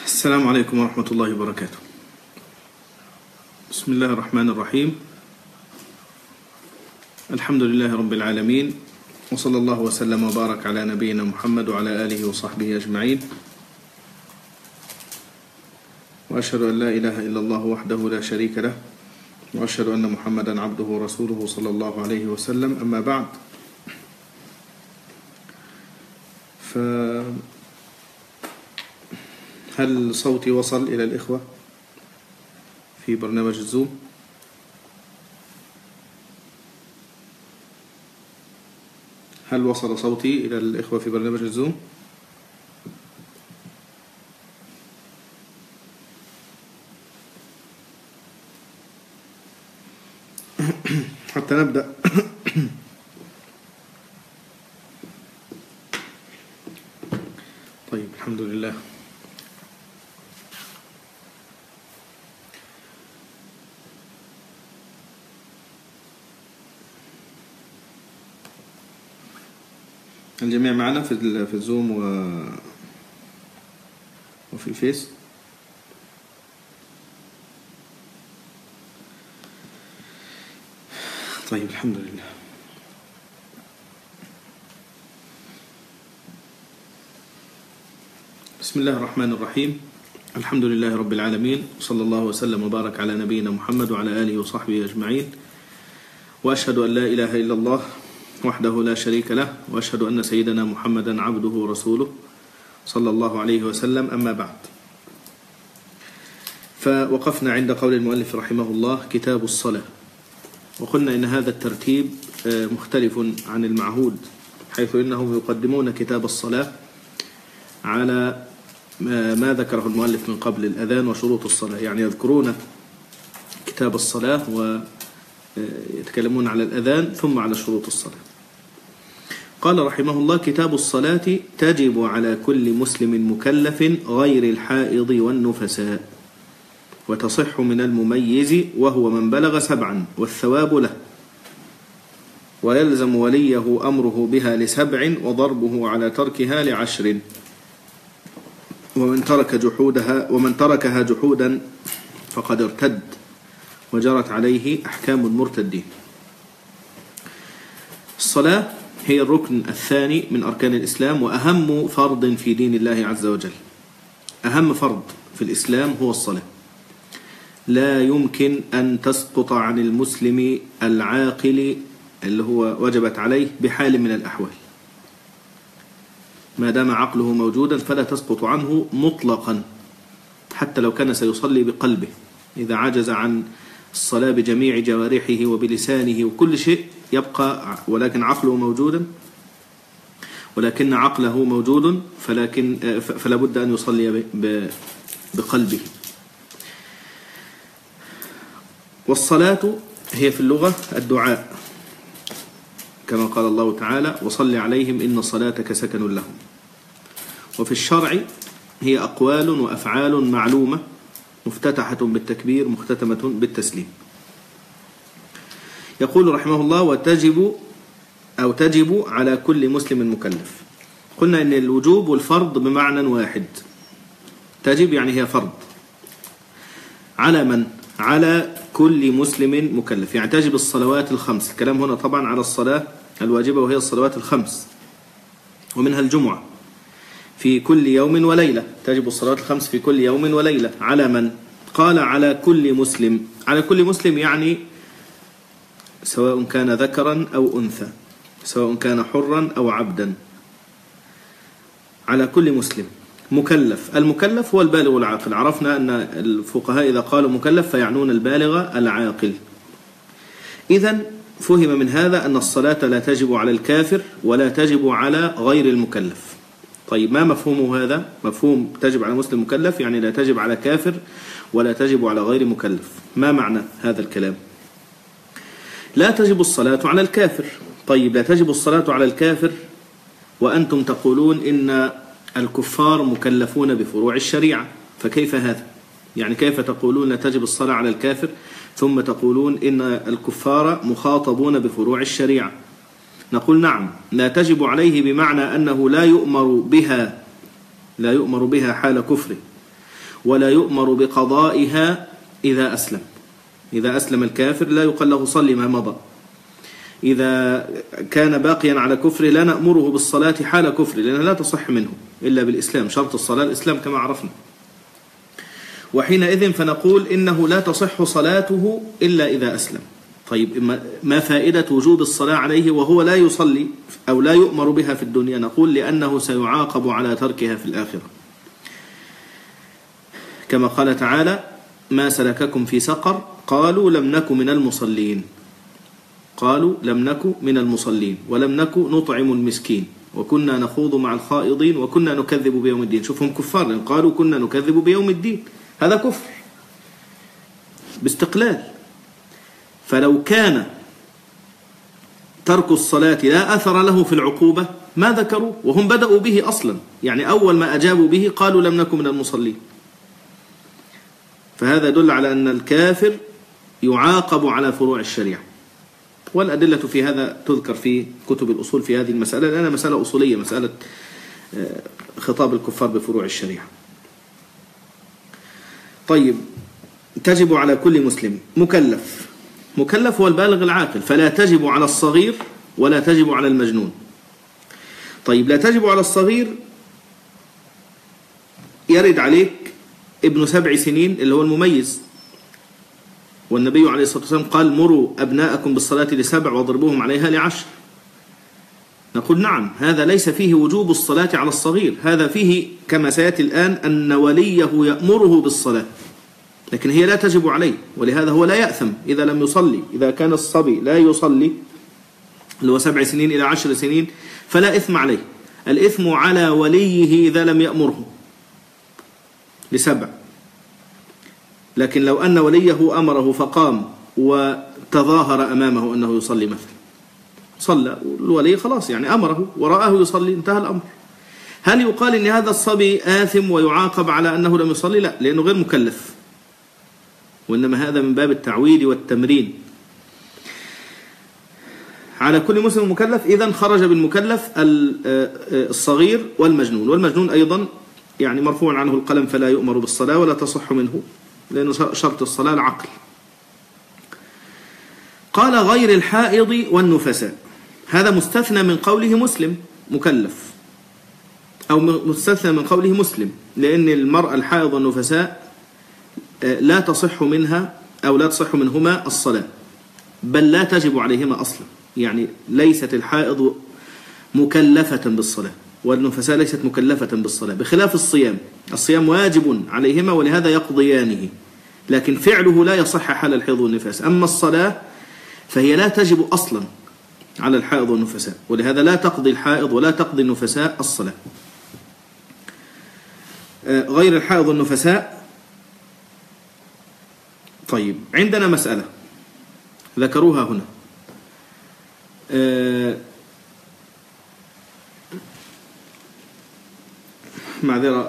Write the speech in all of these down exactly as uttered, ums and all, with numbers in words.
السلام عليكم ورحمة الله وبركاته. بسم الله الرحمن الرحيم. الحمد لله رب العالمين، وصلى الله وسلم وبارك على نبينا محمد وعلى آله وصحبه أجمعين، وأشهد أن لا إله إلا الله وحده لا شريك له، وأشهد أن محمدا عبده ورسوله صلى الله عليه وسلم. أما بعد، فهل صوتي وصل إلى الإخوة في برنامج الزوم؟ هل وصل صوتي إلى الإخوة في برنامج الزوم؟ حتى نبدأ. طيب، الحمد لله. الجميع معنا في في الزوم و وفي الفيس. طيب، الحمد لله. بسم الله الرحمن الرحيم. الحمد لله رب العالمين، وصلى الله وسلم وبارك على نبينا محمد وعلى آله وصحبه أجمعين، وأشهد أن لا إله إلا الله وحده لا شريك له، وأشهد أن سيدنا محمدا عبده ورسوله صلى الله عليه وسلم. أما بعد، فوقفنا عند قول المؤلف رحمه الله: كتاب الصلاة. وقلنا إن هذا الترتيب مختلف عن المعهود، حيث إنهم يقدمون كتاب الصلاة على ما ذكره المؤلف من قبل الأذان وشروط الصلاة، يعني يذكرون كتاب الصلاة ويتكلمون على الأذان ثم على شروط الصلاة. قال رحمه الله: كتاب الصلاة تجب على كل مسلم مكلف غير الحائض والنفساء، وتصح من المميز وهو من بلغ سبعا والثواب له، ويلزم وليه أمره بها لسبع وضربه على تركها لعشر، ومن ترك جحودها ومن تركها جحودا فقد ارتد، وجرت عليه أحكام المرتدين. الصلاة هي الركن الثاني من أركان الإسلام، وأهم فرض في دين الله عز وجل. أهم فرض في الإسلام هو الصلاة، لا يمكن أن تسقط عن المسلم العاقل اللي هو وجبت عليه بحال من الأحوال. ما دام عقله موجودا فلا تسقط عنه مطلقا، حتى لو كان سيصلي بقلبه. إذا عجز عن الصلاة بجميع جوارحه وبلسانه وكل شيء يبقى، ولكن عقله موجودا ولكن عقله موجود فلكن فلا بد أن يصلي بقلبه. والصلاة هي في اللغة الدعاء، كما قال الله تعالى: وصل عليهم إن صلاتك سكن لهم. وفي الشرع هي أقوال وأفعال معلومة، مفتتحة بالتكبير مختتمة بالتسليم. يقول رحمه الله: وتجب أو تجب على كل مسلم مكلف. قلنا إن الوجوب والفرض بمعنى واحد. تجب يعني هي فرض على من؟ على كل مسلم مكلف، يعني تجب الصلوات الخمس. الكلام هنا طبعا على الصلاة الواجبة، وهي الصلوات الخمس، ومنها الجمعة في كل يوم وليلة. تجب الصلوات الخمس في كل يوم وليلة. على من؟ قال: على كل مسلم. على كل مسلم يعني سواء كان ذكرا أو أنثى، سواء كان حرا أو عبدا. على كل مسلم مكلف. المكلف هو البالغ العاقل. عرفنا أن الفقهاء إذا قالوا مكلف فيعنون البالغ العاقل. إذن فهم من هذا أن الصلاة لا تجب على الكافر ولا تجب على غير المكلف. طيب، ما مفهوم هذا؟ مفهوم تجب على مسلم مكلف يعني لا تجب على كافر ولا تجب على غير مكلف. ما معنى هذا الكلام؟ لا تجب الصلاة على الكافر. طيب، لا تجب الصلاة على الكافر وأنتم تقولون إن الكفار مكلفون بفروع الشريعة، فكيف هذا؟ يعني كيف تقولون لا تجب الصلاة على الكافر ثم تقولون إن الكفار مخاطبون بفروع الشريعة؟ نقول: نعم، لا تجب عليه بمعنى أنه لا يؤمر بها لا يؤمر بها حال كفره، ولا يؤمر بقضائها إذا أسلم. إذا أسلم الكافر لا يقال له صلي ما مضى. إذا كان باقيا على كفره لا نأمره بالصلاة حال كفره، لأنها لا تصح منه إلا بالإسلام. شرط الصلاة الإسلام كما عرفنا. وحينئذ فنقول إنه لا تصح صلاته إلا إذا أسلم. طيب ما فائدة وجوب الصلاة عليه وهو لا يصلي أو لا يؤمر بها في الدنيا؟ نقول لأنه سيعاقب على تركها في الآخرة، كما قال تعالى: ما سلككم في سقر قالوا لم نك من المصلين. قالوا لم نك من المصلين ولم نك نطعم المسكين وكنا نخوض مع الخائضين وكنا نكذب بيوم الدين. شوفهم كفار لأن قالوا كنا نكذب بيوم الدين، هذا كفر باستقلال. فلو كان ترك الصلاة لا أثر له في العقوبة ما ذكروا، وهم بدأوا به أصلا، يعني أول ما أجابوا به قالوا لم نكن من المصلين. فهذا يدل على أن الكافر يعاقب على فروع الشريعة، والأدلة في هذا تذكر في كتب الأصول في هذه المسألة، لأنها مسألة أصولية، مسألة خطاب الكفار بفروع الشريعة. طيب، تجب على كل مسلم مكلف. مكلف هو البالغ العاقل، فلا تجب على الصغير ولا تجب على المجنون. طيب، لا تجب على الصغير يرد عليك ابن سبع سنين اللي هو المميز، والنبي عليه الصلاة والسلام قال: مروا أبناءكم بالصلاة لسبع واضربوهم عليها لعشر. نقول نعم، هذا ليس فيه وجوب الصلاة على الصغير، هذا فيه كما سيأتي الآن أن وليه يأمره بالصلاة، لكن هي لا تجب عليه، ولهذا هو لا يأثم إذا لم يصلي. إذا كان الصبي لا يصلي اللي هو سبع سنين إلى عشر سنين فلا إثم عليه، الإثم على وليه إذا لم يأمره لسبع. لكن لو أن وليه أمره فقام وتظاهر أمامه أنه يصلي مثلا، صلى الولي خلاص، يعني أمره ورآه يصلي، انتهى الأمر. هل يقال إن هذا الصبي آثم ويعاقب على أنه لم يصلي؟ لا، لأنه غير مكلف، وإنما هذا من باب التعويد والتمرين. على كل مسلم مكلف، إذن خرج بالمكلف الصغير والمجنون، والمجنون أيضا يعني مرفوع عنه القلم فلا يؤمر بالصلاة ولا تصح منه، لأنه شرط الصلاة العقل. قال: غير الحائض والنفساء، هذا مستثنى من قوله مسلم مكلف، أو مستثنى من قوله مسلم، لأن المرأة الحائض والنفساء لا تصح منها أو لا تصح منهما الصلاة، بل لا تجب عليهما أصلا، يعني ليست الحائض مكلفة بالصلاة والنفساء ليست مكلفة بالصلاة، بخلاف الصيام. الصيام واجب عليهما ولهذا يقضيانه، لكن فعله لا يصح حال الحيض والنفاس. أما الصلاة فهي لا تجب أصلا على الحائض والنفساء، ولهذا لا تقضي الحائض ولا تقضي النفساء الصلاة. غير الحائض والنفساء. طيب، عندنا مسألة ذكروها هنا، معذرة،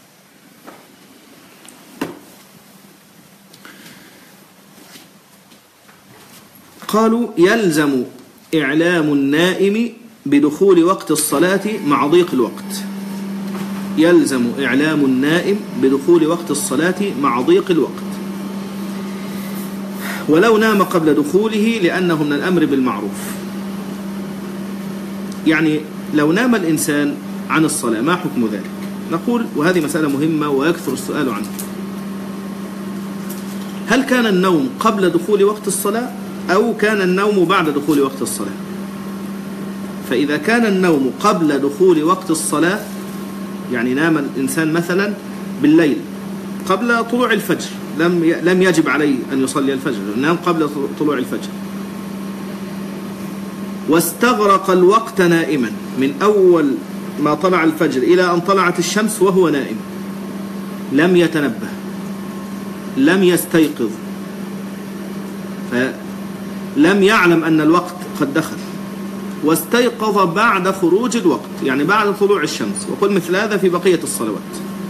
قالوا: يلزم إعلام النائم بدخول وقت الصلاة مع ضيق الوقت. يلزم إعلام النائم بدخول وقت الصلاة مع ضيق الوقت، ولو نام قبل دخوله لأنه من الأمر بالمعروف. يعني لو نام الإنسان عن الصلاة ما حكم ذلك؟ نقول، وهذه مسألة مهمة ويكثر السؤال عنها: هل كان النوم قبل دخول وقت الصلاة أو كان النوم بعد دخول وقت الصلاة؟ فإذا كان النوم قبل دخول وقت الصلاة، يعني نام الإنسان مثلا بالليل قبل طلوع الفجر، لم لم يجب عليه أن يصلي الفجر، نام قبل طلوع الفجر، واستغرق الوقت نائما من أول ما طلع الفجر إلى أن طلعت الشمس وهو نائم، لم يتنبه، لم يستيقظ، فلم يعلم أن الوقت قد دخل، واستيقظ بعد خروج الوقت، يعني بعد طلوع الشمس، وقل مثل هذا في بقية الصلوات،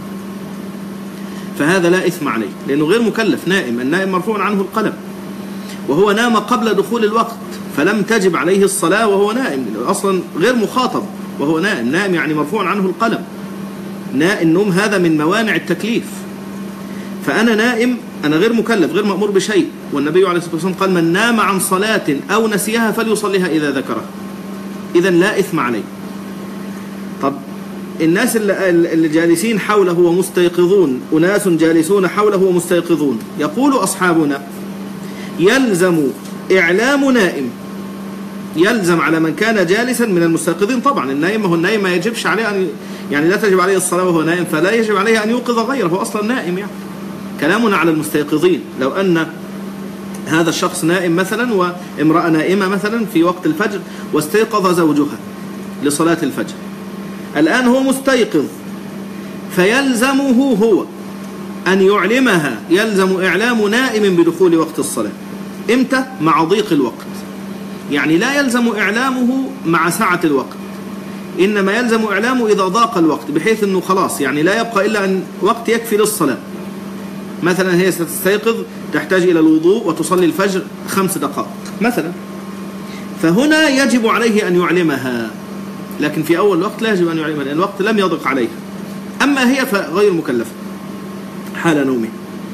فهذا لا إثم عليه، لأنه غير مكلف، نائم، النائم مرفوع عنه القلم، وهو نام قبل دخول الوقت فلم تجب عليه الصلاة وهو نائم، أصلا غير مخاطب وهو نائم. نائم يعني مرفوع عنه القلم. النوم هذا من موانع التكليف، فأنا نائم، أنا غير مكلف، غير مأمور بشيء، والنبي عليه الصلاة والسلام قال من نام عن صلاة أو نسيها فليصليها إذا ذكرها، إذن لا إثم عليه. طب الناس اللي جالسين حوله ومستيقظون، أناس جالسون حوله ومستيقظون، يقول أصحابنا يلزم إعلام نائم، يلزم على من كان جالسا من المستيقظين، طبعا النائم هو النائم ما يجبش عليه أن يعني لا تجب عليه الصلاة وهو نائم، فلا يجب عليه أن يوقظ غيره، هو أصلا نائم. يعني كلامنا على المستيقظين، لو أن هذا الشخص نائم مثلا وامرأة نائمة مثلا في وقت الفجر واستيقظ زوجها لصلاة الفجر، الآن هو مستيقظ، فيلزمه هو أن يعلمها، يلزم إعلام نائم بدخول وقت الصلاة. إمتى؟ مع ضيق الوقت، يعني لا يلزم إعلامه مع سعة الوقت، إنما يلزم إعلامه إذا ضاق الوقت، بحيث أنه خلاص يعني لا يبقى إلا أن وقت يكفي للصلاة. مثلا هي ستستيقظ تحتاج إلى الوضوء وتصلي الفجر خمس دقائق مثلا، فهنا يجب عليه أن يعلمها، لكن في أول الوقت لا يجب أن يعلمها لأن الوقت لم يضق عليها. أما هي فغير مكلفة حال نومه.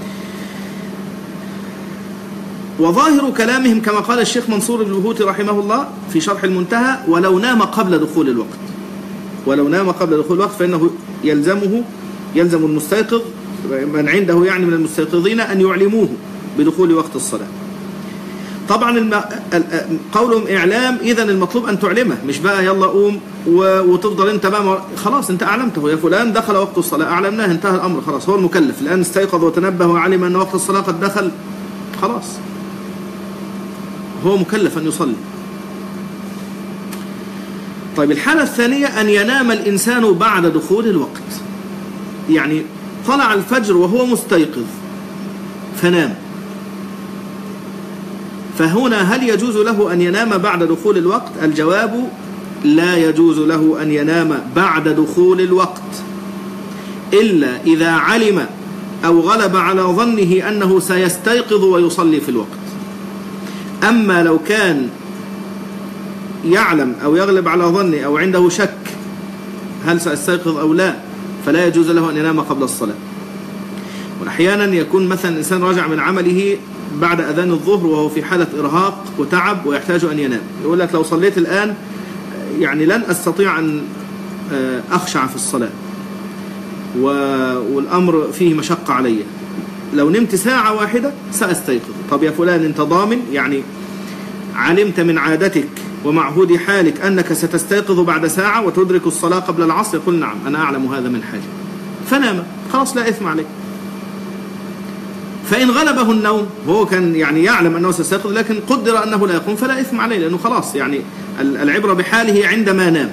وظاهر كلامهم كما قال الشيخ منصور البهوتي رحمه الله في شرح المنتهى ولو نام قبل دخول الوقت، ولو نام قبل دخول الوقت فإنه يلزمه، يلزم المستيقظ من عنده يعني من المستيقظين أن يعلموه بدخول وقت الصلاة. طبعا الم... قولهم إعلام، إذن المطلوب أن تعلمه، مش بقى يلا قوم و... وتفضل أنت بقى خلاص أنت أعلمته يا فلان دخل وقت الصلاة، أعلمناه انتهى الأمر، خلاص هو المكلف الآن استيقظ وتنبه وعلم أن وقت الصلاة قد دخل، خلاص هو مكلف أن يصلي. طيب الحالة الثانية أن ينام الإنسان بعد دخول الوقت، يعني طلع الفجر وهو مستيقظ فنام، فهنا هل يجوز له أن ينام بعد دخول الوقت؟ الجواب لا يجوز له أن ينام بعد دخول الوقت إلا إذا علم أو غلب على ظنه أنه سيستيقظ ويصلي في الوقت. أما لو كان يعلم أو يغلب على ظنه أو عنده شك هل سيستيقظ أو لا، فلا يجوز له أن ينام قبل الصلاة. وأحيانا يكون مثلا إنسان راجع من عمله بعد أذان الظهر وهو في حالة إرهاق وتعب ويحتاج أن ينام، يقول لك لو صليت الآن يعني لن أستطيع أن أخشع في الصلاة والأمر فيه مشقة علي، لو نمت ساعة واحدة سأستيقظ. طب يا فلان أنت ضامن؟ يعني علمت من عادتك ومعهود حالك أنك ستستيقظ بعد ساعة وتدرك الصلاة قبل العصر؟ يقول نعم أنا أعلم هذا من حالي، فنام، خلاص لا إثم عليه. فإن غلبه النوم، هو كان يعني يعلم أنه سيستيقظ لكن قدر أنه لا يقوم، فلا إثم عليه لأنه خلاص يعني العبرة بحاله عندما نام.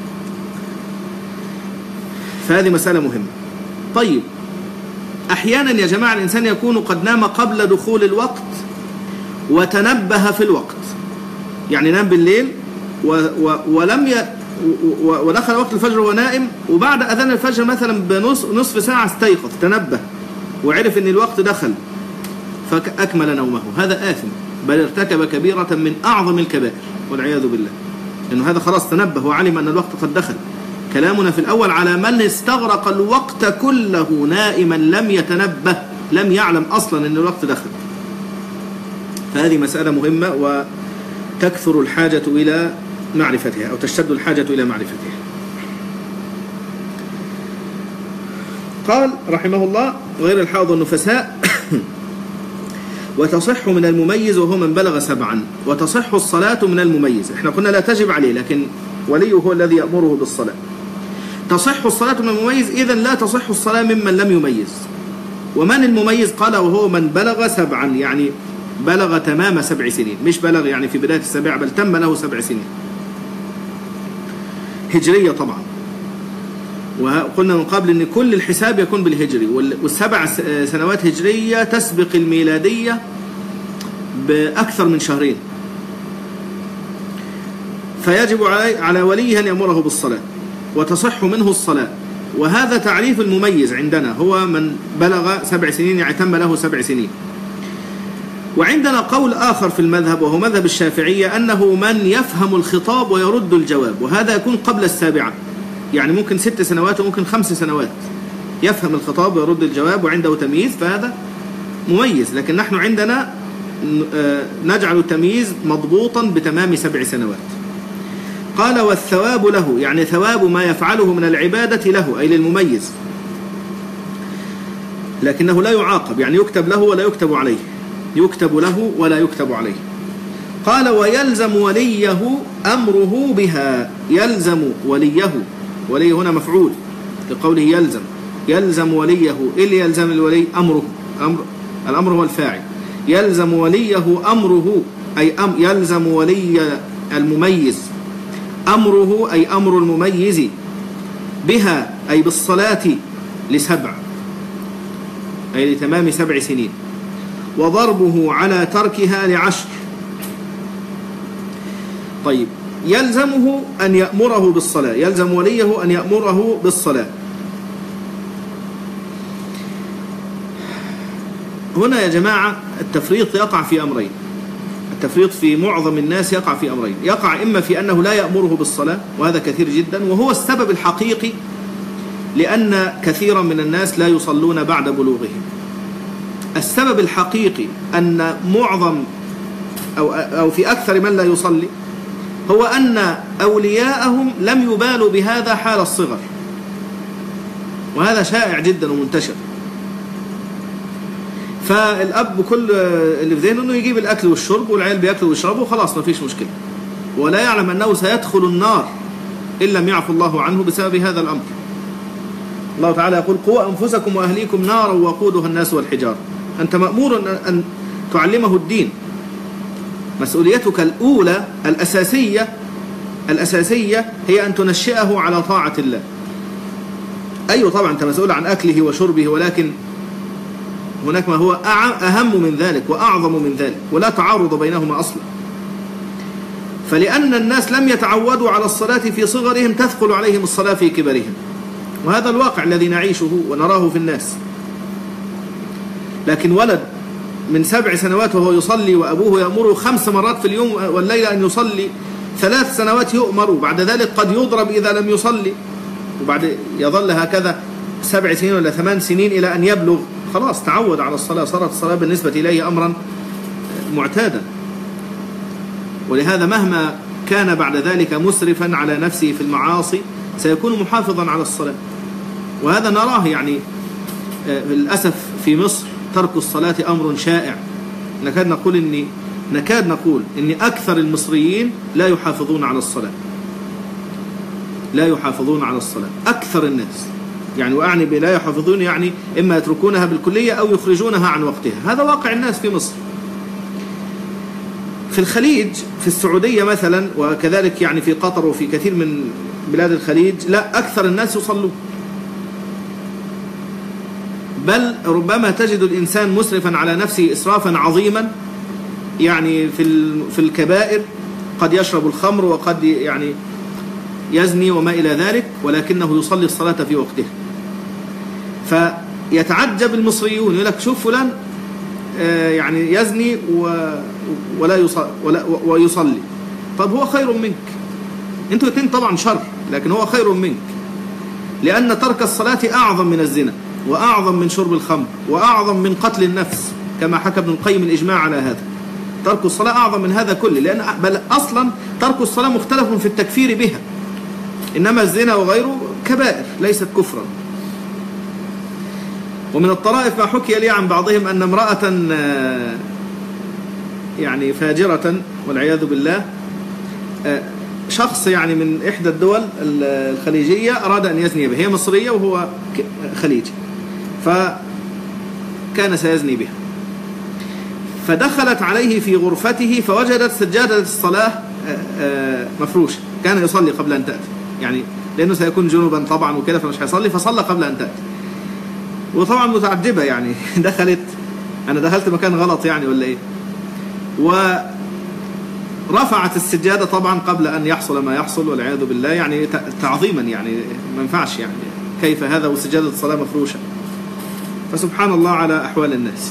فهذه مسألة مهمة. طيب أحيانا يا جماعة الإنسان يكون قد نام قبل دخول الوقت وتنبه في الوقت، يعني نام بالليل و و ولم ي و ودخل وقت الفجر وهو نائم، وبعد أذان الفجر مثلا بنصف ساعة استيقظ تنبه وعرف أن الوقت دخل فأكمل نومه، هذا آثم، بل ارتكب كبيرة من أعظم الكبائر والعياذ بالله، لأنه هذا خلاص تنبه وعلم أن الوقت قد دخل. كلامنا في الأول على من استغرق الوقت كله نائما لم يتنبه، لم يعلم أصلا أن الوقت دخل. فهذه مسألة مهمة وتكثر الحاجة إلى معرفتها أو تشتد الحاجة إلى معرفتها. قال رحمه الله غير الحائض والنفساء وتصح من المميز وهو من بلغ سبعا، وتصح الصلاة من المميز. احنا قلنا لا تجب عليه لكن وليه هو الذي يأمره بالصلاة. تصح الصلاة من المميز، إذن لا تصح الصلاة ممن لم يميز. ومن المميز؟ قال وهو من بلغ سبعا، يعني بلغ تمام سبع سنين، مش بلغ يعني في بداية السابعة بل تم له سبع سنين هجرية طبعا. وقلنا من قبل أن كل الحساب يكون بالهجري، والسبع سنوات هجرية تسبق الميلادية بأكثر من شهرين، فيجب على وليه أن يأمره بالصلاة وتصح منه الصلاة. وهذا تعريف المميز عندنا، هو من بلغ سبع سنين يعني تم له سبع سنين. وعندنا قول آخر في المذهب وهو مذهب الشافعية أنه من يفهم الخطاب ويرد الجواب، وهذا يكون قبل السابعة، يعني ممكن ست سنوات وممكن خمس سنوات يفهم الخطاب ويرد الجواب وعنده تمييز فهذا مميز. لكن نحن عندنا نجعل التمييز مضبوطا بتمام سبع سنوات. قال والثواب له، يعني ثواب ما يفعله من العبادة له أي للمميز، لكنه لا يعاقب، يعني يكتب له ولا يكتب عليه، يكتب له ولا يكتب عليه. قال ويلزم وليه أمره بها، يلزم وليه، ولي هنا مفعول لقوله يلزم، يلزم وليه. إيه اللي يلزم الولي؟ أمره، أمر الأمر هو الفاعل. يلزم وليه أمره أي أم يلزم ولي المميز أمره أي أمر المميز بها أي بالصلاة لسبع أي لتمام سبع سنين، وضربه على تركها لعشر. طيب يلزمه أن يأمره بالصلاة، يلزم وليه أن يأمره بالصلاة. هنا يا جماعة التفريط يقع في أمرين، التفريط في معظم الناس يقع في أمرين، يقع إما في أنه لا يأمره بالصلاة وهذا كثير جدا وهو السبب الحقيقي لأن كثيرا من الناس لا يصلون بعد بلوغهم. السبب الحقيقي أن معظم أو, أو في أكثر من لا يصلي هو أن أولياءهم لم يبالوا بهذا حال الصغر، وهذا شائع جدا ومنتشر. فالأب كل اللي في ذهنه أنه يجيب الأكل والشرب والعيال بيأكلوا ويشربوا وخلاص ما فيش مشكلة، ولا يعلم أنه سيدخل النار إن لم يعفو الله عنه بسبب هذا الأمر. الله تعالى يقول قوا أنفسكم وأهليكم نارا وقودها الناس والحجار. أنت مأمور أن تعلمه الدين، مسؤوليتك الأولى الأساسية الأساسية هي أن تنشئه على طاعة الله. أيوة طبعا أنت مسؤول عن أكله وشربه، ولكن هناك ما هو أهم من ذلك وأعظم من ذلك، ولا تعارض بينهما أصلا. فلأن الناس لم يتعودوا على الصلاة في صغرهم تثقل عليهم الصلاة في كبرهم، وهذا الواقع الذي نعيشه ونراه في الناس. لكن ولد من سبع سنوات وهو يصلي وأبوه يأمره خمس مرات في اليوم والليلة أن يصلي، ثلاث سنوات يؤمر، وبعد ذلك قد يضرب إذا لم يصلي، وبعد يظل هكذا سبع سنين ولا ثمان سنين إلى أن يبلغ، خلاص تعود على الصلاة، صارت الصلاة بالنسبة إليه أمرا معتادا. ولهذا مهما كان بعد ذلك مسرفا على نفسه في المعاصي سيكون محافظا على الصلاة. وهذا نراه يعني للأسف في مصر ترك الصلاة أمر شائع. نكاد نقول إني نكاد نقول إن أكثر المصريين لا يحافظون على الصلاة، لا يحافظون على الصلاة أكثر الناس، يعني وأعني بلا يحافظون يعني إما يتركونها بالكلية أو يخرجونها عن وقتها. هذا واقع الناس في مصر. في الخليج في السعودية مثلا وكذلك يعني في قطر وفي كثير من بلاد الخليج لا، أكثر الناس يصلون، بل ربما تجد الإنسان مسرفا على نفسه إسرافا عظيما، يعني في في الكبائر قد يشرب الخمر وقد يعني يزني وما إلى ذلك، ولكنه يصلي الصلاة في وقتها. فيتعجب المصريون يقول لك شوف فلان يعني يزني ولا يصلي ولا ويصلي. طب هو خير منك، انتوا الاثنين طبعا شر، لكن هو خير منك، لأن ترك الصلاة أعظم من الزنا وأعظم من شرب الخمر وأعظم من قتل النفس، كما حكى ابن القيم الإجماع على هذا. ترك الصلاة أعظم من هذا كله، لأن بل أصلا ترك الصلاة مختلف في التكفير بها، إنما الزنا وغيره كبائر ليست كفرا. ومن الطرائف ما حكي لي عن بعضهم أن امرأة يعني فاجرة والعياذ بالله، شخص يعني من إحدى الدول الخليجية أراد أن يزني بها، هي مصرية وهو خليجي، فكان سيزني بها، فدخلت عليه في غرفته فوجدت سجادة الصلاة مفروشة. كان يصلي قبل أن تأتي، يعني لأنه سيكون جنوبا طبعا وكذا فمش هيصلي، فصلى قبل أن تأتي. وطبعا متعجبة يعني دخلت، أنا دخلت مكان غلط يعني ولا إيه؟ ورفعت السجادة طبعا قبل أن يحصل ما يحصل والعياذ بالله، يعني تعظيما، يعني ما ينفعش، يعني كيف هذا وسجادة الصلاة مفروشة؟ فسبحان الله على أحوال الناس.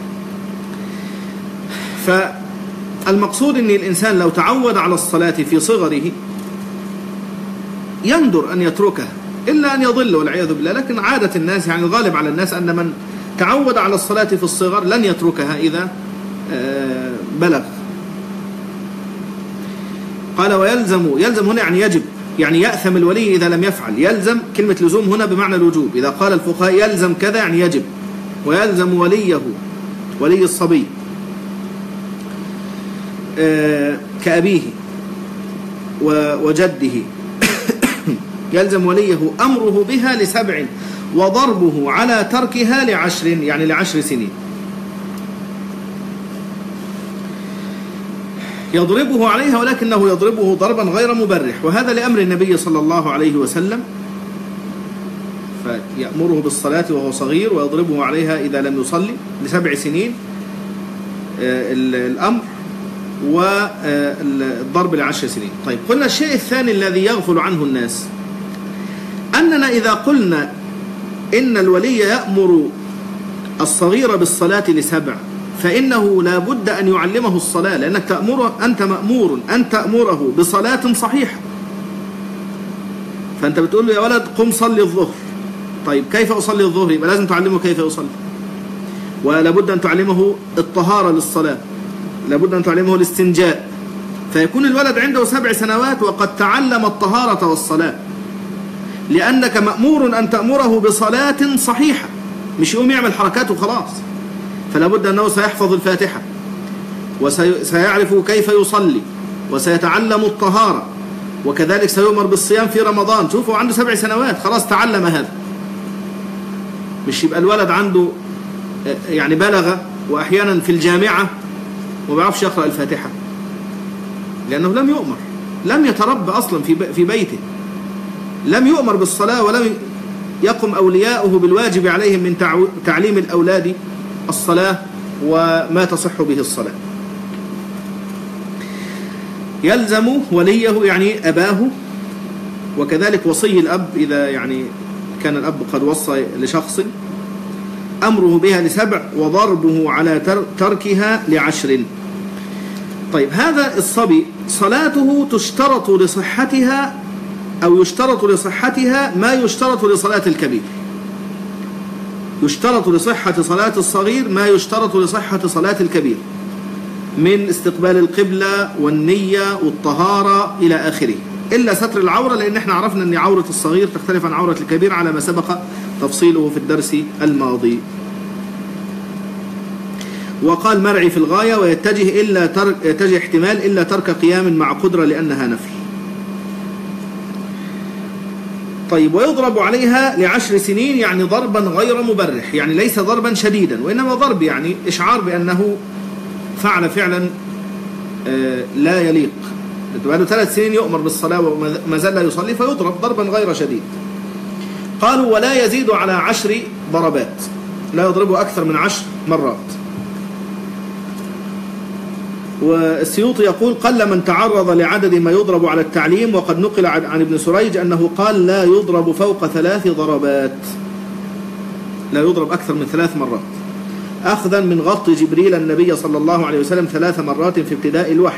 فالمقصود أن الإنسان لو تعود على الصلاة في صغره يندر أن يتركها، إلا أن يضل والعياذ بالله. لكن عادة الناس يعني الغالب على الناس أن من تعود على الصلاة في الصغر لن يتركها إذا بلغ. قال ويلزم، يلزم هنا يعني يجب، يعني يأثم الولي إذا لم يفعل. يلزم كلمة لزوم هنا بمعنى الوجوب. إذا قال الفقهاء يلزم كذا يعني يجب. ويلزم وليه، ولي الصبي كأبيه وجده يلزم وليه أمره بها لسبع وضربه على تركها لعشر، يعني لعشر سنين. يضربه عليها ولكنه يضربه ضربا غير مبرح، وهذا لأمر النبي صلى الله عليه وسلم، فيأمره بالصلاة وهو صغير ويضربه عليها إذا لم يصلي لسبع سنين الأمر، والضرب لعشر سنين. طيب قلنا الشيء الثاني الذي يغفل عنه الناس أننا إذا قلنا إن الولي يأمر الصغير بالصلاة لسبع فإنه لا بد أن يعلمه الصلاة، لأنك تأمره، أنت مأمور أن تأمره بصلاة صحيحة. فأنت بتقول له يا ولد قم صلي الظهر. طيب كيف أصلي الظهر؟ يبقى لازم تعلمه كيف يصلي، ولا بد أن تعلمه الطهارة للصلاة، لا بد أن تعلمه الاستنجاء. فيكون الولد عنده سبع سنوات وقد تعلم الطهارة والصلاة، لأنك مأمور أن تأمره بصلاة صحيحة، مش يقوم يعمل حركات وخلاص. فلا بد أنه سيحفظ الفاتحة وسيعرف كيف يصلي وسيتعلم الطهارة، وكذلك سيؤمر بالصيام في رمضان. شوفوا عنده سبع سنوات خلاص تعلم هذا، مش يبقى الولد عنده يعني بلغ وأحيانا في الجامعة وما بيعرفش يقرأ الفاتحة، لأنه لم يؤمر، لم يتربى أصلا في بيته، لم يؤمر بالصلاة، ولم يقم أولياؤه بالواجب عليهم من تعليم الأولاد الصلاة وما تصح به الصلاة. يلزم وليه يعني أباه، وكذلك وصي الأب إذا يعني كان الأب قد وصى لشخص أمره بها لسبع وضربه على تركها لعشر. طيب هذا الصبي صلاته تشترط لصحتها أو يشترط لصحتها ما يشترط لصلاة الكبير. يشترط لصحة صلاة الصغير ما يشترط لصحة صلاة الكبير من استقبال القبلة والنية والطهارة إلى آخره، إلا ستر العورة، لأن احنا عرفنا أن عورة الصغير تختلف عن عورة الكبير على ما سبق تفصيله في الدرس الماضي. وقال مرعي في الغاية ويتجه إلا ترك يتجه احتمال إلا ترك قيام مع قدرة لأنها نفل. طيب ويضرب عليها لعشر سنين يعني ضربا غير مبرح، يعني ليس ضربا شديدا، وإنما ضرب يعني إشعار بأنه فعل فعلا لا يليق. له ثلاث سنين يؤمر بالصلاة وما زال لا يصلي فيضرب ضربا غير شديد. قالوا ولا يزيد على عشر ضربات، لا يضربه أكثر من عشر مرات. والسيوطي يقول قل من تعرض لعدد ما يضرب على التعليم، وقد نقل عن ابن سريج أنه قال لا يضرب فوق ثلاث ضربات، لا يضرب أكثر من ثلاث مرات، أخذا من غط جبريل النبي صلى الله عليه وسلم ثلاث مرات في ابتداء الوحي.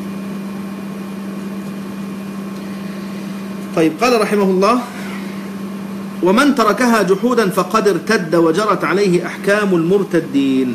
طيب قال رحمه الله ومن تركها جحودا فقد ارتد وجرت عليه أحكام المرتدين.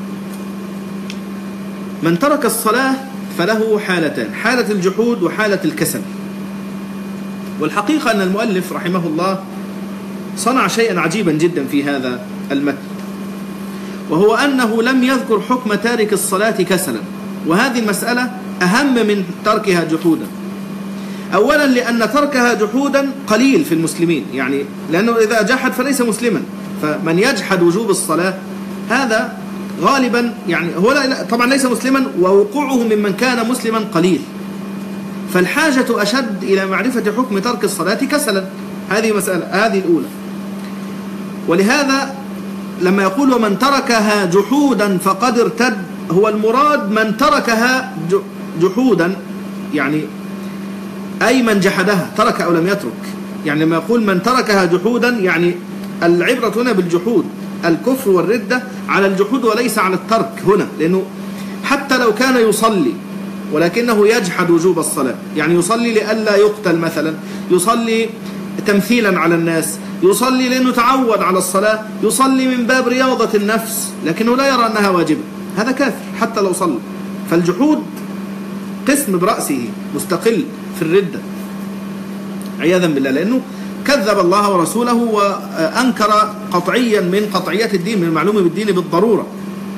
من ترك الصلاة فله حالتان، حالة الجحود وحالة الكسل. والحقيقة أن المؤلف رحمه الله صنع شيئا عجيبا جدا في هذا المتن، وهو أنه لم يذكر حكم تارك الصلاة كسلا، وهذه المسألة أهم من تركها جحودا. أولا لأن تركها جحودا قليل في المسلمين، يعني لأنه إذا جحد فليس مسلما، فمن يجحد وجوب الصلاة هذا غالبا يعني هو لا طبعا ليس مسلما، ووقوعه ممن كان مسلما قليل، فالحاجة أشد إلى معرفة حكم ترك الصلاة كسلا. هذه مسألة، هذه الأولى. ولهذا لما يقول ومن تركها جحودا فقد ارتد، هو المراد من تركها جحودا، يعني أي من جحدها ترك أو لم يترك. يعني لما يقول من تركها جحودا يعني العبرة هنا بالجحود، الكفر والردة على الجحود وليس على الترك هنا، لأنه حتى لو كان يصلي ولكنه يجحد وجوب الصلاة، يعني يصلي لئلا يقتل مثلا، يصلي تمثيلا على الناس، يصلي لأنه تعود على الصلاة، يصلي من باب رياضة النفس لكنه لا يرى أنها واجبة، هذا كافر حتى لو صلى. فالجحود قسم برأسه مستقل في الردة عياذا بالله، لأنه كذب الله ورسوله وأنكر قطعيا من قطعيات الدين، من المعلوم بالدين بالضرورة.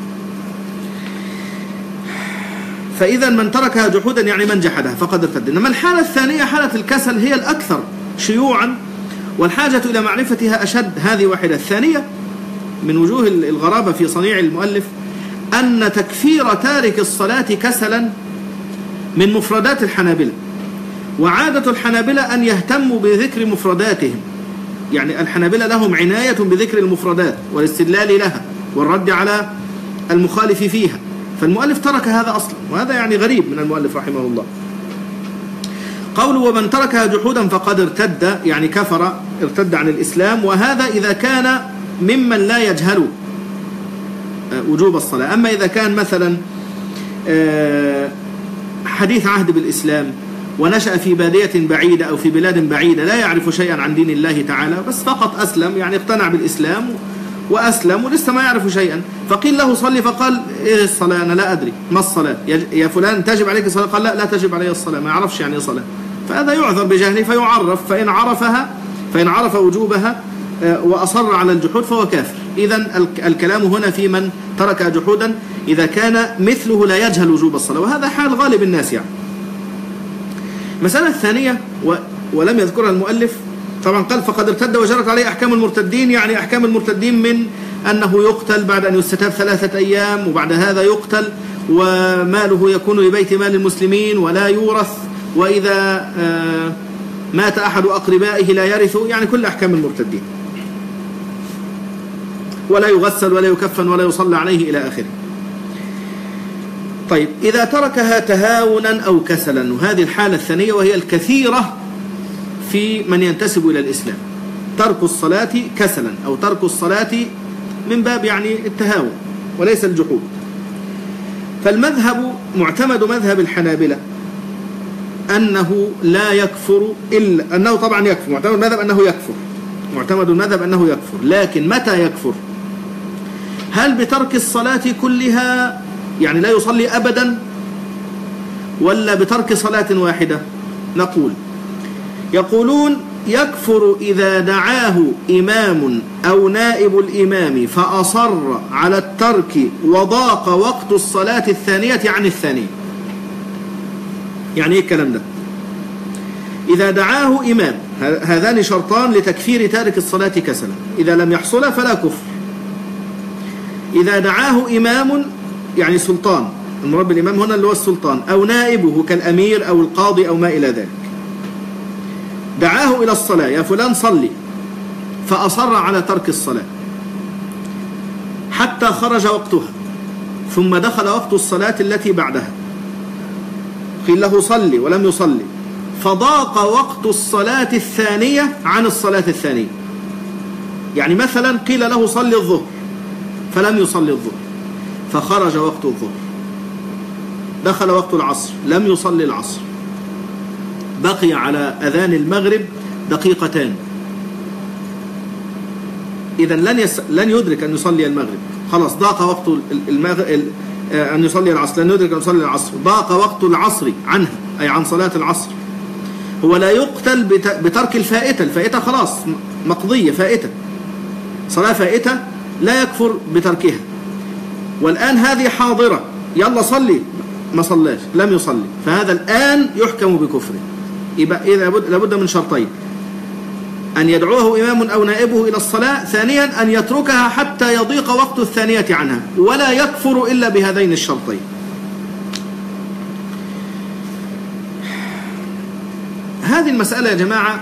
فإذا من تركها جحودا يعني من جحدها فقد ارتد. إنما الحالة الثانية حالة الكسل هي الأكثر شيوعا والحاجة إلى معرفتها أشد. هذه واحدة. الثانية من وجوه الغرابة في صنيع المؤلف أن تكفير تارك الصلاة كسلا من مفردات الحنابلة، وعادة الحنابلة أن يهتموا بذكر مفرداتهم، يعني الحنابلة لهم عناية بذكر المفردات والاستدلال لها والرد على المخالف فيها، فالمؤلف ترك هذا أصلا، وهذا يعني غريب من المؤلف رحمه الله. قوله ومن تركها جحودا فقد ارتد يعني كفر، ارتد عن الإسلام، وهذا إذا كان ممن لا يجهل وجوب الصلاة. أما إذا كان مثلا حديث عهد بالإسلام ونشأ في بادية بعيدة أو في بلاد بعيدة لا يعرف شيئا عن دين الله تعالى، بس فقط أسلم، يعني اقتنع بالإسلام وأسلم ولسه ما يعرف شيئا، فقيل له صلي فقال إيه الصلاة؟ أنا لا أدري ما الصلاة، يا فلان تجب عليك الصلاة؟ قال لا لا تجب علي الصلاة، ما يعرفش يعني صلاة، فهذا يعذر بجهله فيعرف، فإن عرفها فإن عرف وجوبها وأصر على الجحود فهو كافر. إذن الكلام هنا في من ترك جحودا إذا كان مثله لا يجهل وجوب الصلاة، وهذا حال غالب الناس. يعني المسألة الثانية ولم يذكرها المؤلف، طبعا قال فقد ارتد وجرت عليه أحكام المرتدين، يعني أحكام المرتدين من أنه يقتل بعد أن يستتاب ثلاثة أيام، وبعد هذا يقتل وماله يكون لبيت مال المسلمين ولا يورث، وإذا مات أحد أقربائه لا يرث، يعني كل أحكام المرتدين، ولا يغسل ولا يكفن ولا يصلى عليه إلى آخره. طيب إذا تركها تهاونا أو كسلا، وهذه الحالة الثانية وهي الكثيرة في من ينتسب إلى الإسلام، ترك الصلاة كسلا أو ترك الصلاة من باب يعني التهاون وليس الجحود. فالمذهب معتمد مذهب الحنابلة أنه لا يكفر إلا أنه طبعا يكفر، معتمد المذهب أنه يكفر، معتمد المذهب أنه يكفر، لكن متى يكفر؟ هل بترك الصلاة كلها يعني لا يصلي أبدا، ولا بترك صلاة واحدة؟ نقول يقولون يكفر إذا دعاه إمام أو نائب الإمام فأصر على الترك وضاق وقت الصلاة الثانية عن الثانية. يعني إيه الكلام ده؟ إذا دعاه إمام، هذان شرطان لتكفير تارك الصلاة كسلا، إذا لم يحصل فلا كفر. إذا دعاه إمام يعني سلطان، المراد بالإمام هنا اللي هو السلطان، أو نائبه كالأمير أو القاضي أو ما إلى ذلك، دعاه إلى الصلاة يا فلان صلي، فأصر على ترك الصلاة حتى خرج وقتها، ثم دخل وقت الصلاة التي بعدها، قيل له صلي ولم يصلي، فضاق وقت الصلاة الثانية عن الصلاة الثانية. يعني مثلا قيل له صلي الظهر فلم يصلي الظهر، فخرج وقت الظهر، دخل وقت العصر لم يصلي العصر، بقي على أذان المغرب دقيقتان، إذا لن يس... لن يدرك أن يصلي المغرب، خلاص ضاق وقت المغرب أن يصلي العصر، لن يدرك أن يصلي العصر، ضاق وقت العصر عنها أي عن صلاة العصر. هو لا يقتل بت... بترك الفائتة، الفائتة خلاص مقضية فائتة، صلاة فائتة لا يكفر بتركها، والآن هذه حاضرة يلا صلي، ما صلاش لم يصلي، فهذا الآن يحكم بكفره. يبقى إذا لابد من شرطين: أن يدعوه إمام أو نائبه إلى الصلاة، ثانيا أن يتركها حتى يضيق وقت الثانية عنها، ولا يكفر إلا بهذين الشرطين. هذه المسألة يا جماعة،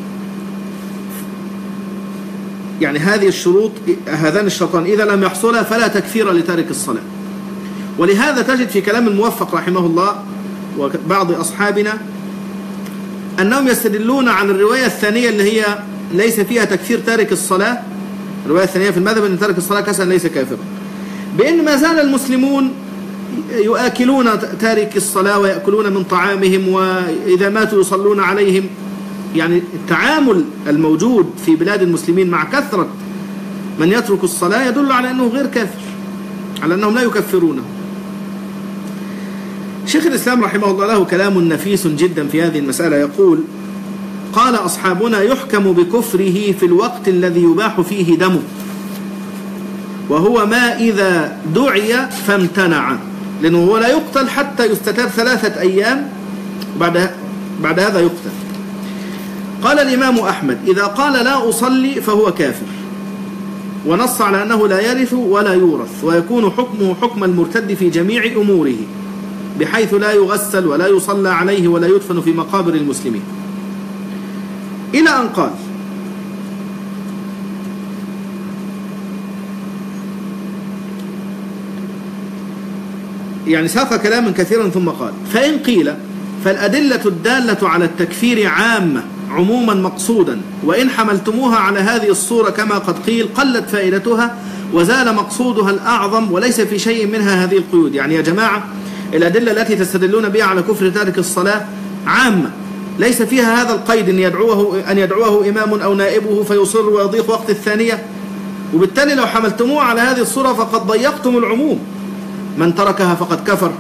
يعني هذه الشروط، هذان الشرطان إذا لم يحصلا فلا تكفير لتارك الصلاة. ولهذا تجد في كلام الموفق رحمه الله وبعض أصحابنا أنهم يستدلون على الرواية الثانية اللي هي ليس فيها تكفير تارك الصلاة، الرواية الثانية في المذهب أن تارك الصلاة كسلا ليس كافرا، بأن ما زال المسلمون يؤكلون تارك الصلاة ويأكلون من طعامهم، وإذا ماتوا يصلون عليهم، يعني التعامل الموجود في بلاد المسلمين مع كثرة من يترك الصلاة يدل على أنه غير كافر، على أنهم لا يكفرونه. شيخ الإسلام رحمه الله له كلام نفيس جدا في هذه المسألة، يقول: قال أصحابنا: يحكم بكفره في الوقت الذي يباح فيه دمه، وهو ما إذا دعي فامتنع، لأنه هو لا يقتل حتى يستتاب ثلاثة أيام بعد بعد هذا يقتل. قال الإمام أحمد: إذا قال لا أصلي فهو كافر، ونص على أنه لا يرث ولا يورث، ويكون حكمه حكم المرتد في جميع أموره، بحيث لا يغسل ولا يصلى عليه ولا يدفن في مقابر المسلمين، إلى أن قال: يعني ساق كلاما كثيرا ثم قال: فإن قيل فالأدلة الدالة على التكفير عامة عموما مقصودا، وإن حملتموها على هذه الصورة كما قد قيل قلت فائدتها وزال مقصودها الأعظم، وليس في شيء منها هذه القيود. يعني يا جماعة الأدلة التي تستدلون بها على كفر تارك الصلاة عامة، ليس فيها هذا القيد أن يدعوه, أن يدعوه إمام أو نائبه فيصر ويضيق وقت الثانية، وبالتالي لو حملتموه على هذه الصورة فقد ضيقتم العموم، من تركها فقد كفر.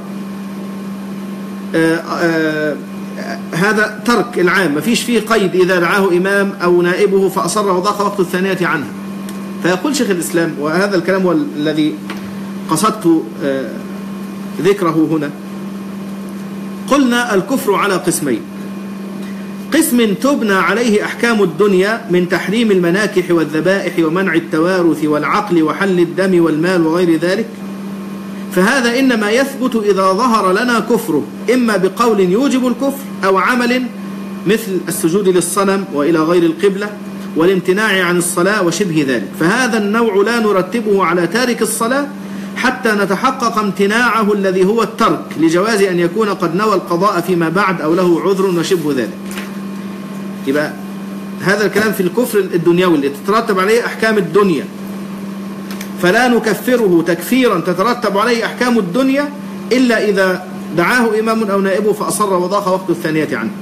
آآ آآ هذا ترك العام، ما فيش فيه قيد إذا دعاه إمام أو نائبه فأصر وضاق وقت الثانية عنها. فيقول شيخ الإسلام، وهذا الكلام هو الذي قصدت ذكره هنا: قلنا الكفر على قسمين: قسم تبنى عليه أحكام الدنيا من تحريم المناكح والذبائح ومنع التوارث والعقل وحل الدم والمال وغير ذلك، فهذا إنما يثبت إذا ظهر لنا كفره، إما بقول يوجب الكفر أو عمل مثل السجود للصنم وإلى غير القبلة والامتناع عن الصلاة وشبه ذلك. فهذا النوع لا نرتبه على تارك الصلاة حتى نتحقق امتناعه الذي هو الترك، لجواز أن يكون قد نوى القضاء فيما بعد أو له عذر وشبه ذلك. يبقى هذا الكلام في الكفر الدنيوي اللي تترتب عليه أحكام الدنيا، فلا نكفره تكفيرا تترتب عليه أحكام الدنيا إلا إذا دعاه إمام أو نائبه فأصر وضاق وقت الثانية عنه.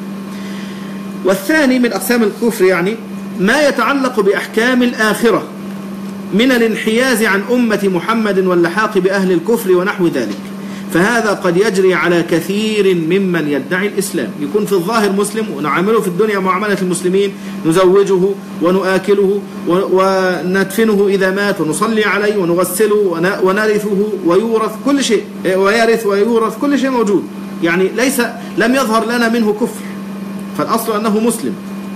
والثاني من أقسام الكفر يعني ما يتعلق بأحكام الآخرة من الانحياز عن أمة محمد واللحاق بأهل الكفر ونحو ذلك، فهذا قد يجري على كثير ممن يدعي الإسلام، يكون في الظاهر مسلم ونعامله في الدنيا معاملة المسلمين، نزوجه ونؤكله وندفنه إذا مات ونصلي عليه ونغسله ونرثه ويورث كل شيء، ويرث ويورث كل شيء موجود، يعني ليس لم يظهر لنا منه كفر، فالأصل أنه مسلم،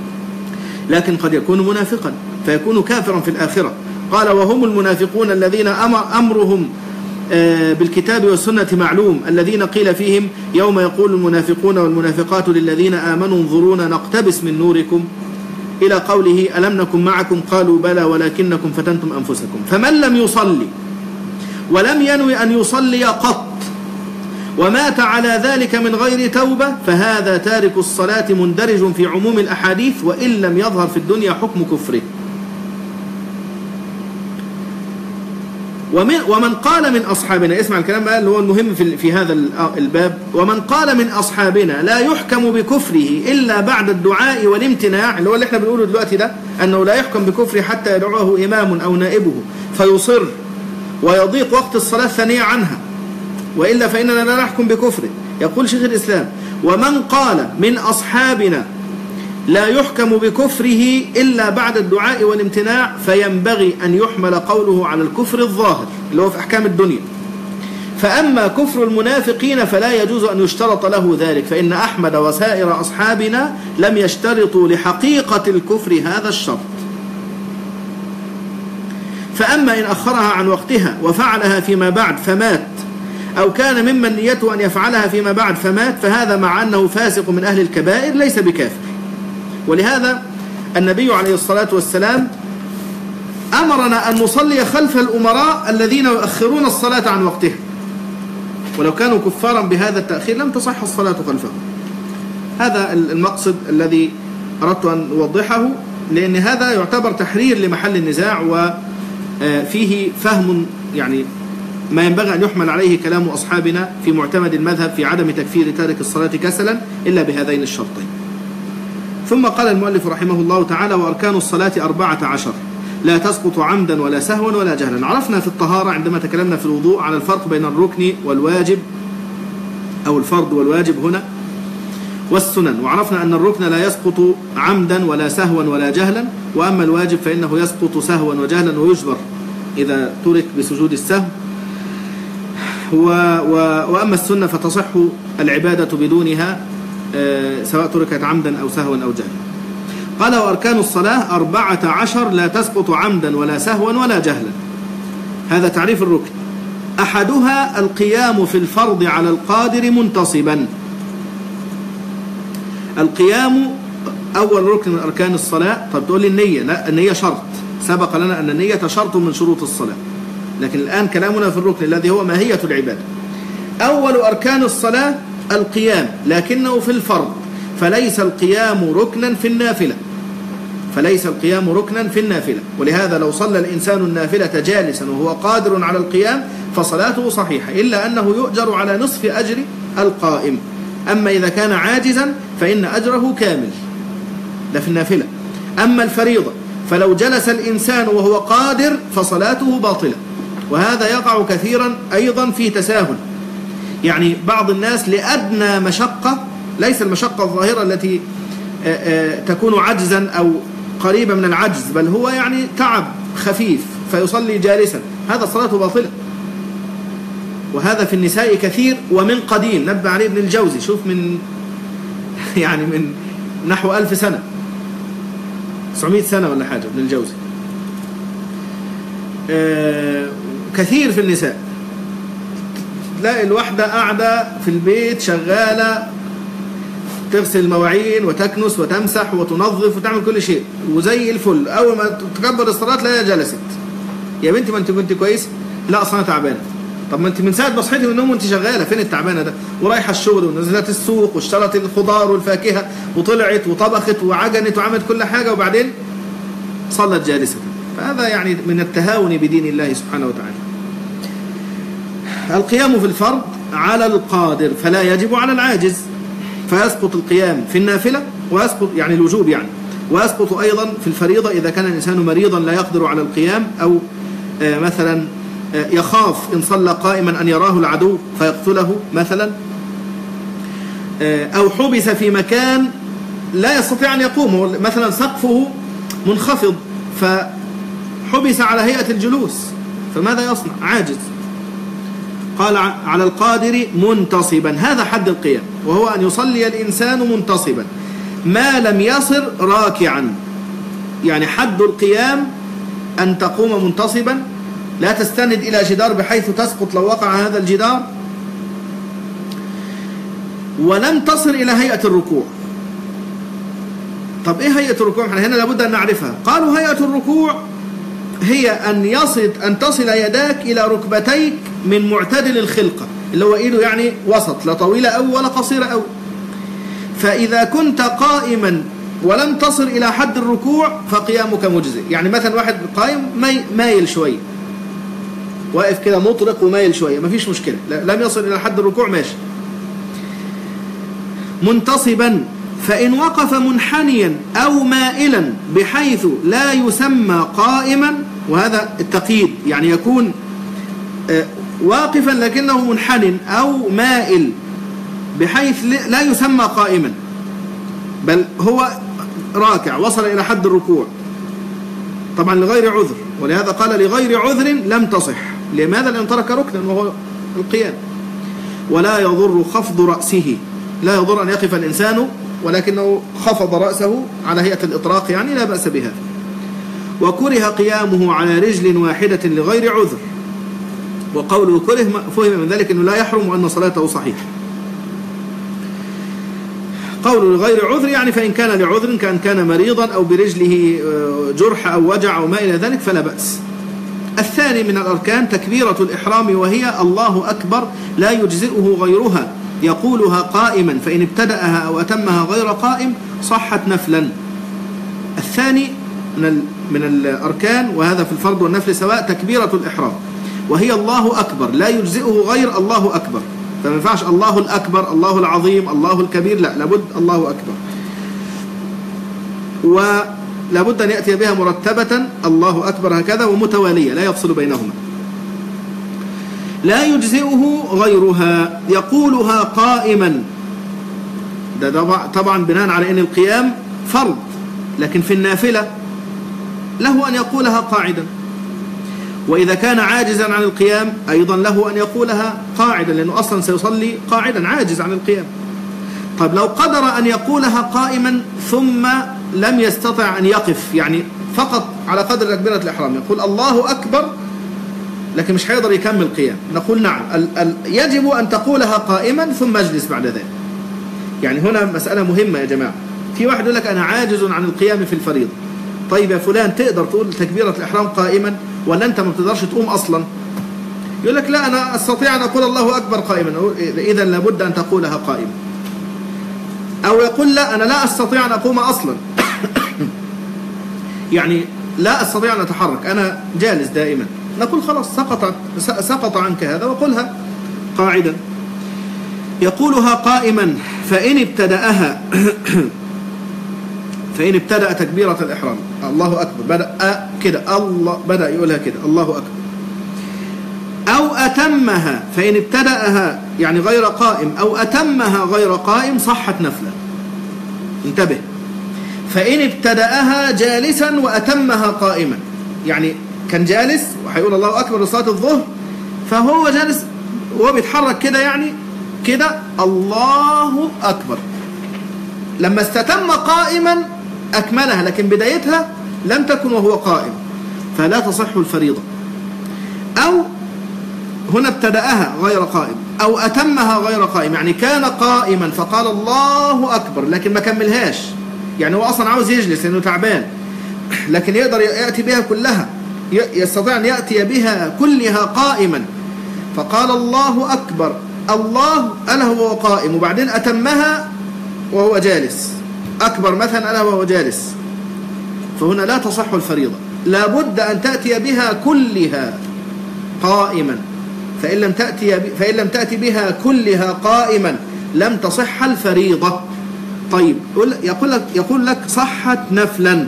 لكن قد يكون منافقا فيكون كافرا في الآخرة. قال: وهم المنافقون الذين أمر أمرهم بالكتاب والسنة معلوم، الذين قيل فيهم: يوم يقول المنافقون والمنافقات للذين آمنوا انظرونا نقتبس من نوركم، إلى قوله: ألم نكن معكم قالوا بلى ولكنكم فتنتم أنفسكم. فمن لم يصلي ولم ينوي أن يصلي قط ومات على ذلك من غير توبة فهذا تارك الصلاة مندرج في عموم الأحاديث وإن لم يظهر في الدنيا حكم كفره. ومن قال من أصحابنا، اسمع الكلام بقى اللي هو المهم في في هذا الباب: ومن قال من أصحابنا لا يحكم بكفره إلا بعد الدعاء والامتناع، اللي هو اللي احنا بنقوله دلوقتي ده، أنه لا يحكم بكفره حتى يدعوه إمام أو نائبه فيصر ويضيق وقت الصلاة الثانية عنها، وإلا فإننا لا نحكم بكفره. يقول شيخ الإسلام: ومن قال من أصحابنا لا يحكم بكفره إلا بعد الدعاء والامتناع فينبغي أن يحمل قوله على الكفر الظاهر اللي هو في أحكام الدنيا. فأما كفر المنافقين فلا يجوز أن يشترط له ذلك، فإن أحمد وسائر أصحابنا لم يشترطوا لحقيقة الكفر هذا الشرط. فأما إن أخرها عن وقتها وفعلها فيما بعد فمات، أو كان ممن نيته أن يفعلها فيما بعد فمات، فهذا مع أنه فاسق من أهل الكبائر ليس بكافر. ولهذا النبي عليه الصلاة والسلام أمرنا أن نصلي خلف الأمراء الذين يؤخرون الصلاة عن وقتها، ولو كانوا كفارا بهذا التأخير لم تصح الصلاة خلفهم. هذا المقصد الذي أردت أن أوضحه، لأن هذا يعتبر تحرير لمحل النزاع وفيه فهم يعني ما ينبغي أن يحمل عليه كلام أصحابنا في معتمد المذهب في عدم تكفير تارك الصلاة كسلا إلا بهذين الشرطين. ثم قال المؤلف رحمه الله تعالى: وأركان الصلاة أربعة عشر لا تسقط عمدا ولا سهوا ولا جهلا. عرفنا في الطهارة عندما تكلمنا في الوضوء على الفرق بين الركن والواجب أو الفرض والواجب هنا والسنن، وعرفنا أن الركن لا يسقط عمدا ولا سهوا ولا جهلا، وأما الواجب فإنه يسقط سهوا وجهلا ويجبر إذا ترك بسجود السهو، و و وأما السنة فتصح العبادة بدونها سواء تركت عمدا أو سهوا أو جهلا. قال: وأركان الصلاة أربعة عشر لا تسقط عمدا ولا سهوا ولا جهلا. هذا تعريف الركن. أحدها القيام في الفرض على القادر منتصبا. القيام أول ركن من أركان الصلاة. طب تقول لي النية؟ لا، النية شرط، سبق لنا أن النية شرط من شروط الصلاة، لكن الآن كلامنا في الركن الذي هو ماهية العبادة. أول أركان الصلاة القيام، لكنه في الفرض، فليس القيام ركنا في النافلة، فليس القيام ركنا في النافلة. ولهذا لو صلى الإنسان النافلة جالسا وهو قادر على القيام فصلاته صحيحة، إلا أنه يؤجر على نصف أجر القائم. أما إذا كان عاجزا فإن أجره كامل، ده في النافلة. أما الفريضة فلو جلس الإنسان وهو قادر فصلاته باطلة، وهذا يقع كثيرا أيضا في تساهل. يعني بعض الناس لأدنى مشقة، ليس المشقة الظاهرة التي تكون عجزا أو قريبة من العجز، بل هو يعني تعب خفيف فيصلي جالسا، هذا صلاته باطلة. وهذا في النساء كثير ومن قديم، نبه عليه ابن الجوزي، شوف من يعني من نحو ألف سنة، تسعمائة سنة ولا حاجة ابن الجوزي. كثير في النساء تلاقي الواحدة قاعدة في البيت شغالة تغسل المواعين وتكنس وتمسح وتنظف وتعمل كل شيء وزي الفل، أول ما تكبر الصلاة تلاقيها جلست. يا بنتي ما أنت كنت كويس؟ لا أصلا تعبانة. طب ما أنت من ساعة ما صحيتي من النوم وأنت شغالة، فين التعبانة ده؟ ورايحة الشغل ونزلت السوق واشترت الخضار والفاكهة وطلعت وطبخت وعجنت وعملت كل حاجة وبعدين صلت جالسة. فهذا يعني من التهاون بدين الله سبحانه وتعالى. القيام في الفرض على القادر فلا يجب على العاجز، فيسقط القيام في النافلة ويسقط يعني الوجوب يعني، ويسقط أيضا في الفريضة إذا كان الإنسان مريضا لا يقدر على القيام، أو مثلا يخاف إن صلى قائما أن يراه العدو فيقتله مثلا، أو حبس في مكان لا يستطيع أن يقوم، مثلا سقفه منخفض فحبس على هيئة الجلوس، فماذا يصنع؟ عاجز. قال: على القادر منتصبا، هذا حد القيام، وهو أن يصلي الإنسان منتصبا ما لم يصر راكعا. يعني حد القيام أن تقوم منتصبا، لا تستند إلى جدار بحيث تسقط لو وقع هذا الجدار، ولم تصل إلى هيئة الركوع. طب إيه هيئة الركوع؟ احنا هنا لابد أن نعرفها. قالوا هيئة الركوع هي أن يصل أن تصل يداك إلى ركبتيك من معتدل الخلقة، اللي هو إيده يعني وسط، لا طويلة أو ولا قصيرة أو. فإذا كنت قائما ولم تصل إلى حد الركوع فقيامك مجزئ. يعني مثلا واحد قائم مايل شوية، واقف كده مطرق ومايل شوية، ما فيش مشكلة، لم يصل إلى حد الركوع ماشي. منتصبا، فإن وقف منحنيا أو مائلا بحيث لا يسمى قائما، وهذا التقييد يعني يكون واقفا لكنه منحن أو مائل بحيث لا يسمى قائما، بل هو راكع وصل إلى حد الركوع، طبعا لغير عذر، ولهذا قال لغير عذر لم تصح. لماذا؟ لأن ترك ركنا وهو القيام. ولا يضر خفض رأسه، لا يضر أن يقف الإنسان ولكنه خفض رأسه على هيئة الإطراق، يعني لا بأس بهذا. وكره قيامه على رجل واحدة لغير عذر، وقوله كره فهم من ذلك أنه لا يحرم وأن صلاته صحيحة. قوله لغير عذر يعني فإن كان لعذر كأن كان مريضا أو برجله جرح أو وجع أو ما إلى ذلك فلا بأس. الثاني من الأركان تكبيرة الإحرام، وهي الله أكبر لا يجزئه غيرها، يقولها قائما، فإن ابتدأها أو أتمها غير قائم صحت نفلا. الثاني من من الأركان، وهذا في الفرض والنفل سواء، تكبيرة الإحرام، وهي الله أكبر لا يجزئه غير الله أكبر. فما ينفعش الله الأكبر، الله العظيم، الله الكبير، لا، لابد الله أكبر. ولا بد أن يأتي بها مرتبة الله أكبر هكذا ومتوالية لا يفصل بينهما. لا يجزئه غيرها، يقولها قائما. ده طبعا بناء على أن القيام فرض، لكن في النافلة له أن يقولها قاعدا. وإذا كان عاجزا عن القيام أيضا له أن يقولها قاعدا، لأنه أصلا سيصلي قاعدا عاجز عن القيام. طيب لو قدر أن يقولها قائما ثم لم يستطع أن يقف، يعني فقط على قدر تكبيرة الإحرام يقول الله أكبر لكن مش هيقدر يكمل قيام، نقول نعم ال ال يجب أن تقولها قائما ثم اجلس بعد ذلك. يعني هنا مسألة مهمة يا جماعة. في واحد يقول لك أنا عاجز عن القيام في الفريضة. طيب يا فلان تقدر تقول تكبيرة الإحرام قائما ولا أنت ما بتقدرش تقوم أصلا؟ يقول لك لا أنا أستطيع أن أقول الله أكبر قائما. إذا لابد أن تقولها قائما. أو يقول لا أنا لا أستطيع أن أقوم أصلا يعني لا أستطيع أن أتحرك، أنا جالس دائما. نقول خلاص سقط سقط عنك هذا وقلها قاعدا. يقولها قائما فإن ابتدأها فإن ابتدأ تكبيرة الإحرام الله أكبر بدأ كده الله بدأ يقولها كده الله أكبر، أو أتمها فإن ابتدأها يعني غير قائم أو أتمها غير قائم صحت نفلا. انتبه، فإن ابتدأها جالسا وأتمها قائما، يعني كان جالس وهيقول الله أكبر لصلاة الظهر فهو جالس وهو بيتحرك كده يعني كده الله أكبر، لما استتم قائما أكملها لكن بدايتها لم تكن وهو قائم فلا تصح الفريضة. أو هنا ابتدأها غير قائم أو أتمها غير قائم، يعني كان قائما فقال الله أكبر لكن ما كملهاش، يعني هو أصلا عاوز يجلس لأنه تعبان لكن يقدر يأتي بها كلها، يستطيع أن يأتي بها كلها قائما فقال الله أكبر الله ألا هو قائم وبعدين أتمها وهو جالس أكبر مثلا ألا وهو جالس، فهنا لا تصح الفريضة، لا بد أن تأتي بها كلها قائما. فإن لم تأتي فإن لم تأتي بها كلها قائما لم تصح الفريضة. طيب يقول لك يقول لك صحت نفلا.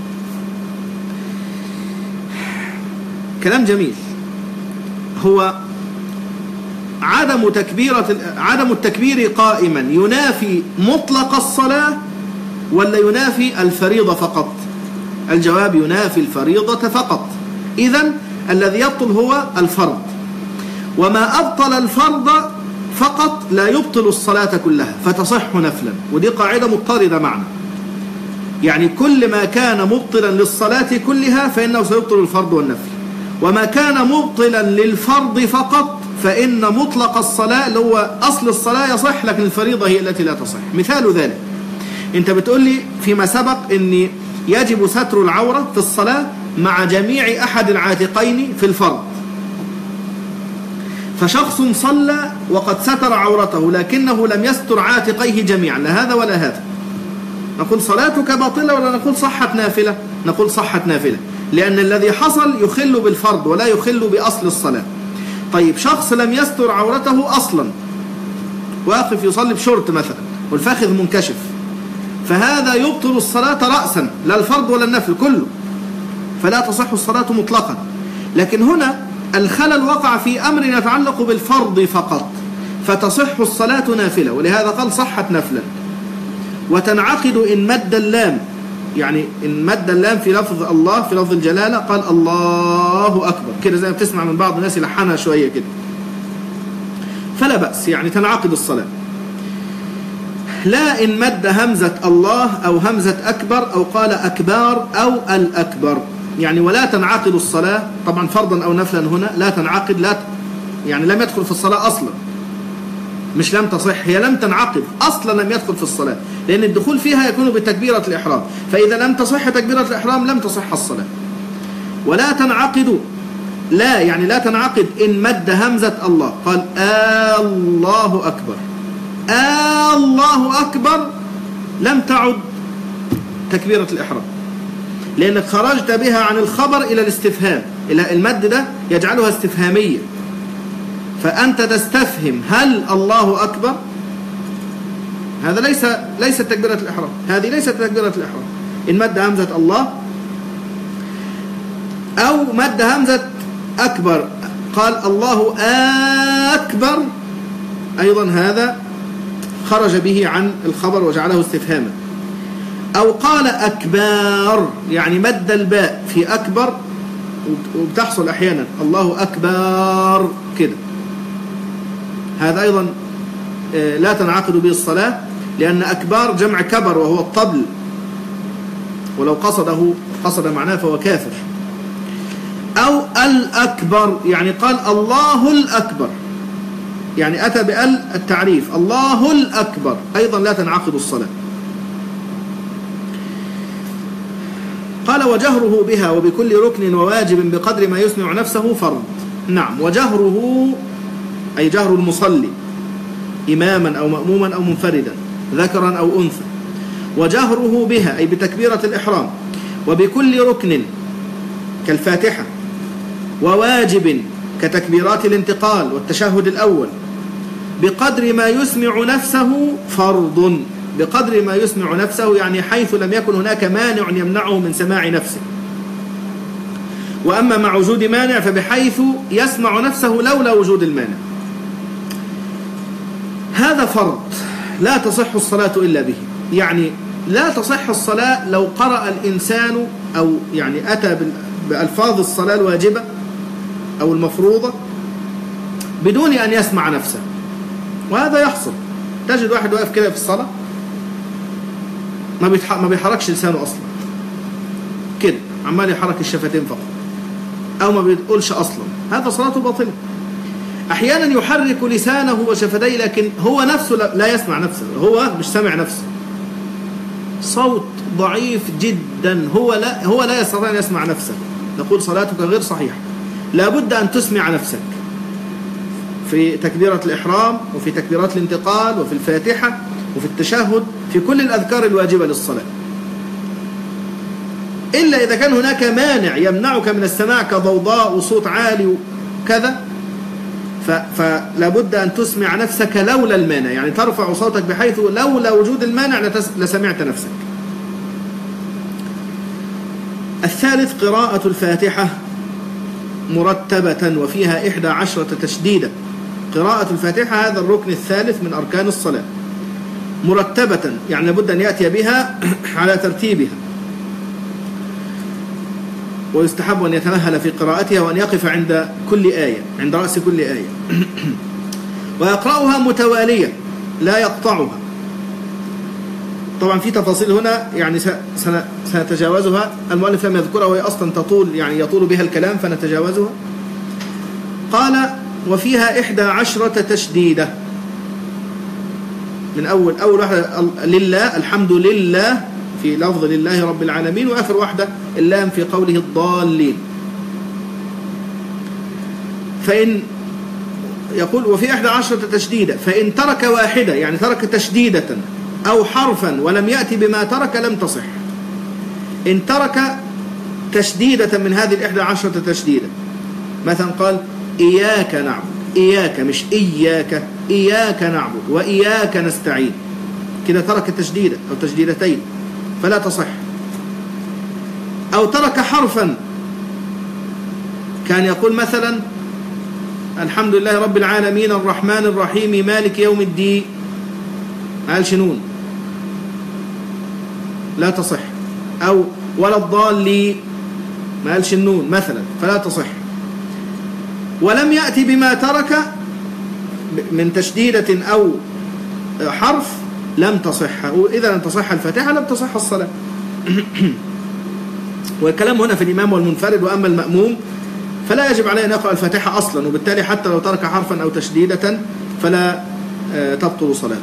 كلام جميل. هو عدم تكبيرة عدم التكبير قائما ينافي مطلق الصلاة ولا ينافي الفريضة فقط؟ الجواب ينافي الفريضة فقط. إذن الذي يبطل هو الفرض، وما أبطل الفرض فقط لا يبطل الصلاة كلها فتصح نفلا، ودي قاعدة مضطردة معنا. يعني كل ما كان مبطلا للصلاة كلها فإنه سيبطل الفرض والنفل، وما كان مبطلا للفرض فقط فإن مطلق الصلاة اللي هو أصل الصلاة يصح لكن الفريضة هي التي لا تصح. مثال ذلك أنت بتقول لي فيما سبق أن يجب ستر العورة في الصلاة مع جميع أحد العاتقين في الفرض، فشخص صلى وقد ستر عورته لكنه لم يستر عاتقيه جميعا، لا هذا ولا هذا، نقول صلاتك باطلة ولا نقول صحت نافلة؟ نقول صحت نافلة، لأن الذي حصل يخل بالفرض ولا يخل بأصل الصلاة. طيب شخص لم يستر عورته أصلا واقف يصلي بشورت مثلا والفخذ منكشف، فهذا يبطل الصلاة رأسا لا الفرض ولا النفل كله، فلا تصح الصلاة مطلقا. لكن هنا الخلل وقع في أمر يتعلق بالفرض فقط فتصح الصلاة نافلة، ولهذا قال صحت نفلا. وتنعقد إن مد اللام، يعني إن مد اللام في لفظ الله في لفظ الجلالة قال الله أكبر كده زي ما بتسمع من بعض الناس يلحنها شوية كده، فلا بأس يعني تنعقد الصلاة. لا إن مد همزة الله أو همزة أكبر أو قال أكبار أو الأكبر، يعني ولا تنعقد الصلاة طبعا فرضا أو نفلا، هنا لا تنعقد، لا يعني لم يدخل في الصلاة أصلا، مش لم تصح، هي لم تنعقد أصلا، لم يدخل في الصلاة، لأن الدخول فيها يكون بتكبيرة الإحرام، فإذا لم تصح تكبيرة الإحرام لم تصح الصلاة. ولا تنعقد، لا يعني لا تنعقد إن مد همزة الله قال آه الله أكبر، آه الله أكبر لم تعد تكبيرة الإحرام، لأنك خرجت بها عن الخبر إلى الاستفهام، إلى المد ده يجعلها استفهامية، فأنت تستفهم هل الله أكبر؟ هذا ليس ليست تكبيرة الإحرام، هذه ليست تكبيرة الإحرام، إن مد همزة الله أو مد همزة أكبر، قال الله أكبر، أيضا هذا خرج به عن الخبر وجعله استفهاما. أو قال أكبر يعني مد الباء في أكبر، وبتحصل أحيانا الله أكبر كده، هذا أيضا لا تنعقد به الصلاة، لأن أكبر جمع كبر وهو الطبل، ولو قصده قصد معناه فهو كافر. أو الأكبر يعني قال الله الأكبر، يعني أتى بأل التعريف الله الأكبر، أيضا لا تنعقد الصلاة. قال وجهره بها وبكل ركن وواجب بقدر ما يسمع نفسه فرض. نعم، وجهره أي جهر المصلي إماما أو مأموما أو منفردا ذكرا أو أنثى، وجهره بها أي بتكبيرة الإحرام وبكل ركن كالفاتحة، وواجب كتكبيرات الانتقال والتشهد الأول، بقدر ما يسمع نفسه فرض. بقدر ما يسمع نفسه يعني حيث لم يكن هناك مانع يمنعه من سماع نفسه، وأما مع وجود مانع فبحيث يسمع نفسه لولا وجود المانع. هذا فرض لا تصح الصلاة إلا به، يعني لا تصح الصلاة لو قرأ الإنسان أو يعني أتى بألفاظ الصلاة الواجبة أو المفروضة بدون أن يسمع نفسه، وهذا يحصل. تجد واحد واقف كده في الصلاة ما بيحركش لسانه أصلا كده، عمال يحرك الشفتين فقط أو ما بيقولش أصلا، هذا صلاته باطلة. أحيانا يحرك لسانه وشفتيه لكن هو نفسه لا يسمع نفسه، هو مش سمع نفسه، صوت ضعيف جدا، هو لا هو لا يستطيع أن يسمع نفسه، نقول صلاتك غير صحيحة. لابد أن تسمع نفسك في تكبيرة الإحرام وفي تكبيرات الانتقال وفي الفاتحة وفي التشهد، في كل الأذكار الواجبة للصلاة، إلا إذا كان هناك مانع يمنعك من السماع كضوضاء وصوت عالي وكذا، فلا بد أن تسمع نفسك لولا المانع، يعني ترفع صوتك بحيث لولا وجود المانع لسمعت نفسك. الثالث قراءة الفاتحة مرتبة وفيها إحدى عشرة تشديدة. قراءة الفاتحة هذا الركن الثالث من أركان الصلاة، مرتبة يعني لابد أن يأتي بها على ترتيبها، ويستحب أن يتمهل في قراءتها وأن يقف عند كل آية، عند رأس كل آية، ويقرأها متوالية لا يقطعها. طبعا في تفاصيل هنا يعني سنتجاوزها، المؤلف لم يذكرها وهي أصلا تطول، يعني يطول بها الكلام فنتجاوزها. قال وفيها إحدى عشرة تشديدة، من أول أول واحدة لله، الحمد لله في لفظ لله رب العالمين، وآخر واحدة اللام في قوله الضالين. فإن يقول وفي إحدى عشرة تشديدة، فإن ترك واحدة يعني ترك تشديدة أو حرفا ولم يأتي بما ترك لم تصح. إن ترك تشديدة من هذه الإحدى عشرة تشديدة، مثلا قال إياك نعبد، إياك مش إياك، إياك نعبد وإياك نستعين، كده ترك تشديدة أو تشديدتين فلا تصح. أو ترك حرفا، كان يقول مثلا الحمد لله رب العالمين الرحمن الرحيم مالك يوم الدين، ما قالش نون لا تصح. أو ولا الضالين ما قالش النون مثلا فلا تصح. ولم يأتي بما ترك من تشديدة أو حرف لم تصح، وإذا لم تصح الفاتحة لم تصح الصلاة. والكلام هنا في الإمام والمنفرد، وأما المأموم فلا يجب عليه أن يقرأ الفاتحة أصلا، وبالتالي حتى لو ترك حرفا أو تشديدة فلا تبطل صلاته.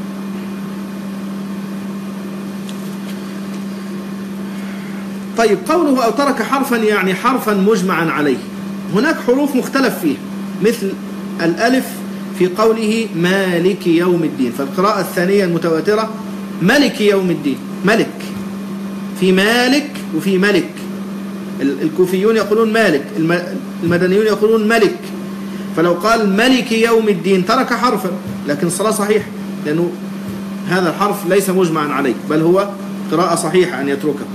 طيب قوله أو ترك حرفا يعني حرفا مجمعا عليه، هناك حروف مختلف فيها، مثل الألف في قوله مالك يوم الدين، فالقراءة الثانية المتواترة ملك يوم الدين، ملك، في مالك وفي ملك. الكوفيون يقولون مالك، المدنيون يقولون ملك. فلو قال ملك يوم الدين ترك حرفا، لكن الصلاة صحيح، لأنه هذا الحرف ليس مجمعا عليه، بل هو قراءة صحيحة أن يتركه،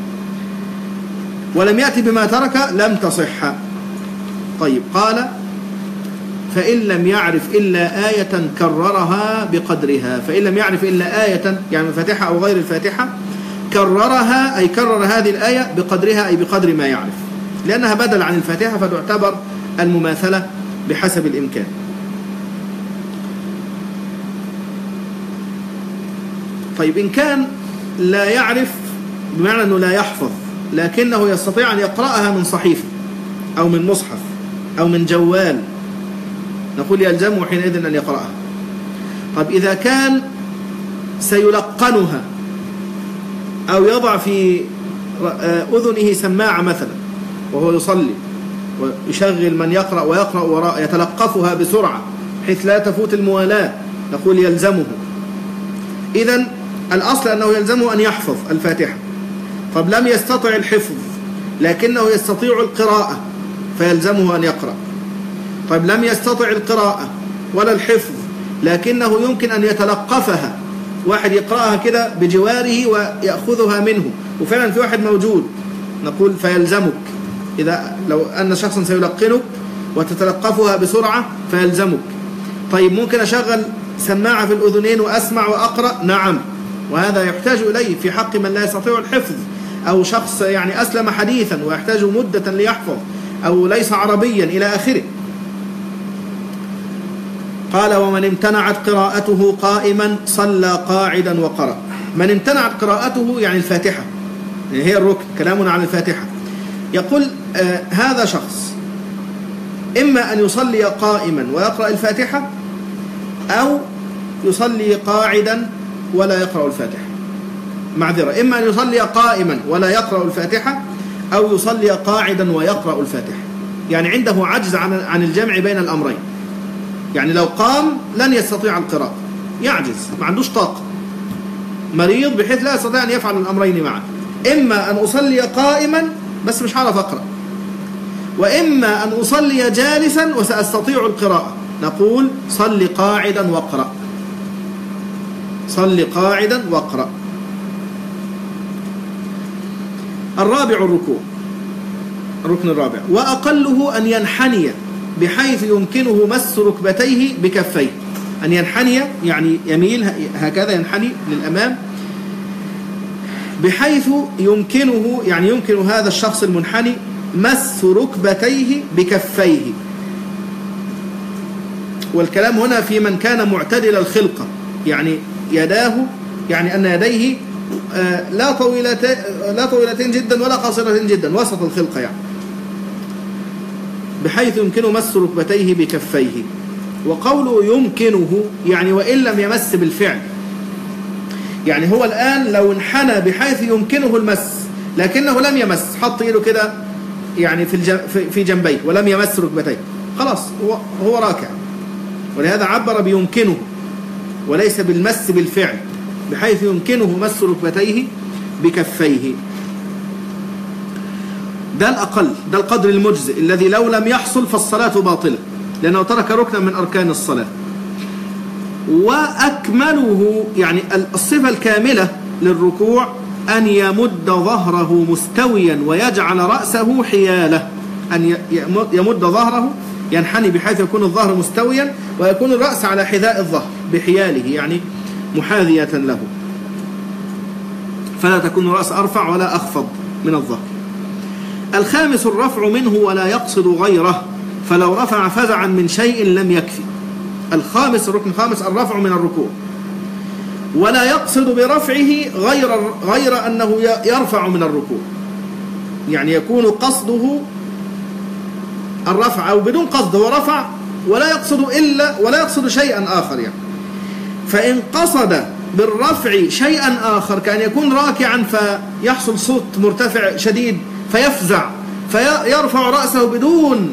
ولم يأتي بما ترك لم تصح. طيب قال فإن لم يعرف إلا آية كررها بقدرها، فإن لم يعرف إلا آية يعني الفاتحة أو غير الفاتحة كررها أي كرر هذه الآية بقدرها أي بقدر ما يعرف، لأنها بدل عن الفاتحة فتعتبر المماثلة بحسب الإمكان. طيب إن كان لا يعرف بمعنى أنه لا يحفظ لكنه يستطيع أن يقرأها من صحيفة أو من مصحف أو من جوال، نقول يلزمه حينئذ أن يقرأها. طيب إذا كان سيلقنها أو يضع في أذنه سماعة مثلا وهو يصلي ويشغل من يقرأ ويقرأ وراء يتلقفها بسرعة حيث لا تفوت الموالاة، نقول يلزمه. إذن الأصل أنه يلزمه أن يحفظ الفاتحة. طب لم يستطع الحفظ لكنه يستطيع القراءة فيلزمه أن يقرأ. طيب لم يستطع القراءة ولا الحفظ لكنه يمكن أن يتلقفها، واحد يقرأها كده بجواره ويأخذها منه وفعلا في واحد موجود، نقول فيلزمك. إذا لو أن شخصا سيلقنك وتتلقفها بسرعة فيلزمك. طيب ممكن أشغل سماعة في الأذنين وأسمع وأقرأ؟ نعم، وهذا يحتاج إليه في حق من لا يستطيع الحفظ، أو شخص يعني أسلم حديثا ويحتاج مدة ليحفظ، أو ليس عربيا إلى آخره. قال ومن امتنعت قراءته قائما صلى قاعدا وقرأ. من امتنعت قراءته يعني الفاتحة، يعني هي الركن، كلامنا عن الفاتحة. يقول آه هذا شخص إما أن يصلي قائما ويقرأ الفاتحة أو يصلي قاعدا ولا يقرأ الفاتحة. معذرة، إما أن يصلي قائما ولا يقرأ الفاتحة أو يصلي قاعدا ويقرأ الفاتحة، يعني عنده عجز عن عن الجمع بين الأمرين. يعني لو قام لن يستطيع القراءة، يعجز، ما عندوش طاقة، مريض بحيث لا يستطيع أن يفعل الأمرين معا. إما أن أصلي قائما بس مش عارف أقرأ، وإما أن أصلي جالسا وسأستطيع القراءة، نقول صل قاعدا واقرأ، صل قاعدا واقرأ. الرابع الركوع، الركن الرابع، وأقله أن ينحني بحيث يمكنه مس ركبتيه بكفيه. أن ينحني يعني يميل هكذا، ينحني للأمام بحيث يمكنه يعني يمكن هذا الشخص المنحني مس ركبتيه بكفيه. والكلام هنا في من كان معتدل الخلقة، يعني يداه يعني أن يديه لا طويلتين لا طويلتين جدا ولا قصيرتين جدا، وسط الخلقة يعني، بحيث يمكنه مس ركبتيه بكفيه. وقوله يمكنه يعني وإن لم يمس بالفعل، يعني هو الآن لو انحنى بحيث يمكنه المس لكنه لم يمس، حط إيده كده يعني في في جنبيه ولم يمس ركبتيه، خلاص هو هو راكع. ولهذا عبر بيمكنه وليس بالمس بالفعل، بحيث يمكنه مس ركبتيه بكفيه. ده الأقل، ده القدر المجزئ الذي لو لم يحصل فالصلاة باطلة، لأنه ترك ركنا من أركان الصلاة. وأكمله يعني الصفة الكاملة للركوع أن يمد ظهره مستويا ويجعل رأسه حياله، أن يمد ظهره ينحني بحيث يكون الظهر مستويا ويكون الرأس على حذاء الظهر بحياله، يعني محاذية له، فلا تكون الرأس أرفع ولا أخفض من الظهر. الخامس الرفع منه ولا يقصد غيره، فلو رفع فزعا من شيء لم يكفي. الخامس الركن الخامس الرفع من الركوع، ولا يقصد برفعه غير غير أنه يرفع من الركوع، يعني يكون قصده الرفع أو بدون قصد، هو رفع ولا يقصد إلا ولا يقصد شيئا آخر يعني. فإن قصد بالرفع شيئا آخر كأن يكون راكعا فيحصل صوت مرتفع شديد فيفزع فيرفع رأسه بدون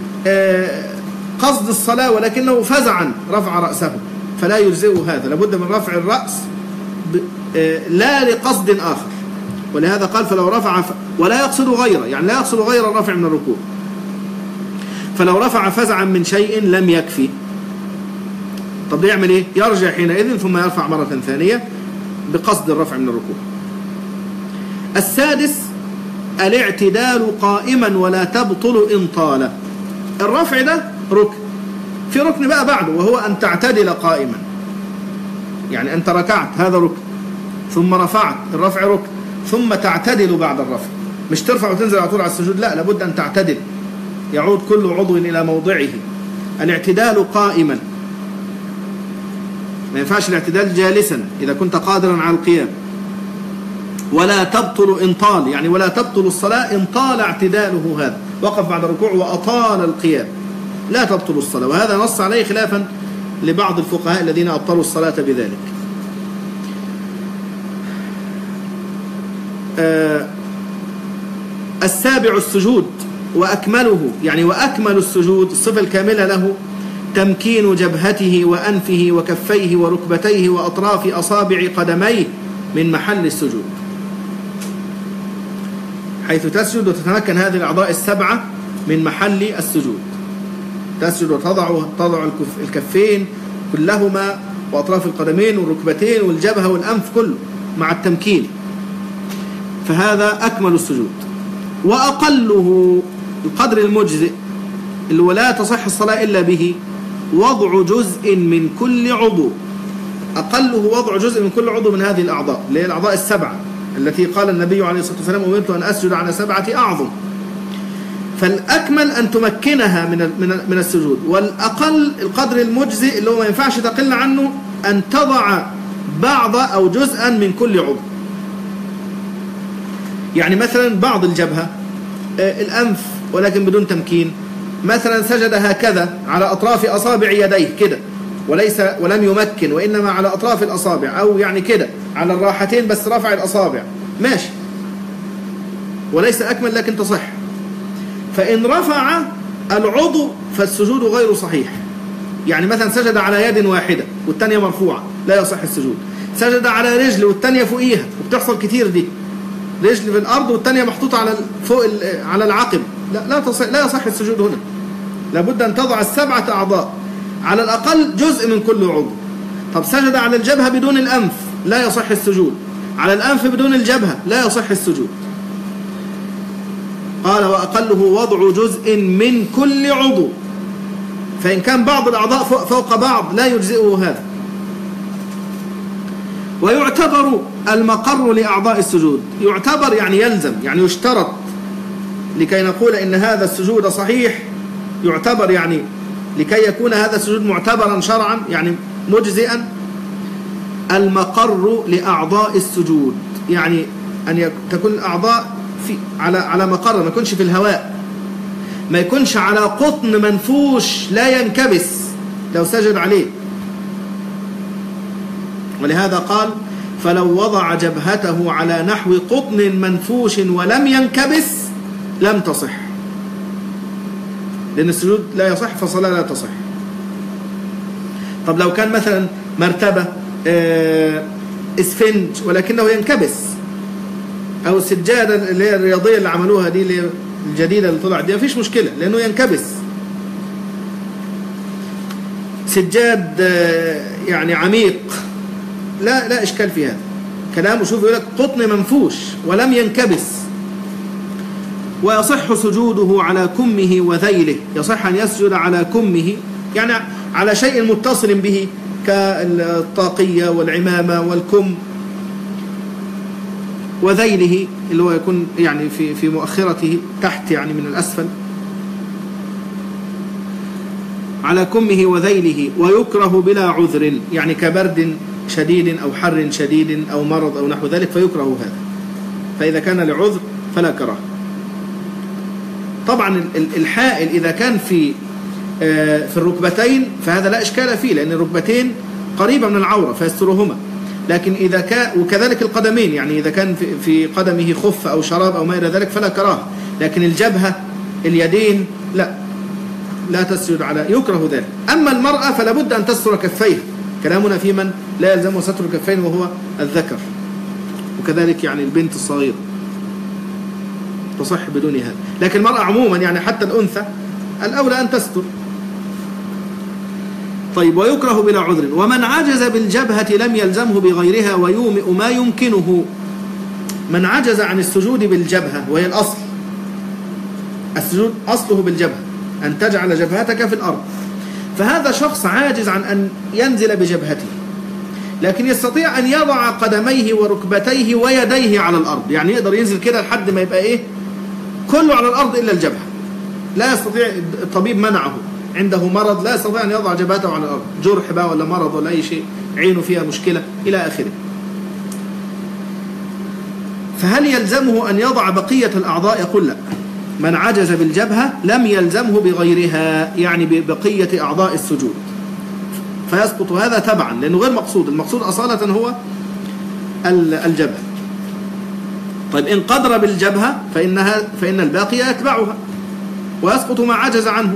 قصد الصلاة ولكنه فزعا رفع رأسه، فلا يجزئه هذا، لابد من رفع الرأس لا لقصد آخر. ولهذا قال فلو رفع ف... ولا يقصد غيره، يعني لا يقصد غير الرفع من الركوع. فلو رفع فزعا من شيء لم يكفي. طب يعمل ايه؟ يرجع حينئذ ثم يرفع مرة ثانية بقصد الرفع من الركوع. السادس الاعتدال قائما ولا تبطل إن طال. الرفع ده ركن، في ركن بقى بعده وهو أن تعتدل قائما، يعني أنت ركعت هذا ركن، ثم رفعت الرفع ركن، ثم تعتدل بعد الرفع، مش ترفع وتنزل على طول على السجود، لا، لابد أن تعتدل، يعود كل عضو إلى موضعه. الاعتدال قائما، ما ينفعش الاعتدال جالسا إذا كنت قادرا على القيام. ولا تبطل إن طال، يعني ولا تبطل الصلاة إن طال اعتداله، هذا وقف بعد الركوع وأطال القيام لا تبطل الصلاة، وهذا نص عليه خلافا لبعض الفقهاء الذين أبطلوا الصلاة بذلك. آه السابع السجود وأكمله، يعني وأكمل السجود الصفة الكاملة له تمكين جبهته وأنفه وكفيه وركبتيه وأطراف أصابع قدميه من محل السجود، حيث تسجد وتتمكن هذه الأعضاء السبعة من محل السجود. تسجد وتضع تضع الكفين كلهما وأطراف القدمين والركبتين والجبهة والأنف كله مع التمكين، فهذا أكمل السجود. وأقله القدر المجزئ اللي ولا تصح الصلاة إلا به وضع جزء من كل عضو، أقله وضع جزء من كل عضو من هذه الأعضاء اللي هي الأعضاء السبعة التي قال النبي عليه الصلاة والسلام أمرت أن أسجد على سبعة أعظم، فالأكمل أن تمكنها من من من السجود، والأقل القدر المجزئ اللي هو ما ينفعش تقل عنه أن تضع بعض أو جزءا من كل عضو. يعني مثلا بعض الجبهة، الأنف ولكن بدون تمكين، مثلا سجد هكذا على أطراف أصابع يديه كده وليس ولم يمكن، وإنما على أطراف الأصابع، أو يعني كده على الراحتين بس رفع الأصابع، ماشي وليس أكمل لكن تصح. فإن رفع العضو فالسجود غير صحيح، يعني مثلا سجد على يد واحدة والتانية مرفوعة لا يصح السجود، سجد على رجل والتانية فوقيها، وبتحصل كتير دي، رجل في الأرض والتانية محطوطة على فوق على العقب، لا لا تصح لا يصح السجود هنا، لابد أن تضع السبعة أعضاء على الأقل جزء من كل عضو. طب سجد على الجبهة بدون الأنف لا يصح السجود، على الأنف بدون الجبهة لا يصح السجود. قال وأقله وضع جزء من كل عضو، فإن كان بعض الأعضاء فوق بعض لا يجزئه هذا. ويعتبر المقر لأعضاء السجود، يعتبر يعني يلزم، يعني يشترط لكي نقول إن هذا السجود صحيح، يعتبر يعني لكي يكون هذا السجود معتبرا شرعا يعني مجزئا، المقر لأعضاء السجود، يعني أن تكون الأعضاء في على على مقر، ما يكونش في الهواء، ما يكونش على قطن منفوش لا ينكبس لو سجد عليه. ولهذا قال فلو وضع جبهته على نحو قطن منفوش ولم ينكبس لم تصح، لأن السجود لا يصح فالصلاة لا تصح. طب لو كان مثلا مرتبة اسفنج ولكنه ينكبس، أو السجادة اللي هي الرياضية اللي عملوها دي اللي الجديدة اللي طلعت دي مفيش مشكلة لأنه ينكبس. سجاد يعني عميق لا لا إشكال في هذا كلامه. شوف يقول لك قطن منفوش ولم ينكبس. ويصح سجوده على كمه وذيله، يصح أن يسجد على كمه يعني على شيء متصل به كالطاقية والعمامة والكم، وذيله اللي هو يكون يعني في في مؤخرته تحت يعني من الأسفل، على كمه وذيله. ويكره بلا عذر يعني كبرد شديد أو حر شديد أو مرض أو نحو ذلك فيكره هذا، فإذا كان لعذر فلا كراهة. طبعا الحائل إذا كان في في الركبتين فهذا لا إشكال فيه، لأن الركبتين قريبة من العورة فيسترهما. لكن إذا كان وكذلك القدمين، يعني إذا كان في قدمه خف أو شراب أو ما إلى ذلك فلا كراهة. لكن الجبهة اليدين لا لا تسجد على، يكره ذلك. أما المرأة فلا بد أن تستر كفيها، كلامنا في من لا يلزم ستر الكفين وهو الذكر، وكذلك يعني البنت الصغيرة تصح بدون هذا. لكن المرأة عموما يعني حتى الأنثى الأولى أن تستر. طيب ويكره بلا عذر. ومن عجز بالجبهة لم يلزمه بغيرها ويومئ ما يمكنه، من عجز عن السجود بالجبهة، وهي الأصل، السجود أصله بالجبهة، أن تجعل جبهتك في الأرض، فهذا شخص عاجز عن أن ينزل بجبهته، لكن يستطيع أن يضع قدميه وركبتيه ويديه على الأرض، يعني يقدر ينزل كده لحد ما يبقى إيه كله على الأرض إلا الجبهة. لا يستطيع، الطبيب منعه، عنده مرض لا يستطيع أن يضع جبهته على الأرض، جرح بقى ولا مرض ولا أي شيء، عينه فيها مشكلة إلى آخره. فهل يلزمه أن يضع بقية الأعضاء؟ يقول لا، من عجز بالجبهة لم يلزمه بغيرها، يعني ببقية أعضاء السجود، فيسقط هذا تبعا، لأنه غير مقصود، المقصود أصالة هو الجبهة. طيب إن قدر بالجبهة فإنها فإن الباقي يتبعها ويسقط ما عجز عنه.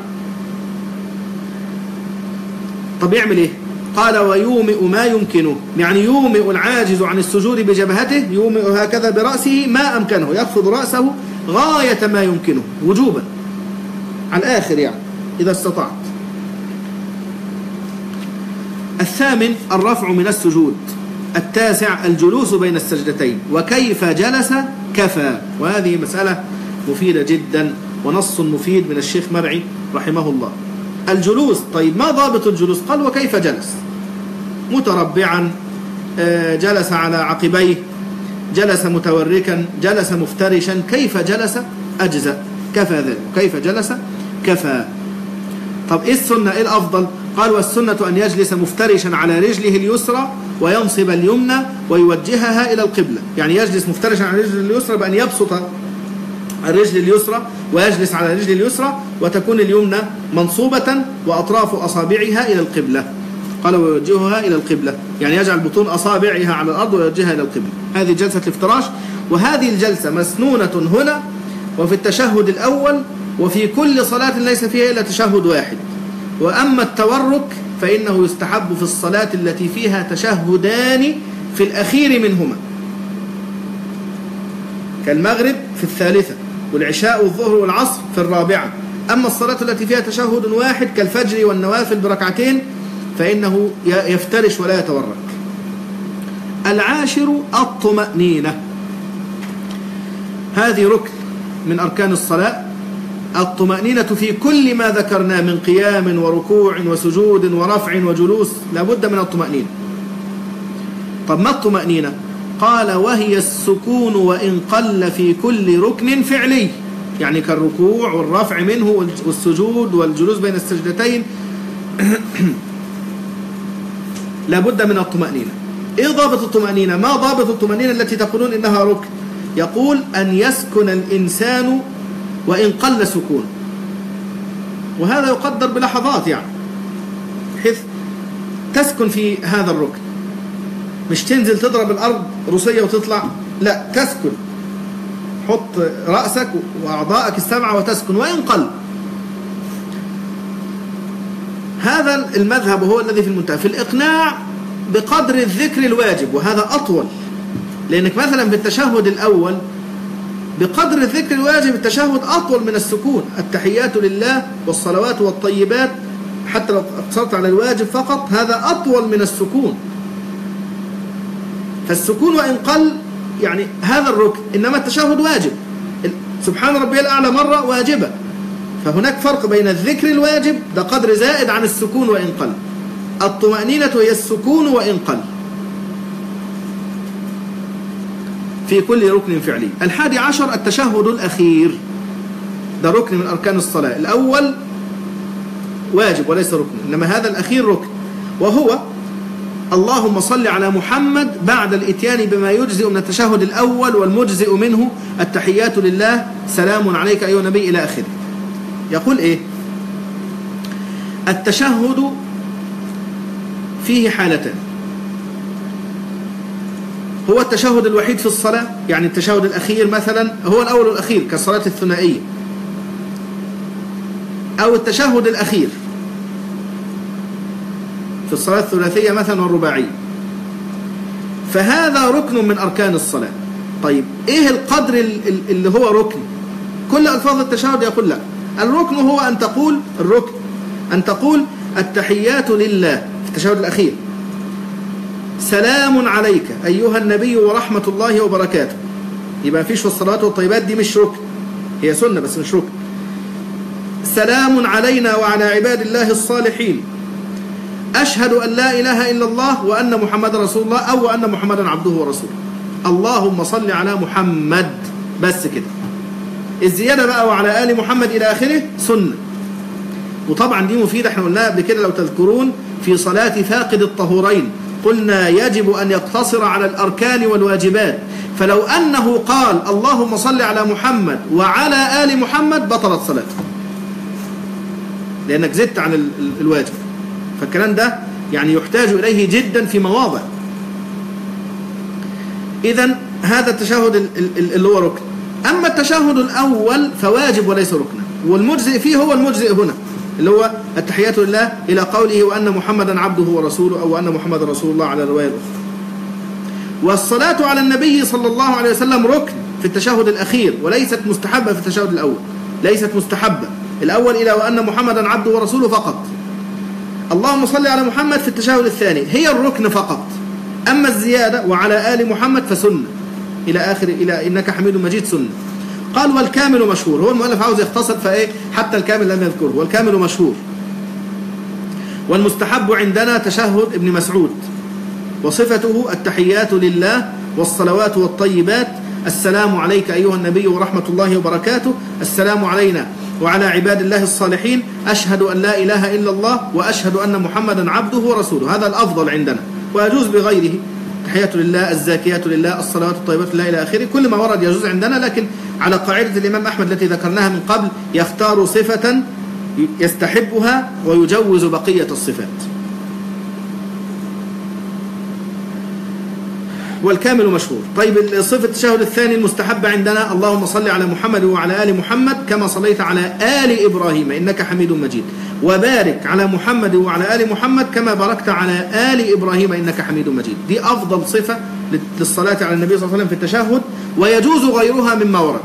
طب يعمل إيه؟ قال ويومئ ما يمكنه، يعني يومئ العاجز عن السجود بجبهته، يومئ هكذا برأسه ما أمكنه، يخفض رأسه غاية ما يمكنه وجوبا على الآخر، يعني إذا استطعت. الثامن الرفع من السجود. التاسع الجلوس بين السجدتين، وكيف جلس كفى، وهذه مسألة مفيدة جدا ونص مفيد من الشيخ مرعي رحمه الله. الجلوس، طيب ما ضابط الجلوس؟ قال وكيف جلس، متربعا، جلس على عقبيه، جلس متوركا، جلس مفترشا، كيف جلس أجزأ، كفى ذلك، كيف جلس كفى. طب إيه السنة، إيه الأفضل؟ قال والسنة أن يجلس مفترشا على رجله اليسرى وينصب اليمنى ويوجهها إلى القبلة، يعني يجلس مفترشا على رجله اليسرى بأن يبسط الرجل اليسرى ويجلس على الرجل اليسرى، وتكون اليمنى منصوبة وأطراف أصابعها إلى القبلة. قال ويوجهها إلى القبلة، يعني يجعل بطون أصابعها على الأرض ويوجهها إلى القبلة. هذه جلسة الافتراش، وهذه الجلسة مسنونة هنا وفي التشهد الأول، وفي كل صلاة ليس فيها إلا تشهد واحد. وأما التورك فإنه يستحب في الصلاة التي فيها تشهدان في الأخير منهما، كالمغرب في الثالثة، والعشاء والظهر والعصر في الرابعة. أما الصلاة التي فيها تشهد واحد كالفجر والنوافل بركعتين فإنه يفترش ولا يتورك. العاشر الطمأنينة، هذه ركن من أركان الصلاة. الطمأنينة في كل ما ذكرناه من قيام وركوع وسجود ورفع وجلوس، لابد من الطمأنينة. طب ما الطمأنينة؟ قال وهي السكون وإن قل في كل ركن فعلي، يعني كالركوع والرفع منه والسجود والجلوس بين السجدتين لابد من الطمأنينة. إيه ضابط الطمأنينة؟ ما ضابط الطمأنينة التي تقولون إنها ركن؟ يقول أن يسكن الإنسان وإن قل سكون، وهذا يقدر بلحظات، يعني بحيث تسكن في هذا الركن، مش تنزل تضرب الأرض روسية وتطلع، لا، تسكن، حط رأسك وأعضائك السبعة وتسكن وإن قل. هذا المذهب هو الذي في المنتهى في الإقناع بقدر الذكر الواجب، وهذا أطول، لأنك مثلا في التشهد الأول بقدر الذكر الواجب التشهد أطول من السكون، التحيات لله والصلوات والطيبات، حتى لو اقتصرت على الواجب فقط هذا أطول من السكون. فالسكون وإن قل يعني هذا الركن، إنما التشهد واجب، سبحان ربي الأعلى مرة واجبة، فهناك فرق بين الذكر الواجب ده قدر زائد عن السكون وإن قل. الطمأنينة هي السكون وإن قل في كل ركن فعلي. الحادي عشر التشهد الأخير، ده ركن من أركان الصلاة. الأول واجب وليس ركن، إنما هذا الأخير ركن، وهو اللهم صل على محمد بعد الإتيان بما يجزئ من التشهد الأول، والمجزئ منه التحيات لله، سلام عليك أيها النبي، إلى آخره. يقول إيه؟ التشهد فيه حالتان، هو التشهد الوحيد في الصلاة، يعني التشهد الأخير مثلا هو الأول والأخير كالصلاة الثنائية، أو التشهد الأخير في الصلاة الثلاثية مثلا والرباعية، فهذا ركن من أركان الصلاة. طيب إيه القدر اللي هو ركن؟ كل ألفاظ التشهد يقول لا، الركن هو أن تقول الركن أن تقول التحيات لله في التشهد الأخير، سلام عليك أيها النبي ورحمة الله وبركاته، يبقى مفيش في الصلوات والطيبات دي مش ركن، هي سنة بس مش ركن. سلام علينا وعلى عباد الله الصالحين، أشهد أن لا إله إلا الله وأن محمد رسول الله أو أن محمدا عبده ورسوله. اللهم صل على محمد، بس كده. الزيادة بقى وعلى آل محمد إلى آخره سنة، وطبعا دي مفيدة، احنا قلناها قبل كده لو تذكرون في صلاة فاقد الطهورين، قلنا يجب أن يقتصر على الأركان والواجبات، فلو أنه قال اللهم صل على محمد وعلى آل محمد بطلت صلاته، لأنك زدت عن الواجب. فالكلام ده يعني يحتاج إليه جدا في مواضع. إذن هذا التشهد اللي هو ركن. أما التشهد الأول فواجب وليس ركنا، والمجزئ فيه هو المجزئ هنا اللي هو التحيات لله إلى قوله وأن محمدا عبده ورسوله أو أن محمد رسول الله على الرواية الأخرى. والصلاة على النبي صلى الله عليه وسلم ركن في التشهد الأخير، وليست مستحبة في التشهد الأول، ليست مستحبة. الأول إلى وأن محمدا عبده ورسوله فقط. اللهم صل على محمد في التشهد الثاني هي الركن فقط. أما الزيادة وعلى آل محمد فسنة إلى آخر إلى إنك حميد مجيد سنة. قال والكامل مشهور، هو المؤلف عاوز يختصر فإيه حتى الكامل لم يذكره، والكامل مشهور. والمستحب عندنا تشهد ابن مسعود، وصفته التحيات لله والصلوات والطيبات، السلام عليك أيها النبي ورحمة الله وبركاته، السلام علينا وعلى عباد الله الصالحين، أشهد أن لا إله إلا الله وأشهد أن محمدا عبده ورسوله. هذا الأفضل عندنا، ويجوز بغيره، تحيات لله، الزاكيات لله، الصلوات الطيبات لله إلى آخره. كل ما ورد يجوز عندنا، لكن على قاعدة الإمام أحمد التي ذكرناها من قبل، يختار صفة يستحبها ويجوز بقية الصفات. والكامل مشهور. طيب الصفة التشهد الثاني المستحب عندنا اللهم صل على محمد وعلى آل محمد كما صليت على آل إبراهيم إنك حميد مجيد، وبارك على محمد وعلى آل محمد كما باركت على آل إبراهيم إنك حميد مجيد. دي أفضل صفة للصلاة على النبي صلى الله عليه وسلم في التشهد، ويجوز غيرها مما ورد.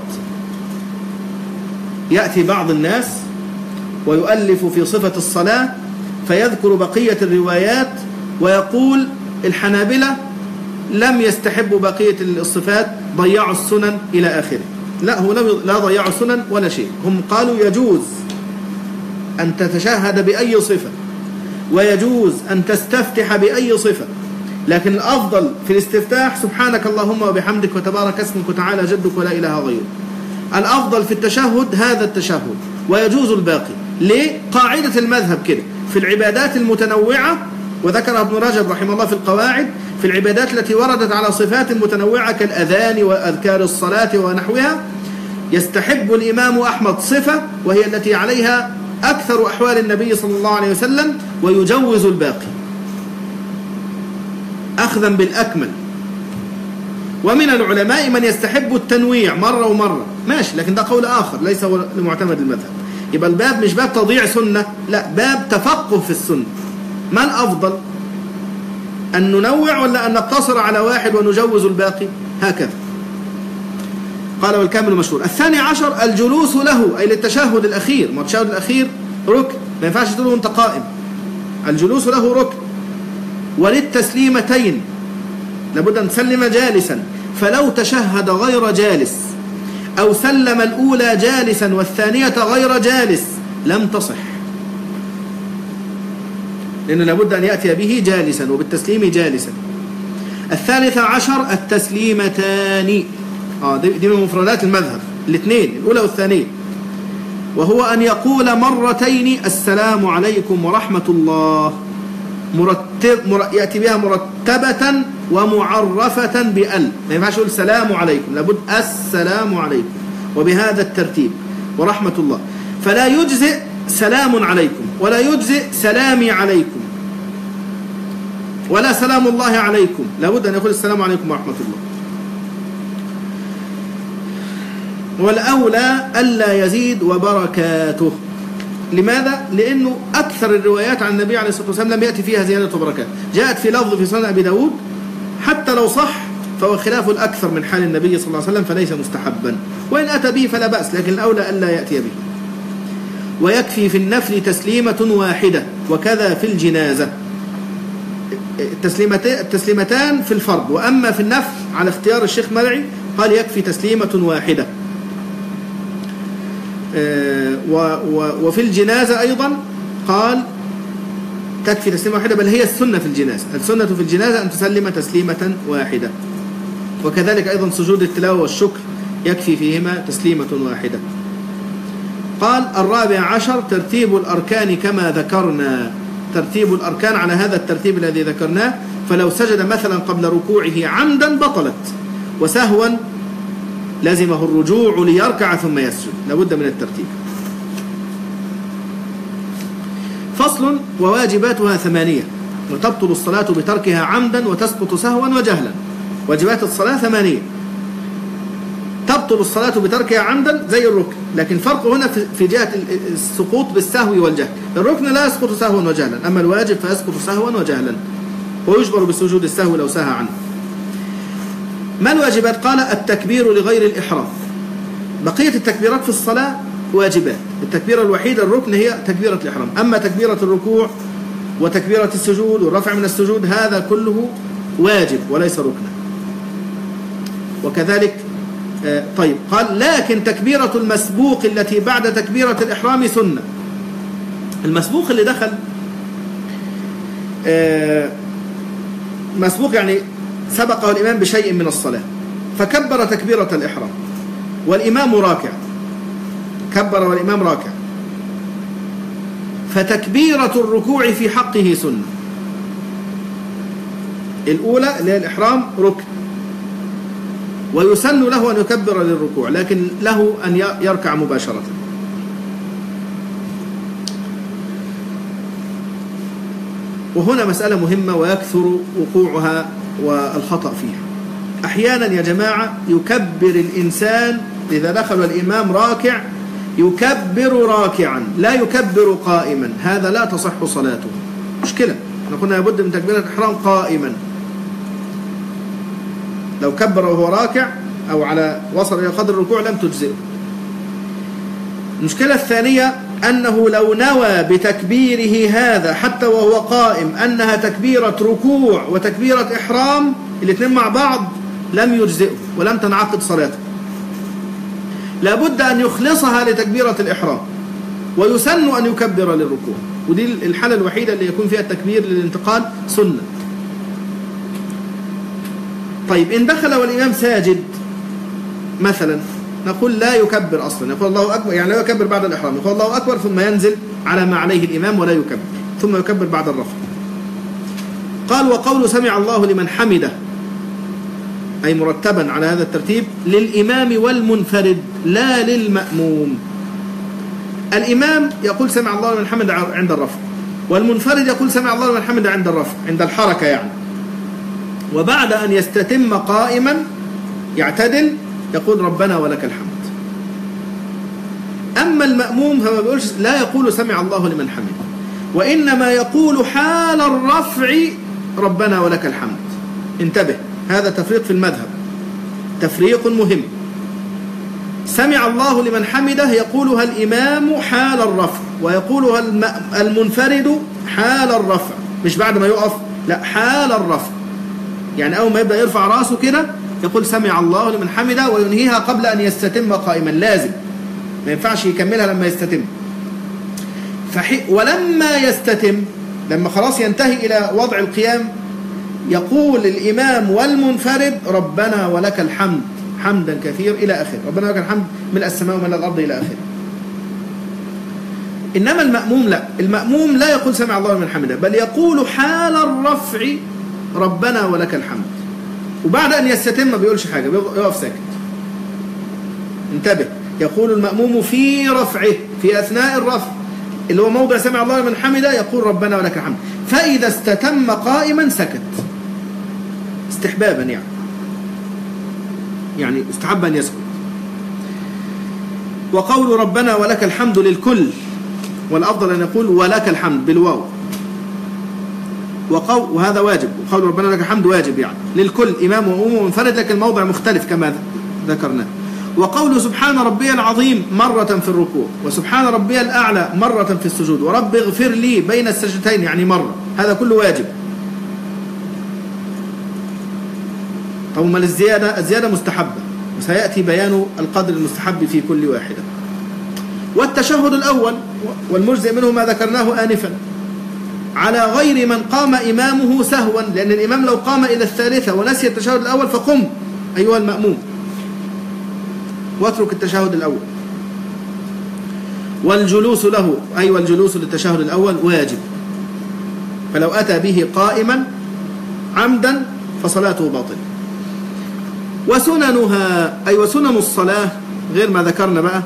يأتي بعض الناس ويؤلف في صفة الصلاة فيذكر بقية الروايات ويقول الحنابلة لم يستحبوا بقية الصفات، ضيعوا السنن إلى آخره. لا، هو لا ضيعوا السنن ولا شيء، هم قالوا يجوز أن تتشهد بأي صفة ويجوز أن تستفتح بأي صفة، لكن الأفضل في الاستفتاح سبحانك اللهم وبحمدك وتبارك اسمك وتعالى جدك ولا إله غيرك. الأفضل في التشهد هذا التشهد، ويجوز الباقي. ليه؟ قاعدة المذهب كده في العبادات المتنوعة، وذكرها ابن رجب رحمه الله في القواعد، في العبادات التي وردت على صفات متنوعة كالأذان وأذكار الصلاة ونحوها، يستحب الإمام أحمد صفة وهي التي عليها أكثر أحوال النبي صلى الله عليه وسلم، ويجوز الباقي أخذا بالأكمل. ومن العلماء من يستحب التنويع مرة ومرة، ماشي، لكن ده قول آخر ليس هو لمعتمد المذهب. يبقى الباب مش باب تضييع سنة، لا، باب تفقه في السنة. ما الأفضل؟ أن ننوع ولا أن نقتصر على واحد ونجوز الباقي؟ هكذا قال والكامل مشهور. الثاني عشر الجلوس له، أي للتشهد الأخير، ما التشهد الأخير ركن، ما ينفعش تقوله وأنت قائم، الجلوس له ركن. وللتسليمتين لابد أن تسلم جالسا، فلو تشهد غير جالس أو سلم الأولى جالسا والثانية غير جالس لم تصح، لأنه لابد أن يأتي به جالسا وبالتسليم جالسا. الثالث عشر التسليمتان، آه دي من مفردات المذهب، الاثنين الأولى والثانية، وهو أن يقول مرتين السلام عليكم ورحمة الله، مرتب مر... يأتي بها مرتبة ومعرفة بأل، ما ينفعش يقول السلام عليكم، لابد السلام عليكم وبهذا الترتيب ورحمة الله. فلا يجزئ سلام عليكم، ولا يجزئ سلامي عليكم، ولا سلام الله عليكم، لابد أن يقول السلام عليكم ورحمة الله. والأولى ألا يزيد وبركاته. لماذا؟ لأنه أكثر الروايات عن النبي عليه الصلاة والسلام لم يأتي فيها زيادة وبركات. جاءت في لفظ في سنن أبي داود حتى لو صح فهو خلاف الأكثر من حال النبي صلى الله عليه وسلم، فليس مستحبا، وإن أتى به فلا بأس، لكن الأولى ألا يأتي به. ويكفي في النفل تسليمة واحدة، وكذا في الجنازة. التسليمتان في الفرض، وأما في النفل على اختيار الشيخ مرعي قال يكفي تسليمة واحدة. وفي الجنازة أيضا قال تكفي تسليمة واحدة، بل هي السنة في الجنازة، السنة في الجنازة أن تسلم تسليمة واحدة. وكذلك أيضا سجود التلاوة والشكر يكفي فيهما تسليمة واحدة. قال الرابع عشر ترتيب الأركان كما ذكرنا، ترتيب الأركان على هذا الترتيب الذي ذكرناه، فلو سجد مثلا قبل ركوعه عمدا بطلت، وسهوا لزمه الرجوع ليركع ثم يسجد، لابد من الترتيب. فصل وواجباتها ثمانية وتبطل الصلاة بتركها عمدا وتسقط سهوا وجهلا. واجبات الصلاة ثمانية، تبطل الصلاة بتركها عمدا زي الركن، لكن فرق هنا في جهة السقوط بالسهو والجهل. الركن لا يسقط سهوا وجهلا، أما الواجب فيسقط سهوا وجهلا، ويجبر بسجود السهو لو سهى عنه. ما الواجبات؟ قال التكبير لغير الإحرام. بقية التكبيرات في الصلاة واجبات، التكبيرة الوحيدة الركن هي تكبيرة الإحرام، أما تكبيرة الركوع وتكبيرة السجود والرفع من السجود هذا كله واجب وليس ركنا. وكذلك آه طيب قال لكن تكبيرة المسبوق التي بعد تكبيرة الإحرام سنة. المسبوق اللي دخل آه مسبوق يعني سبقه الإمام بشيء من الصلاة فكبر تكبيرة الإحرام والإمام راكع، كبر والإمام راكع، فتكبيرة الركوع في حقه سنة. الأولى اللي هي الإحرام ركن، ويسن له أن يكبر للركوع، لكن له أن يركع مباشرة. وهنا مسألة مهمة ويكثر وقوعها والخطأ فيها. أحيانا يا جماعة يكبر الإنسان إذا دخل الإمام راكع يكبر راكعا لا يكبر قائما، هذا لا تصح صلاته، مشكلة. احنا قلنا لابد من تكبيرة الإحرام قائما، لو كبر وهو راكع أو على وصل إلى قدر الركوع لم تجزئه. المشكلة الثانية أنه لو نوى بتكبيره هذا حتى وهو قائم أنها تكبيرة ركوع وتكبيرة إحرام الاثنين مع بعض لم يجزئه ولم تنعقد صلاته، لابد أن يخلصها لتكبيرة الإحرام، ويسن أن يكبر للركوع، ودي الحالة الوحيدة اللي يكون فيها التكبير للانتقال سنة. طيب إن دخل والإمام ساجد مثلا نقول لا يكبر أصلا، يقول الله أكبر، يعني لا يكبر بعد الإحرام، يقول الله أكبر ثم ينزل على ما عليه الإمام ولا يكبر، ثم يكبر بعد الرفع. قال وقول سمع الله لمن حمده أي مرتبا على هذا الترتيب للإمام والمنفرد لا للمأموم. الإمام يقول سمع الله لمن حمده عند الرفع، والمنفرد يقول سمع الله لمن حمده عند الرفع عند الحركة يعني، وبعد أن يستتم قائما يعتدل يقول ربنا ولك الحمد. أما المأموم فما بيقولش، لا يقول سمع الله لمن حمده، وإنما يقول حال الرفع ربنا ولك الحمد. انتبه، هذا تفريق في المذهب، تفريق مهم. سمع الله لمن حمده يقولها الإمام حال الرفع، ويقولها المنفرد حال الرفع، مش بعد ما يقف، لا حال الرفع، يعني أول ما يبدأ يرفع راسه كده يقول سمع الله لمن حمده، وينهيها قبل أن يستتم قائما، لازم ما ينفعش يكملها لما يستتم. فحي ولما يستتم، لما خلاص ينتهي إلى وضع القيام، يقول الإمام والمنفرد ربنا ولك الحمد حمدا كثير إلى آخر، ربنا ولك الحمد ملء السماء وملء الأرض إلى آخر. إنما المأموم لا، المأموم لا يقول سمع الله لمن حمده، بل يقول حال الرفع ربنا ولك الحمد، وبعد أن يستتم ما بيقولش حاجة، يقف ساكت. انتبه، يقول المأموم في رفعه في أثناء الرفع اللي هو موضع سمع الله لمن حمده يقول ربنا ولك الحمد، فإذا استتم قائما سكت استحبابا، يعني يعني استحب أن يسكت. وقول ربنا ولك الحمد للكل، والأفضل أن يقول ولك الحمد بالواو، وقول وهذا واجب، وقول ربنا لك الحمد واجب يعني للكل، إمام وأمم ومنفرد، لكن الموضع مختلف كما ذكرنا. وقول سبحان ربي العظيم مرة في الركوع، وسبحان ربي الأعلى مرة في السجود، ورب اغفر لي بين السجدتين يعني مرة، هذا كله واجب. طب ما الزيادة؟ الزيادة مستحبة، وسيأتي بيان القدر المستحب في كل واحدة. والتشهد الأول والمجزئ منه ما ذكرناه آنفا على غير من قام إمامه سهوا، لأن الإمام لو قام إلى الثالثة ونسي التشهد الأول فقم أيها المأموم واترك التشهد الأول. والجلوس له أي والجلوس للتشهد الأول واجب، فلو أتى به قائما عمدا فصلاته باطلة. وسننها أي وسنن الصلاة غير ما ذكرنا بقى،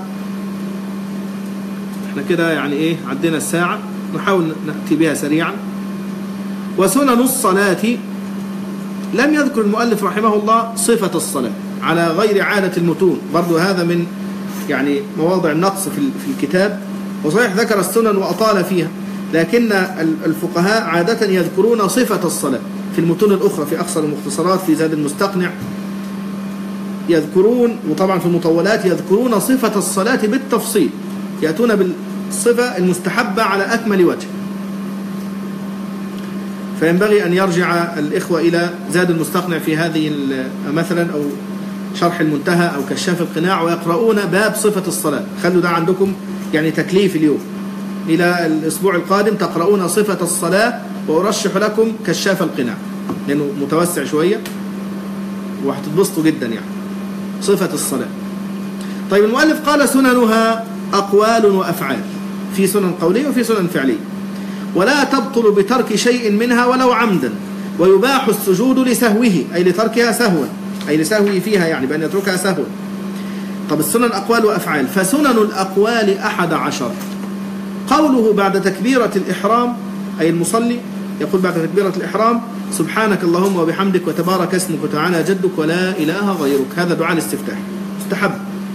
احنا كده يعني ايه عدينا الساعة، نحاول نأتي بها سريعا. وسنن الصلاة لم يذكر المؤلف رحمه الله صفة الصلاة على غير عادة المتون، برضو هذا من يعني مواضع النقص في الكتاب. وصحيح ذكر السنن وأطال فيها، لكن الفقهاء عادة يذكرون صفة الصلاة في المتون الأخرى، في أقصر المختصرات، في زاد المستقنع يذكرون، وطبعا في المطولات يذكرون صفة الصلاة بالتفصيل، يأتون بالصفة المستحبة على أكمل وجه. فينبغي أن يرجع الإخوة إلى زاد المستقنع في هذه مثلا، أو شرح المنتهى، أو كشاف القناع، ويقرؤون باب صفة الصلاة. خلوا ده عندكم يعني تكليف اليوم، إلى الأسبوع القادم تقرؤون صفة الصلاة، وأرشح لكم كشاف القناع لأنه متوسع شوية وهتتبسطوا جدا يعني صفة الصلاة. طيب المؤلف قال سننها أقوال وأفعال، في سنن قولية وفي سنن فعلية، ولا تبطل بترك شيء منها ولو عمدا، ويباح السجود لسهوه أي لتركها سهوا، أي لسهوه فيها يعني بأن يتركها سهوا. طب السنن أقوال وأفعال، فسنن الأقوال أحد عشر. قوله بعد تكبيرة الإحرام أي المصلي يقول بعد تكبيرة الإحرام سبحانك اللهم وبحمدك وتبارك اسمك وتعالى جدك ولا إله غيرك، هذا دعاء الاستفتاح مستحب.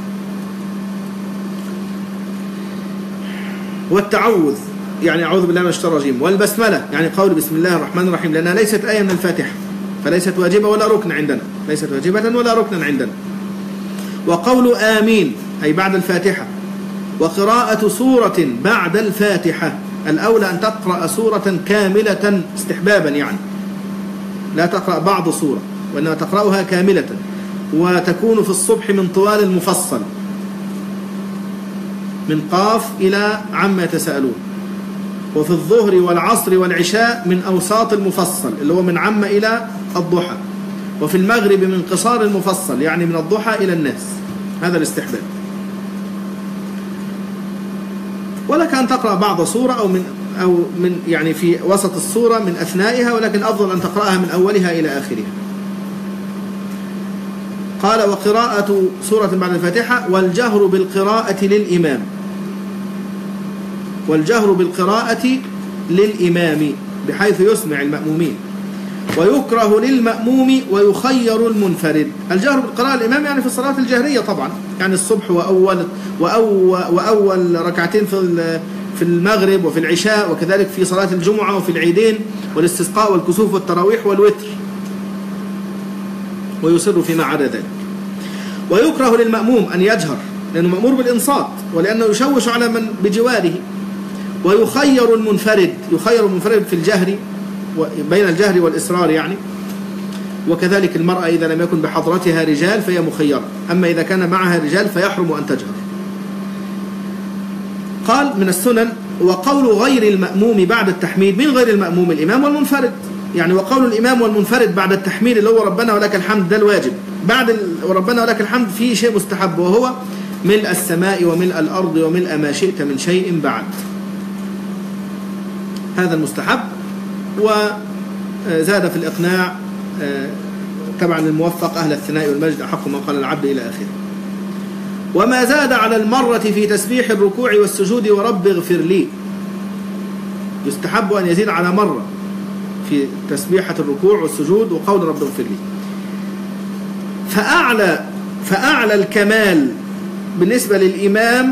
والتعوذ يعني أعوذ بالله من الشيطان الرجيم، والبسملة يعني قول بسم الله الرحمن الرحيم، لأنها ليست آية من الفاتحة فليست واجبة ولا ركن عندنا، ليست واجبة ولا ركنا عندنا. وقول آمين أي بعد الفاتحة. وقراءة سورة بعد الفاتحة، الأولى أن تقرأ سورة كاملة استحبابا، يعني لا تقرأ بعض سورة وإنما تقرأها كاملة، وتكون في الصبح من طوال المفصل من قاف إلى عما يتساءلون، وفي الظهر والعصر والعشاء من أوساط المفصل اللي هو من عما إلى الضحى، وفي المغرب من قصار المفصل يعني من الضحى إلى الناس، هذا الاستحباب. ولك أن تقرأ بعض سورة أو من أو من يعني في وسط السورة من أثنائها، ولكن أفضل أن تقرأها من أولها إلى آخرها. قال وقراءة سورة بعد الفاتحة، والجهر بالقراءة للإمام، والجهر بالقراءة للإمام بحيث يسمع المأمومين. ويكره للمأموم ويخير المنفرد. الجهر بالقراءة للإمام يعني في الصلاة الجهرية طبعا، يعني الصبح وأول وأول, وأول ركعتين في في المغرب وفي العشاء، وكذلك في صلاة الجمعة وفي العيدين والاستسقاء والكسوف والتراويح والوتر، ويصر فيما عدا ذلك. ويكره للمأموم أن يجهر لأنه مأمور بالإنصات، ولأنه يشوش على من بجواره. ويخير المنفرد، يخير المنفرد في الجهر بين الجهر والإسرار يعني، وكذلك المرأة إذا لم يكن بحضرتها رجال فهي مخيرة، أما إذا كان معها رجال فيحرم أن تجهر. قال من السنن وقول غير المأموم بعد التحميد، من غير المأموم الإمام والمنفرد يعني، وقول الإمام والمنفرد بعد التحميد اللي هو ربنا ولك الحمد ده الواجب، بعد ربنا ولك الحمد فيه شيء مستحب، وهو ملء السماء وملء الأرض وملء ما شئت من شيء بعد، هذا المستحب. وزاد في الإقناع طبعا الموفق أهل الثناء والمجد أحق ما قال العبد إلى آخره. وما زاد على المرة في تسبيح الركوع والسجود ورب اغفر لي، يستحب أن يزيد على مرة في تسبيحة الركوع والسجود وقول رب اغفر لي. فأعلى فأعلى الكمال بالنسبة للإمام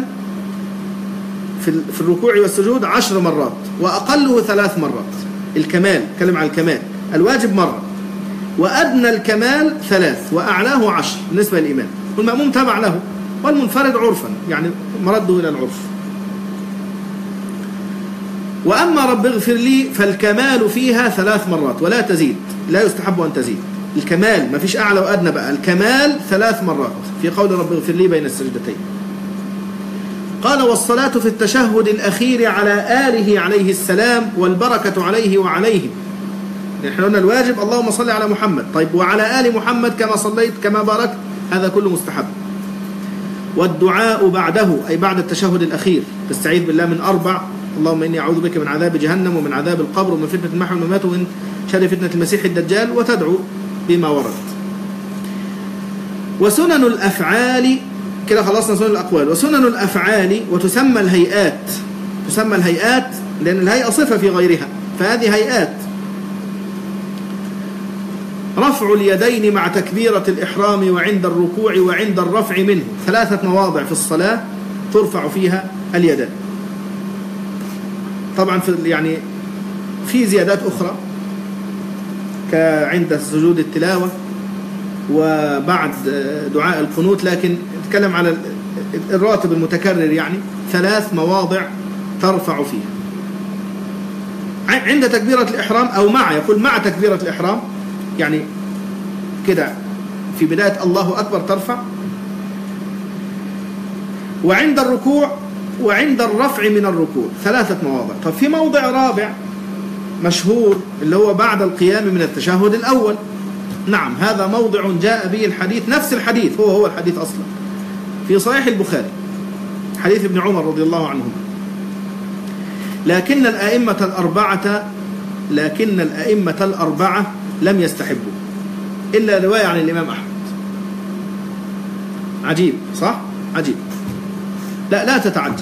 في الركوع والسجود عشر مرات، وأقله ثلاث مرات. الكمال كلم على الكمال، الواجب مرة، وأدنى الكمال ثلاث، وأعلاه عشر بالنسبة للإمام، والمأموم تابع له، والمنفرد عرفا يعني مرده إلى العرف. وأما رب اغفر لي فالكمال فيها ثلاث مرات ولا تزيد، لا يستحب أن تزيد، الكمال، ما فيش أعلى وأدنى بقى، الكمال ثلاث مرات في قول رب اغفر لي بين السجدتين. قال والصلاة في التشهد الأخير على آله عليه السلام والبركة عليه وعليهم. نحن قلنا الواجب اللهم صل على محمد، طيب وعلى آل محمد كما صليت كما باركت، هذا كله مستحب. والدعاء بعده أي بعد التشهد الأخير تستعيذ بالله من أربع: اللهم إني أعوذ بك من عذاب جهنم ومن عذاب القبر ومن فتنة المحيا والممات ومن شر فتنة المسيح الدجال، وتدعو بما ورد. وسنن الأفعال كده خلصنا سنن الأقوال. وسنن الأفعال وتسمى الهيئات، تسمى الهيئات لأن الهيئة صفة في غيرها، فهذه هيئات. رفع اليدين مع تكبيرة الإحرام وعند الركوع وعند الرفع منه، ثلاثة مواضع في الصلاة ترفع فيها اليدان. طبعا في يعني في زيادات أخرى كعند سجود التلاوة وبعد دعاء القنوت، لكن نتكلم على الراتب المتكرر، يعني ثلاث مواضع ترفع فيها عند تكبيرة الإحرام أو مع، يقول مع تكبيرة الإحرام، يعني كده في بداية الله أكبر ترفع، وعند الركوع وعند الرفع من الركوع ثلاثة مواضع. طب في موضع رابع مشهور اللي هو بعد القيام من التشهد الأول. نعم هذا موضع جاء به الحديث، نفس الحديث هو هو الحديث أصلا في صحيح البخاري، حديث ابن عمر رضي الله عنهما. لكن الأئمة الأربعة لكن الأئمة الأربعة لم يستحبوا إلا رواية عن الإمام أحمد. عجيب صح؟ عجيب. لا لا تتعجب.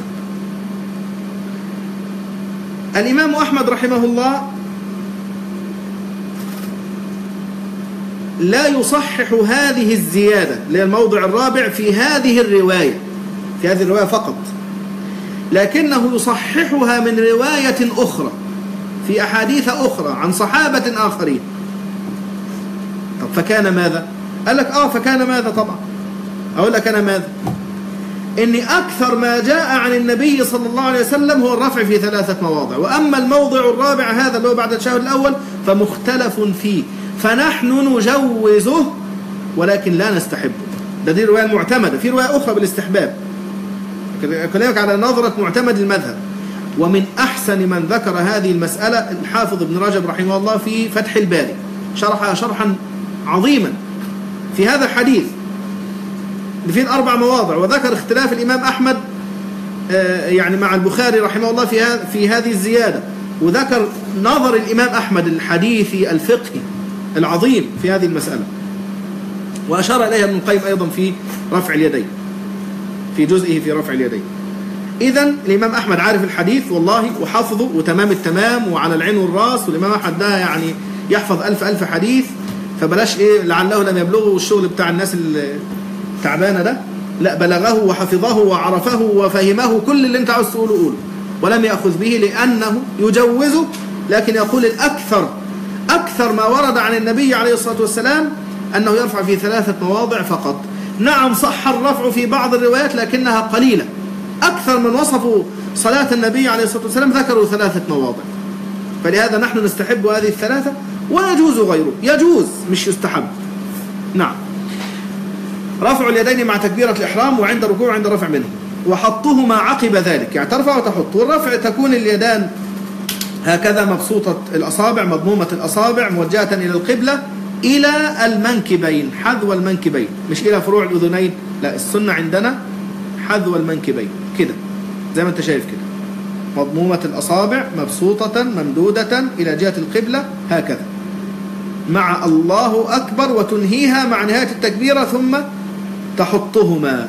الإمام أحمد رحمه الله لا يصحح هذه الزيادة اللي هي الموضع الرابع في هذه الرواية، في هذه الرواية فقط، لكنه يصححها من رواية أخرى في أحاديث أخرى عن صحابة آخرين. طب فكان ماذا؟ قال لك آه فكان ماذا؟ طبعا أقول لك أنا ماذا؟ إن أكثر ما جاء عن النبي صلى الله عليه وسلم هو الرفع في ثلاثة مواضع، وأما الموضع الرابع هذا اللي هو بعد التشهد الأول فمختلف فيه، فنحن نجوزه ولكن لا نستحبه. ده دي الرواية المعتمدة، في رواية أخرى بالاستحباب، أكلمك على نظرة معتمد المذهب. ومن أحسن من ذكر هذه المسألة الحافظ ابن رجب رحمه الله في فتح الباري، شرحها شرحا عظيما في هذا الحديث في الأربع مواضع، وذكر اختلاف الإمام أحمد يعني مع البخاري رحمه الله في في هذه الزيادة، وذكر نظر الإمام أحمد الحديثي الفقهي العظيم في هذه المسألة، وأشار إليها ابن القيم أيضا في رفع اليدين، في جزئه في رفع اليدين. إذن الإمام أحمد عارف الحديث والله وحفظه وتمام التمام وعلى العين والراس، والإمام أحمد ده يعني يحفظ ألف ألف حديث، فبلاش إيه لعله لم يبلغه الشغل بتاع الناس التعبانة ده، لا بلغه وحفظه وعرفه وفهمه، كل اللي انت عاوز تقوله قوله، ولم يأخذ به لأنه يجوزه، لكن يقول الأكثر أكثر ما ورد عن النبي عليه الصلاة والسلام أنه يرفع في ثلاثة مواضع فقط. نعم صح الرفع في بعض الروايات لكنها قليلة، أكثر من وصفوا صلاة النبي عليه الصلاة والسلام ذكروا ثلاثة مواضع، فلهذا نحن نستحب هذه الثلاثة ويجوز غيره، يجوز مش يستحب. نعم رفع اليدين مع تكبيرة الإحرام وعند الركوع وعند الرفع منه، وحطهما عقب ذلك، يعني ترفع وتحط. والرفع تكون اليدان هكذا مبسوطة الأصابع مضمومة الأصابع موجهة إلى القبلة إلى المنكبين، حذو المنكبين، مش إلى فروع الأذنين، لا السنة عندنا حذو المنكبين كده زي ما أنت شايف كده، مضمومة الأصابع مبسوطة ممدودة إلى جهة القبلة هكذا مع الله أكبر، وتنهيها مع نهاية التكبيرة ثم تحطهما.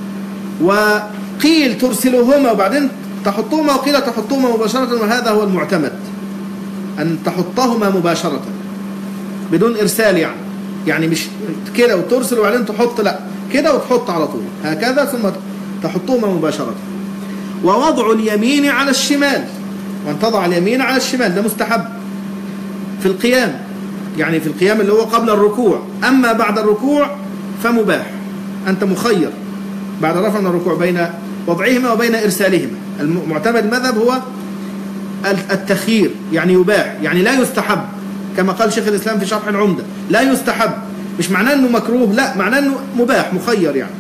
وقيل ترسلهما وبعدين تحطهما، وقيل تحطهما مباشرة، وهذا هو المعتمد أن تحطهما مباشرة بدون إرسال، يعني يعني مش كده وترسل وبعدين تحط، لا كده وتحط على طول هكذا ثم تحطهما مباشرة. ووضع اليمين على الشمال، وأن تضع اليمين على الشمال ده مستحب في القيام، يعني في القيام اللي هو قبل الركوع. أما بعد الركوع فمباح، أنت مخير بعد رفع من الركوع بين وضعهما وبين إرسالهما. المعتمد المذهب هو التخيير، يعني يباح، يعني لا يستحب كما قال شيخ الإسلام في شرح العمدة، لا يستحب، مش معناه أنه مكروه، لا معناه أنه مباح مخير يعني.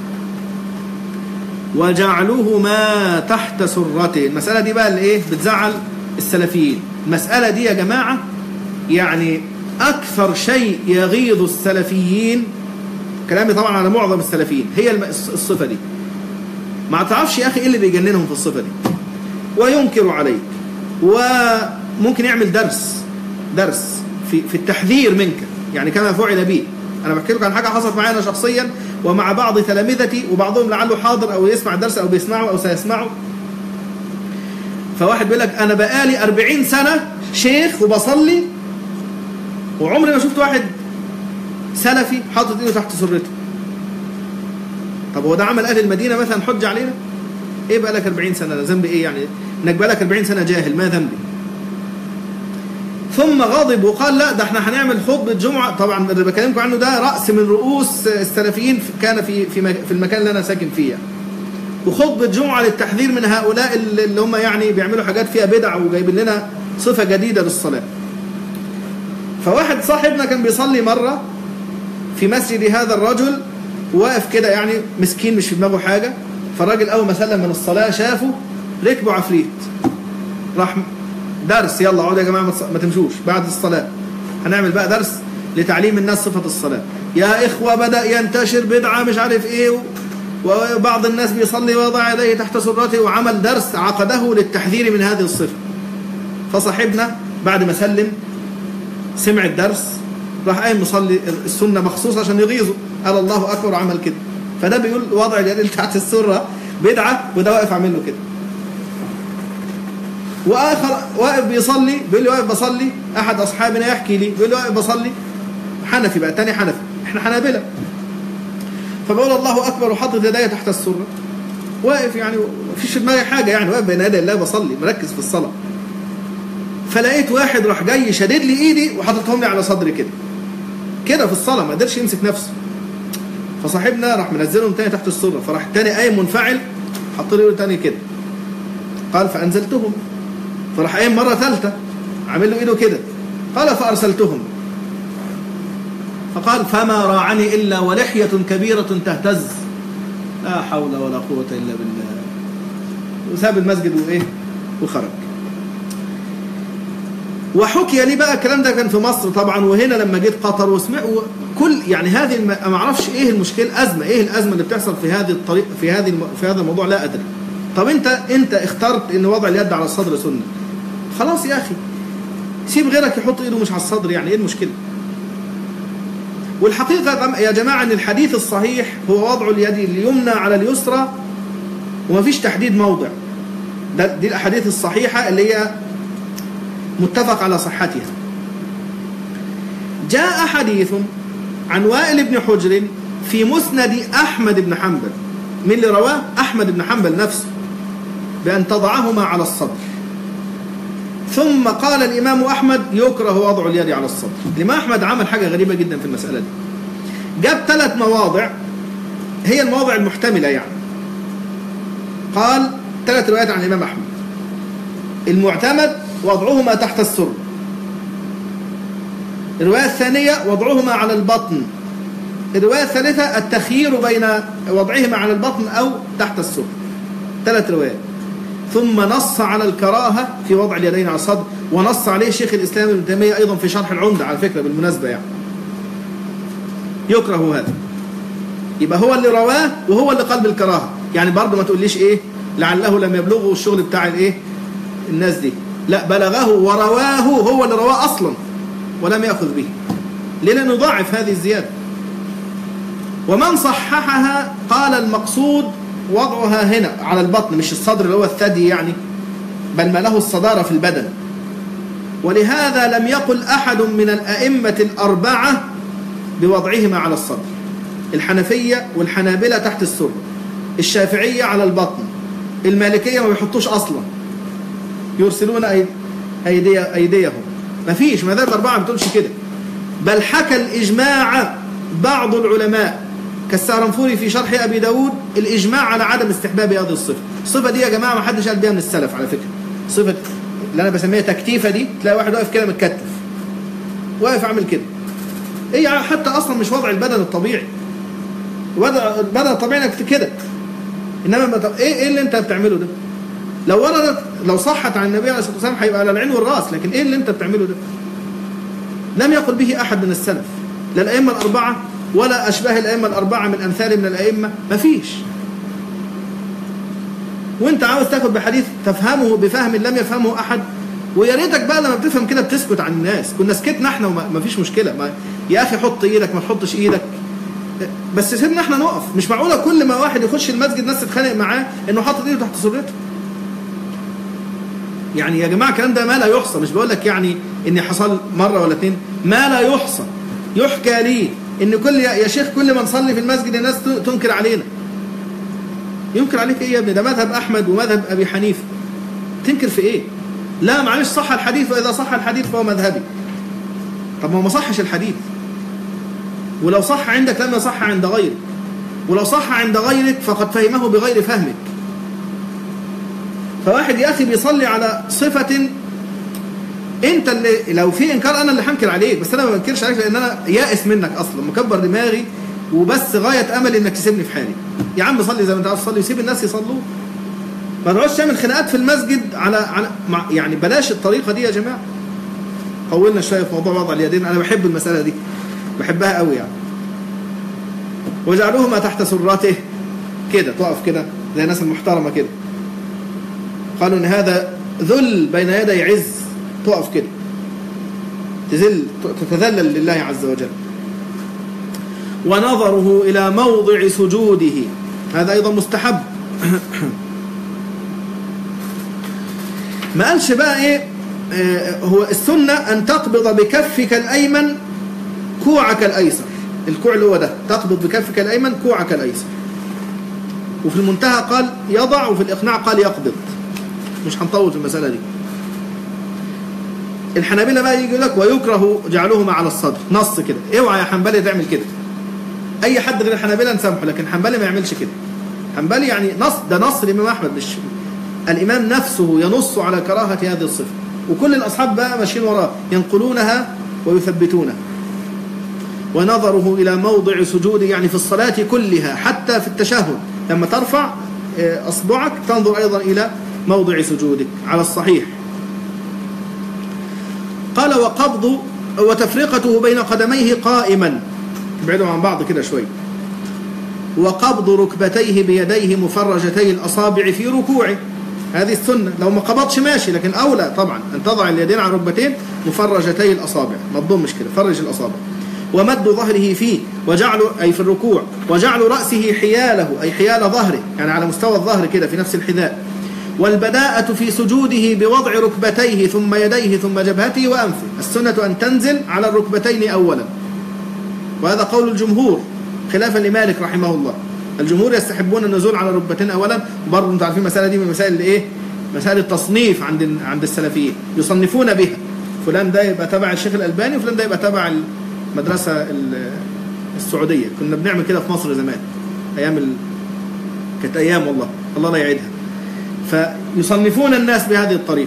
وجعلوه ما تحت سرته، المسألة دي بقى اللي إيه بتزعل السلفيين. المسألة دي يا جماعة يعني أكثر شيء يغيظ السلفيين، كلامي طبعا على معظم السلفيين، هي الصفة دي. ما تعرفش يا أخي إيه اللي بيجننهم في الصفة دي، وينكر عليك، وممكن يعمل درس درس في في التحذير منك، يعني كما فعل بي. أنا بحكي لكم عن حاجة حصلت معي أنا شخصيا ومع بعض تلامذتي، وبعضهم لعله حاضر أو يسمع الدرس أو بيسمعه أو سيسمعه. فواحد بيقول لك أنا بقالي أربعين سنة شيخ وبصلي وعمري ما شفت واحد سلفي حاطط ايده تحت سرته. طب هو ده عمل أهل المدينة مثلا حجة علينا؟ إيه بقى لك أربعين سنة؟ ذنبي إيه يعني؟ إنك بقى لك أربعين سنة جاهل، ما ذنبي؟ ثم غضب وقال لا ده احنا هنعمل خطبة جمعة. طبعا اللي بكلمكم عنه ده رأس من رؤوس السلفيين، كان في في في المكان اللي أنا ساكن فيه يعني. وخطبة جمعة للتحذير من هؤلاء اللي هم يعني بيعملوا حاجات فيها بدع وجايبين لنا صفة جديدة للصلاة. فواحد صاحبنا كان بيصلي مرة في مسجد هذا الرجل، واقف كده يعني مسكين مش في دماغه حاجة. فالراجل أول ما سلم من الصلاة شافه ركبه عفريت، راح درس يلا اقعدوا يا جماعة ما تمشوش بعد الصلاة، هنعمل بقى درس لتعليم الناس صفة الصلاة. يا إخوة بدأ ينتشر بدعة مش عارف إيه، وبعض الناس بيصلي وضع يديه تحت سرته، وعمل درس عقده للتحذير من هذه الصفة. فصاحبنا بعد ما سلم سمع الدرس راح قايم مصلي السنة مخصوص عشان يغيظه، قال الله أكبر وعمل كده. فده بيقول وضع اليدين تحت السرة بدعة، وده واقف عامل له كده. وآخر واقف بيصلي بيقول لي واقف بصلي، أحد أصحابنا يحكي لي بيقول لي واقف بصلي، حنفي بقى تاني حنفي، إحنا حنابلة. فبقول الله أكبر وحطت يديه تحت السرة، واقف يعني مفيش في دماغي حاجة يعني، واقف بين يدي الله بصلي مركز في الصلاة. فلقيت واحد راح جاي شدد لي إيدي وحطتهم لي على صدري كده كده في الصلاة، ما قدرش يمسك نفسه. فصاحبنا راح منزلهم تاني تحت السرة، فراح تاني قايم منفعل حط لي ايده تاني كده. قال فأنزلتهم، فراح قايم مرة ثالثة عامل له ايده كده. قال فأرسلتهم، فقال فما راعني إلا ولحية كبيرة تهتز، لا حول ولا قوة إلا بالله، وساب المسجد وإيه وخرج. وحكي لي بقى الكلام ده كان في مصر طبعا، وهنا لما جيت قطر وسمع كل يعني هذه الم... ما اعرفش ايه المشكله، ازمه ايه الازمه اللي بتحصل في هذه الطريق في هذه الم... في هذا الموضوع، لا ادري. طب انت انت اخترت ان وضع اليد على الصدر سنه، خلاص يا اخي سيب غيرك يحط ايده مش على الصدر، يعني ايه المشكله؟ والحقيقه يا جماعه ان الحديث الصحيح هو وضع اليد اليمنى على اليسرى، ومفيش تحديد موضع. ده دي الاحاديث الصحيحه اللي هي متفق على صحتها. جاء حديث عن وائل بن حجر في مسند أحمد بن حنبل، من اللي رواه أحمد بن حنبل نفسه، بأن تضعهما على الصدر. ثم قال الإمام أحمد يكره وضع اليد على الصدر. الإمام أحمد عمل حاجة غريبة جدا في المسألة دي، جاب ثلاث مواضع هي المواضع المحتملة يعني. قال ثلاث روايات عن الإمام أحمد: المعتمد وضعهما تحت السر، الرواية الثانية وضعهما على البطن، الرواية الثالثة التخيير بين وضعهما على البطن أو تحت السر. ثلاث روايات. ثم نص على الكراهة في وضع اليدين على الصدر، ونص عليه شيخ الإسلام ابن تيمية أيضا في شرح العمدة على فكرة بالمناسبة يعني. يكره هذا، يبقى هو اللي رواه وهو اللي قال بالكراهة يعني. برضه ما تقوليش إيه لعله لم يبلغه الشغل بتاع الإيه الناس دي، لا بلغه ورواه، هو اللي رواه أصلا ولم يأخذ به. ليه؟ لأنه ضاعف هذه الزيادة. ومن صححها قال المقصود وضعها هنا على البطن، مش الصدر اللي هو الثدي يعني، بل ما له الصدارة في البدن. ولهذا لم يقل أحد من الأئمة الأربعة بوضعهما على الصدر. الحنفية والحنابلة تحت السر، الشافعية على البطن، المالكية ما بيحطوش أصلا، يرسلون أيدي أيديهم. ما فيش مذاهب أربعة ما بتقولش كده، بل حكى الإجماع بعض العلماء كالسارنفوري في شرح أبي داود الإجماع على عدم استحباب هذه الصفة. الصفة دي يا جماعة ما حدش قال بيها من السلف على فكرة. صفة اللي أنا بسميها تكتيفة دي، تلاقي واحد واقف كده متكتف، واقف عامل كده. ايه حتى اصلا مش وضع البدن الطبيعي، وضع البدن الطبيعي انك كده، انما ما ايه ايه اللي انت بتعمله ده؟ لو وردت لو صحت عن النبي عليه الصلاه والسلام هيبقى على العين والراس، لكن ايه اللي انت بتعمله ده؟ لم يقل به احد من السلف، لا الائمه الاربعه ولا اشباه الائمه الاربعه من امثال من الائمه، مفيش. وانت عاوز تاخد بحديث تفهمه بفهم لم يفهمه احد، ويا ريتك بقى لما بتفهم كده بتسكت عن الناس. كنا سكتنا احنا وما فيش مشكله، ما يا اخي حط ايدك ما تحطش ايدك، بس سيبنا احنا نقف. مش معقوله كل ما واحد يخش المسجد ناس تتخانق معاه انه حاطط ايده تحت سرته. يعني يا جماعه الكلام ده ما لا يحصى، مش بقول لك يعني ان حصل مره ولا اتنين، ما لا يحصى. يحكى لي ان كل يا شيخ كل ما نصلي في المسجد الناس تنكر علينا. ينكر عليك ايه يا ابني؟ ده مذهب احمد ومذهب ابي حنيفه، تنكر في ايه؟ لا معلش صح الحديث، واذا صح الحديث فهو مذهبي. طب ما هو ما صحش الحديث، ولو صح عندك لم يصح عند غيرك، ولو صح عند غيرك فقد فهمه بغير فهمك. فواحد يا اخي بيصلي على صفه انت اللي لو في انكار انا اللي هنكر عليك، بس انا ما بنكرش عليك لان انا يائس منك اصلا، مكبر دماغي وبس غايه املي انك تسيبني في حالي. يا عم صلي زي ما انت عاوز تصلي وسيب الناس يصلوا، ما تقعدش تعمل خناقات في المسجد على على يعني بلاش الطريقه دي يا جماعه. طولنا شويه في موضوع وضع اليدين، انا بحب المساله دي بحبها قوي يعني. وجعلوهما تحت سراته كده، تقف كده زي الناس المحترمه كده، قالوا ان هذا ذل بين يدي عز، تقف كده تذل تتذلل لله عز وجل. ونظره الى موضع سجوده، هذا ايضا مستحب. ما قالش بقى ايه آه هو السنه ان تقبض بكفك الايمن كوعك الايسر، الكوع اللي هو ده، تقبض بكفك الايمن كوعك الايسر. وفي المنتهى قال يضع، وفي الاقناع قال يقبض. مش هنطول في المساله دي. الحنابلة بقى يجي لك ويكره جعلهما على الصدر، نص كده، اوعى يا حنبلي تعمل كده. اي حد غير الحنابلة نسامحه، لكن حنبلي ما يعملش كده. حنبلي يعني نص، ده نص الامام احمد، مش الامام نفسه ينص على كراهه هذه الصفه، وكل الاصحاب بقى ماشيين وراه ينقلونها ويثبتونها. ونظره الى موضع سجوده، يعني في الصلاه كلها حتى في التشهد لما ترفع اصبعك تنظر ايضا الى موضع سجودك على الصحيح. قال وقبض وتفرقته بين قدميه قائما، ابعدوا عن بعض كده شوي. وقبض ركبتيه بيديه مفرجتي الأصابع في ركوعه، هذه السنة. لو ما قبضش ماشي، لكن أولى طبعا أن تضع اليدين على الركبتين مفرجتي الأصابع، ما تضمش كده، فرج الأصابع. ومد ظهره فيه وجعل أي في الركوع، وجعل رأسه حياله أي حيال ظهره، يعني على مستوى الظهر كده في نفس الحذاء. والبداءة في سجوده بوضع ركبتيه ثم يديه ثم جبهته وأنفه، السنة أن تنزل على الركبتين أولا، وهذا قول الجمهور خلافا لمالك رحمه الله. الجمهور يستحبون النزول على الركبتين أولا، وبرضه انتم عارفين المسألة دي من مسائل الايه؟ مسائل التصنيف عند عند السلفيين، يصنفون بها، فلان ده يبقى تبع الشيخ الألباني وفلان ده يبقى تبع المدرسة السعودية. كنا بنعمل كده في مصر زمان، أيام ال... كانت أيام والله الله لا يعيدها. فيصنفون الناس بهذه الطريقة.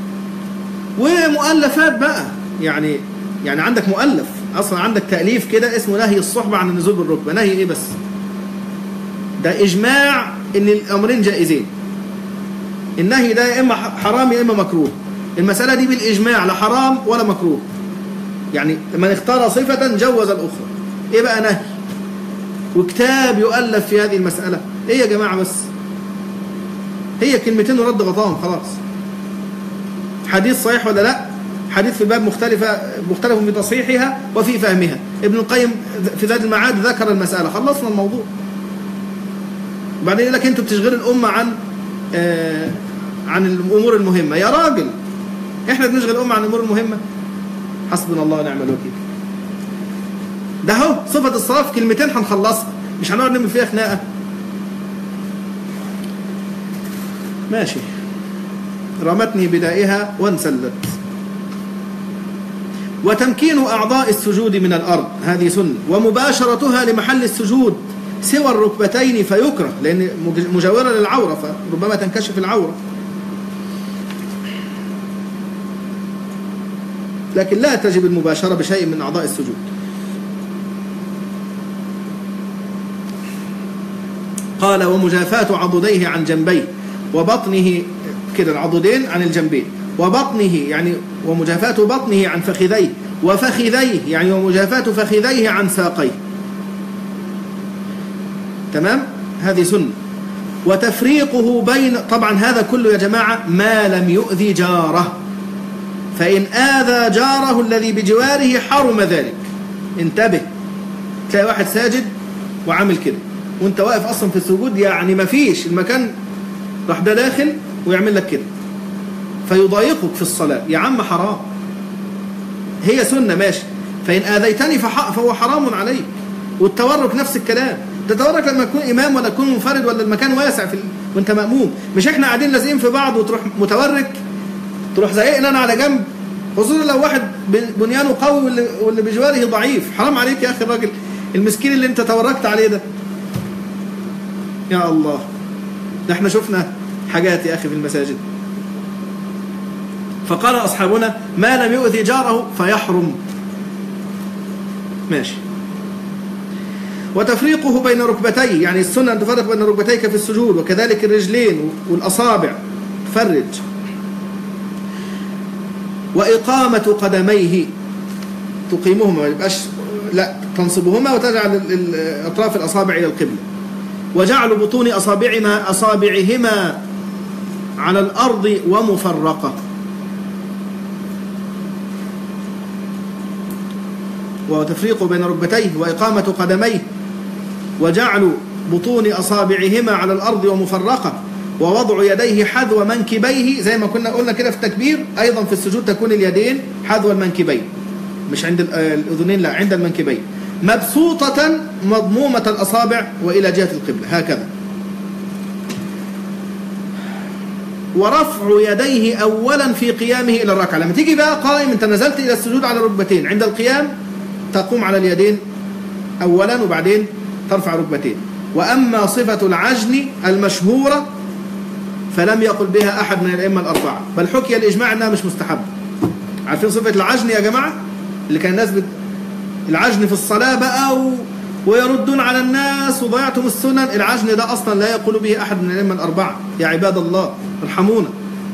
ومؤلفات بقى، يعني يعني عندك مؤلف اصلا، عندك تأليف كده اسمه نهي الصحبة عن النزول بالركبة. نهي ايه بس؟ ده اجماع ان الامرين جائزين. النهي ده يا اما حرام يا اما مكروه. المسألة دي بالاجماع لا حرام ولا مكروه، يعني من اختار صفة جوز الاخرى. ايه بقى نهي؟ وكتاب يؤلف في هذه المسألة. ايه يا جماعة بس؟ هي كلمتين ورد غطاهم خلاص. حديث صحيح ولا لا؟ حديث في الباب مختلفة مختلف في تصحيحها وفي فهمها. ابن القيم في زاد المعاد ذكر المسألة، خلصنا الموضوع. وبعدين يقول لك انتوا بتشغلوا الأمة عن آه عن الأمور المهمة. يا راجل احنا بنشغل الأمة عن الأمور المهمة؟ حسبنا الله ونعم الوكيل. ده هو صفة الصلاة في كلمتين هنخلصها، مش هنقعد نعمل فيها خناقة. ماشي. رمتني بدائها وانسلت. وتمكين أعضاء السجود من الأرض، هذه سنة. ومباشرتها لمحل السجود سوى الركبتين فيكره، لأن مجاورة للعورة فربما تنكشف العورة. لكن لا تجب المباشرة بشيء من أعضاء السجود. قال ومجافاة عضديه عن جنبيه وبطنه، كده العضدين عن الجنبين، وبطنه يعني ومجافاة بطنه عن فخذيه، وفخذيه يعني ومجافاة فخذيه عن ساقيه. تمام؟ هذه سنة. وتفريقه بين، طبعا هذا كله يا جماعة ما لم يؤذي جاره، فإن آذى جاره الذي بجواره حرم ذلك. انتبه، تلاقي واحد ساجد وعامل كده وانت واقف اصلا في السجود، يعني ما فيش المكان، راح ده داخل ويعمل لك كده فيضايقك في الصلاة. يا عم حرام، هي سنة ماشي، فإن آذيتني فهو حرام عليك. والتورك نفس الكلام، تتورك لما تكون إمام ولا تكون منفرد ولا المكان واسع في ال... وانت مأموم. مش احنا قاعدين لازقين في بعض وتروح متورك، تروح زايقنا انا على جنب، خصوصا لو واحد بنيانه قوي واللي, واللي بجواره ضعيف. حرام عليك يا أخي الراجل المسكين اللي انت توركت عليه ده. يا الله، ده احنا شفنا حاجات يا أخي في المساجد. فقال أصحابنا ما لم يؤذي جاره فيحرم. ماشي. وتفريقه بين ركبتيه، يعني السنة أن تفرق بين ركبتيك في السجود، وكذلك الرجلين والأصابع تفرج. وإقامة قدميه، تقيمهما، ما يبقاش لا تنصبهما وتجعل أطراف الأصابع إلى القبلة. وجعل بطون أصابعهما أصابعهما على الأرض ومفرقة. وتفريق بين ركبتيه وإقامة قدميه وجعل بطون أصابعهما على الأرض ومفرقة. ووضع يديه حذو منكبيه، زي ما كنا قلنا كده في التكبير، أيضا في السجود تكون اليدين حذو المنكبين، مش عند الأذنين، لا عند المنكبين، مبسوطة مضمومة الأصابع وإلى جهة القبلة هكذا. ورفع يديه أولا في قيامه إلى الركعة. لما تيجي بقى قائم أنت نزلت إلى السجود على ركبتين، عند القيام تقوم على اليدين أولا وبعدين ترفع ركبتين. وأما صفة العجن المشهورة فلم يقل بها أحد من الأئمة الأربعة، بل حكي الإجماع أنها مش مستحبة. عارفين صفة العجن يا جماعة اللي كان الناس بت... العجن في الصلاة بقى و... ويردون على الناس وضيعتم السنن. العجن ده أصلا لا يقول به أحد من الأئمة الأربعة. يا عباد الله ارحمونا.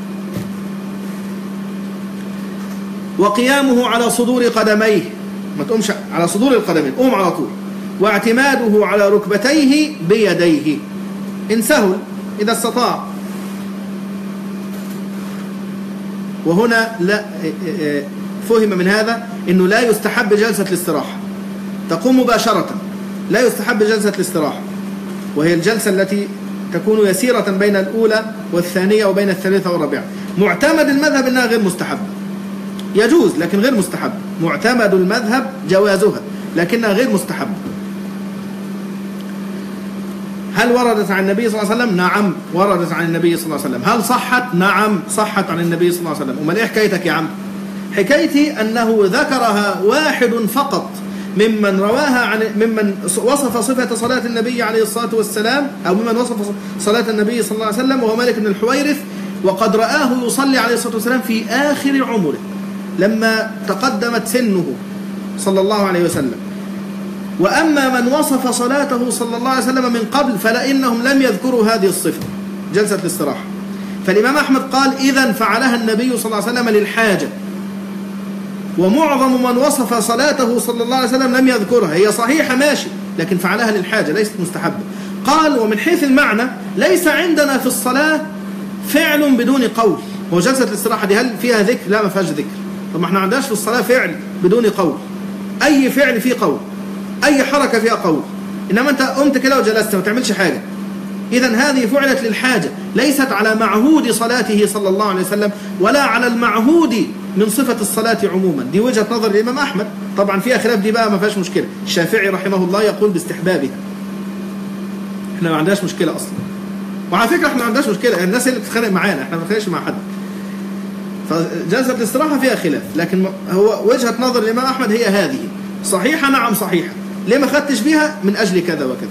وقيامه على صدور قدميه، ما تقومش على صدور القدمين، قوم على طول. واعتماده على ركبتيه بيديه إن سهل إذا استطاع. وهنا لا فهم من هذا أنه لا يستحب جلسة الاستراحة، تقوم مباشرة، لا يستحب جلسة الاستراحة، وهي الجلسة التي تكون يسيرة بين الأولى والثانية وبين الثالثة والرابعة. معتمد المذهب أنها غير مستحبة، يجوز لكن غير مستحب. معتمد المذهب جوازها لكنها غير مستحبة. هل وردت عن النبي صلى الله عليه وسلم؟ نعم وردت عن النبي صلى الله عليه وسلم. هل صحت؟ نعم صحت عن النبي صلى الله عليه وسلم. أمال إيه حكايتك يا عم؟ حكايتي أنه ذكرها واحد فقط ممن رواها عن ممن وصف صفة صلاة النبي عليه الصلاة والسلام، أو ممن وصف صلاة النبي صلى الله عليه وسلم، وهو مالك بن الحويرث، وقد رآه يصلي عليه الصلاة والسلام في آخر عمره لما تقدمت سنه صلى الله عليه وسلم. وأما من وصف صلاته صلى الله عليه وسلم من قبل فلإنهم لم يذكروا هذه الصفة، جلسة الاستراحة. فالإمام أحمد قال إذن فعلها النبي صلى الله عليه وسلم للحاجة. ومعظم من وصف صلاته صلى الله عليه وسلم لم يذكرها. هي صحيحة ماشي، لكن فعلها للحاجة ليست مستحبة. قال ومن حيث المعنى ليس عندنا في الصلاة فعل بدون قول. هو جلسة الاستراحة دي هل فيها ذكر؟ لا ما فيهاش ذكر. طب ما احنا عندناش في الصلاة فعل بدون قول. أي فعل فيه قول، أي حركة فيها قول، إنما أنت قمت كده وجلست ما تعملش حاجة. إذن هذه فعلت للحاجة، ليست على معهود صلاته صلى الله عليه وسلم ولا على المعهود من صفة الصلاة عموما. دي وجهة نظر الإمام أحمد، طبعا فيها خلاف دي بقى ما فيهاش مشكلة. الشافعي رحمه الله يقول باستحبابها. احنا ما عندناش مشكلة أصلا، وعلى فكرة احنا ما عندناش مشكلة، الناس اللي بتتخانق معانا احنا ما بنتخانقش مع حد. فجلسة الاستراحة فيها خلاف، لكن هو وجهة نظر الإمام أحمد هي هذه. صحيحة؟ نعم صحيحة. ليه ما خدتش بيها؟ من أجل كذا وكذا.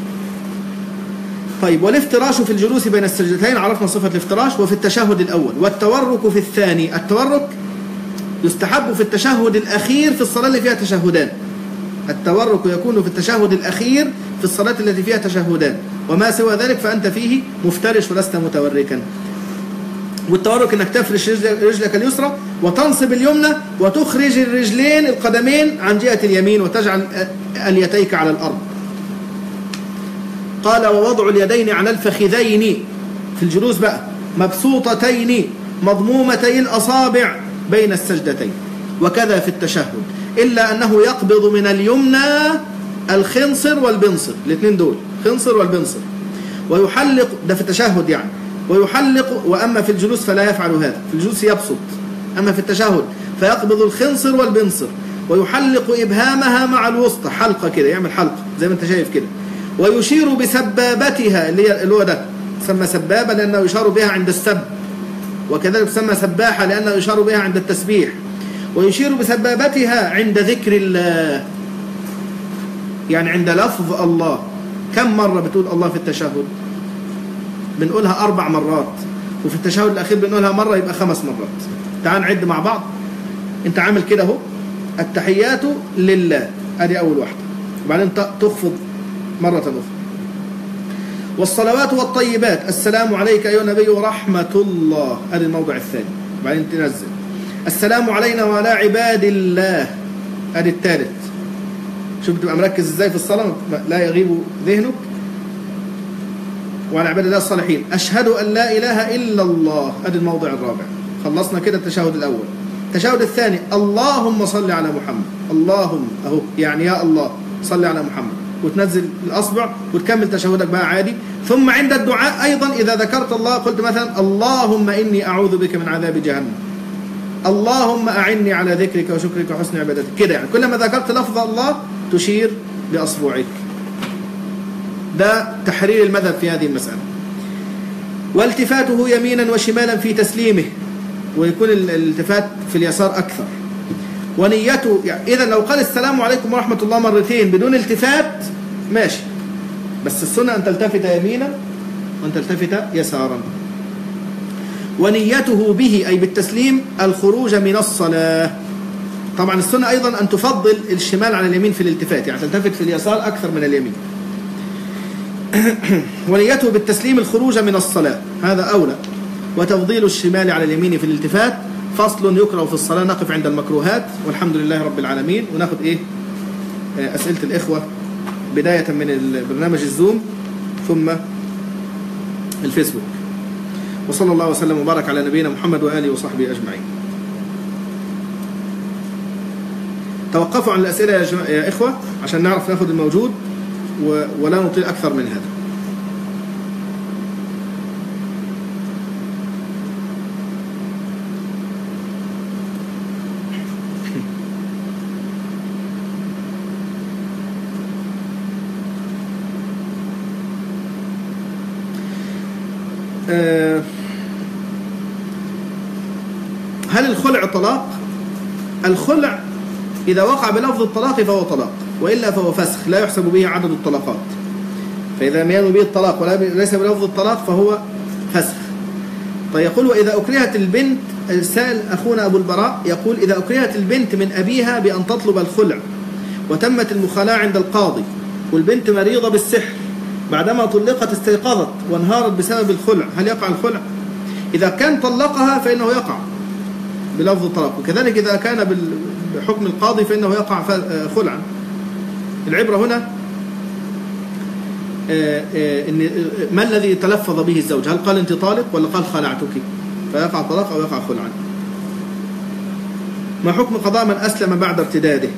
طيب والافتراش في الجلوس بين السجدتين، عرفنا صفة الافتراش. وفي التشهد الأول. والتورك في الثاني. التورك يستحب في التشهد الأخير في الصلاة اللي فيها تشهدان. التورك يكون في التشهد الأخير في الصلاة التي فيها تشهدان، وما سوى ذلك فأنت فيه مفترش ولست متوركا. والتورك انك تفرش رجلك اليسرى وتنصب اليمنى وتخرج الرجلين القدمين عن جهة اليمين وتجعل اليتيك على الأرض. قال ووضع اليدين على الفخذين في الجلوس بقى مبسوطتين مضمومتي الأصابع بين السجدتين، وكذا في التشهد، إلا أنه يقبض من اليمنى الخنصر والبنصر، الاثنين دول خنصر والبنصر، ويحلق، ده في التشهد يعني، ويحلق. وأما في الجلوس فلا يفعل هذا، في الجلوس يبسط، أما في التشهد فيقبض الخنصر والبنصر ويحلق إبهامها مع الوسطى، حلقة كده، يعمل حلقة زي ما أنت شايف كده، ويشير بسبابتها اللي هي اللي هو ده، تسمى سبابة لأنه يشار بها عند السب، وكذلك تسمى سباحة لأنه يشار بها عند التسبيح، ويشير بسبابتها عند ذكر الله، يعني عند لفظ الله. كم مرة بتقول الله في التشهد؟ بنقولها أربع مرات، وفي التشهد الأخير بنقولها مرة، يبقى خمس مرات. تعال نعد مع بعض. أنت عامل كده أهو، التحيات لله، أدي أول واحدة، وبعدين تخفض مرة أخرى. والصلوات والطيبات، السلام عليك أيها النبي ورحمة الله، أدي الموضع الثاني، وبعدين تنزل. السلام علينا وعلى عباد الله، أدي الثالث. شوف بتبقى مركز إزاي في الصلاة، لا يغيب ذهنك. وعلى عباد الله الصالحين، أشهد أن لا إله إلا الله، أدي الموضع الرابع. خلصنا كده التشهد الأول. التشهد الثاني، اللهم صل على محمد، اللهم أهو يعني يا الله صل على محمد، وتنزل الأصبع وتكمل تشهدك بقى عادي. ثم عند الدعاء أيضا إذا ذكرت الله قلت مثلا اللهم إني أعوذ بك من عذاب جهنم، اللهم أعني على ذكرك وشكرك وحسن عبادتك، كده يعني كلما ذكرت لفظ الله تشير بأصبعك. ده تحرير المذهب في هذه المسألة. والتفاته يمينا وشمالا في تسليمه، ويكون الالتفات في اليسار أكثر. ونيته يعني إذا لو قال السلام عليكم ورحمة الله مرتين بدون التفات ماشي، بس السنة أن تلتفت يمينا وأن تلتفت يسارا. ونيته به أي بالتسليم الخروج من الصلاة. طبعا السنة أيضا أن تفضل الشمال على اليمين في الالتفات، يعني تلتفت في اليسار أكثر من اليمين. ونيته بالتسليم الخروج من الصلاة، هذا أولى. وتفضيل الشمال على اليمين في الالتفات فصل يكره في الصلاة. نقف عند المكروهات والحمد لله رب العالمين، وناخد إيه أسئلة الإخوة بداية من برنامج الزوم ثم الفيسبوك. وصلى الله وسلم وبارك على نبينا محمد وآله وصحبه أجمعين. توقفوا عن الأسئلة يا, جم... يا إخوة عشان نعرف ناخد الموجود و... ولا نطيل أكثر من هذا. هل الخلع طلاق؟ الخلع إذا وقع بلفظ الطلاق فهو طلاق، وإلا فهو فسخ لا يحسب به عدد الطلاقات. فإذا لم ينوي به الطلاق وليس بلفظ الطلاق فهو فسخ. طيب يقول وإذا أكرهت البنت، السائل أخونا أبو البراء يقول إذا أكرهت البنت من أبيها بأن تطلب الخلع وتمت المخالاة عند القاضي، والبنت مريضة بالسحر، بعدما طلقت استيقظت وانهارت بسبب الخلع، هل يقع الخلع؟ إذا كان طلقها فإنه يقع بلفظ الطلاق، وكذلك إذا كان بحكم القاضي فإنه يقع خلعا. العبرة هنا إن ما الذي تلفظ به الزوج، هل قال أنت طالق ولا قال خلعتك، فيقع طلاق أو يقع خلعا. ما حكم قضاء من أسلم بعد ارتداده؟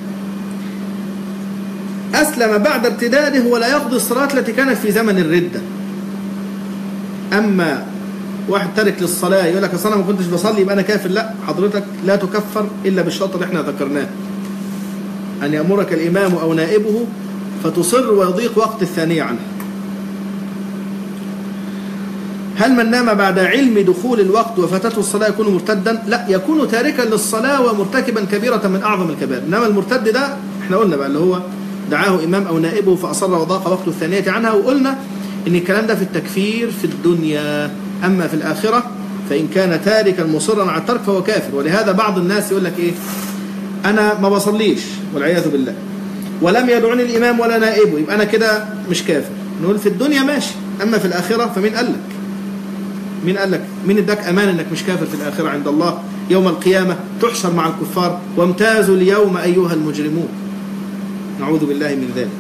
أسلم بعد ارتداده ولا يقضي الصلاة التي كانت في زمن الردة. أما واحد ترك للصلاة يقول لك أصل أنا ما كنتش بصلي يبقى أنا كافر، لا، حضرتك لا تكفر إلا بالشرط اللي احنا ذكرناه، أن يأمرك الإمام أو نائبه فتصر ويضيق وقت الثانية عنه. هل من نام بعد علم دخول الوقت وفاتته الصلاة يكون مرتدا؟ لا، يكون تاركا للصلاة ومرتكبا كبيرة من أعظم الكبائر. إنما المرتد ده احنا قلنا بقى اللي هو دعاه إمام أو نائبه فأصر وضاق وقت الثانية عنها، وقلنا إن الكلام ده في التكفير في الدنيا، أما في الآخرة فإن كان تاركا مصرا على الترك فهو كافر. ولهذا بعض الناس يقول لك إيه، أنا ما بصليش والعياذ بالله ولم يدعني الإمام ولا نائبه، يبقى أنا كده مش كافر. نقول في الدنيا ماشي، أما في الآخرة فمين قال لك؟ مين قال لك؟ مين اداك أمان إنك مش كافر في الآخرة عند الله؟ يوم القيامة تحشر مع الكفار وامتازوا اليوم أيها المجرمون. نعوذ بالله من ذلك.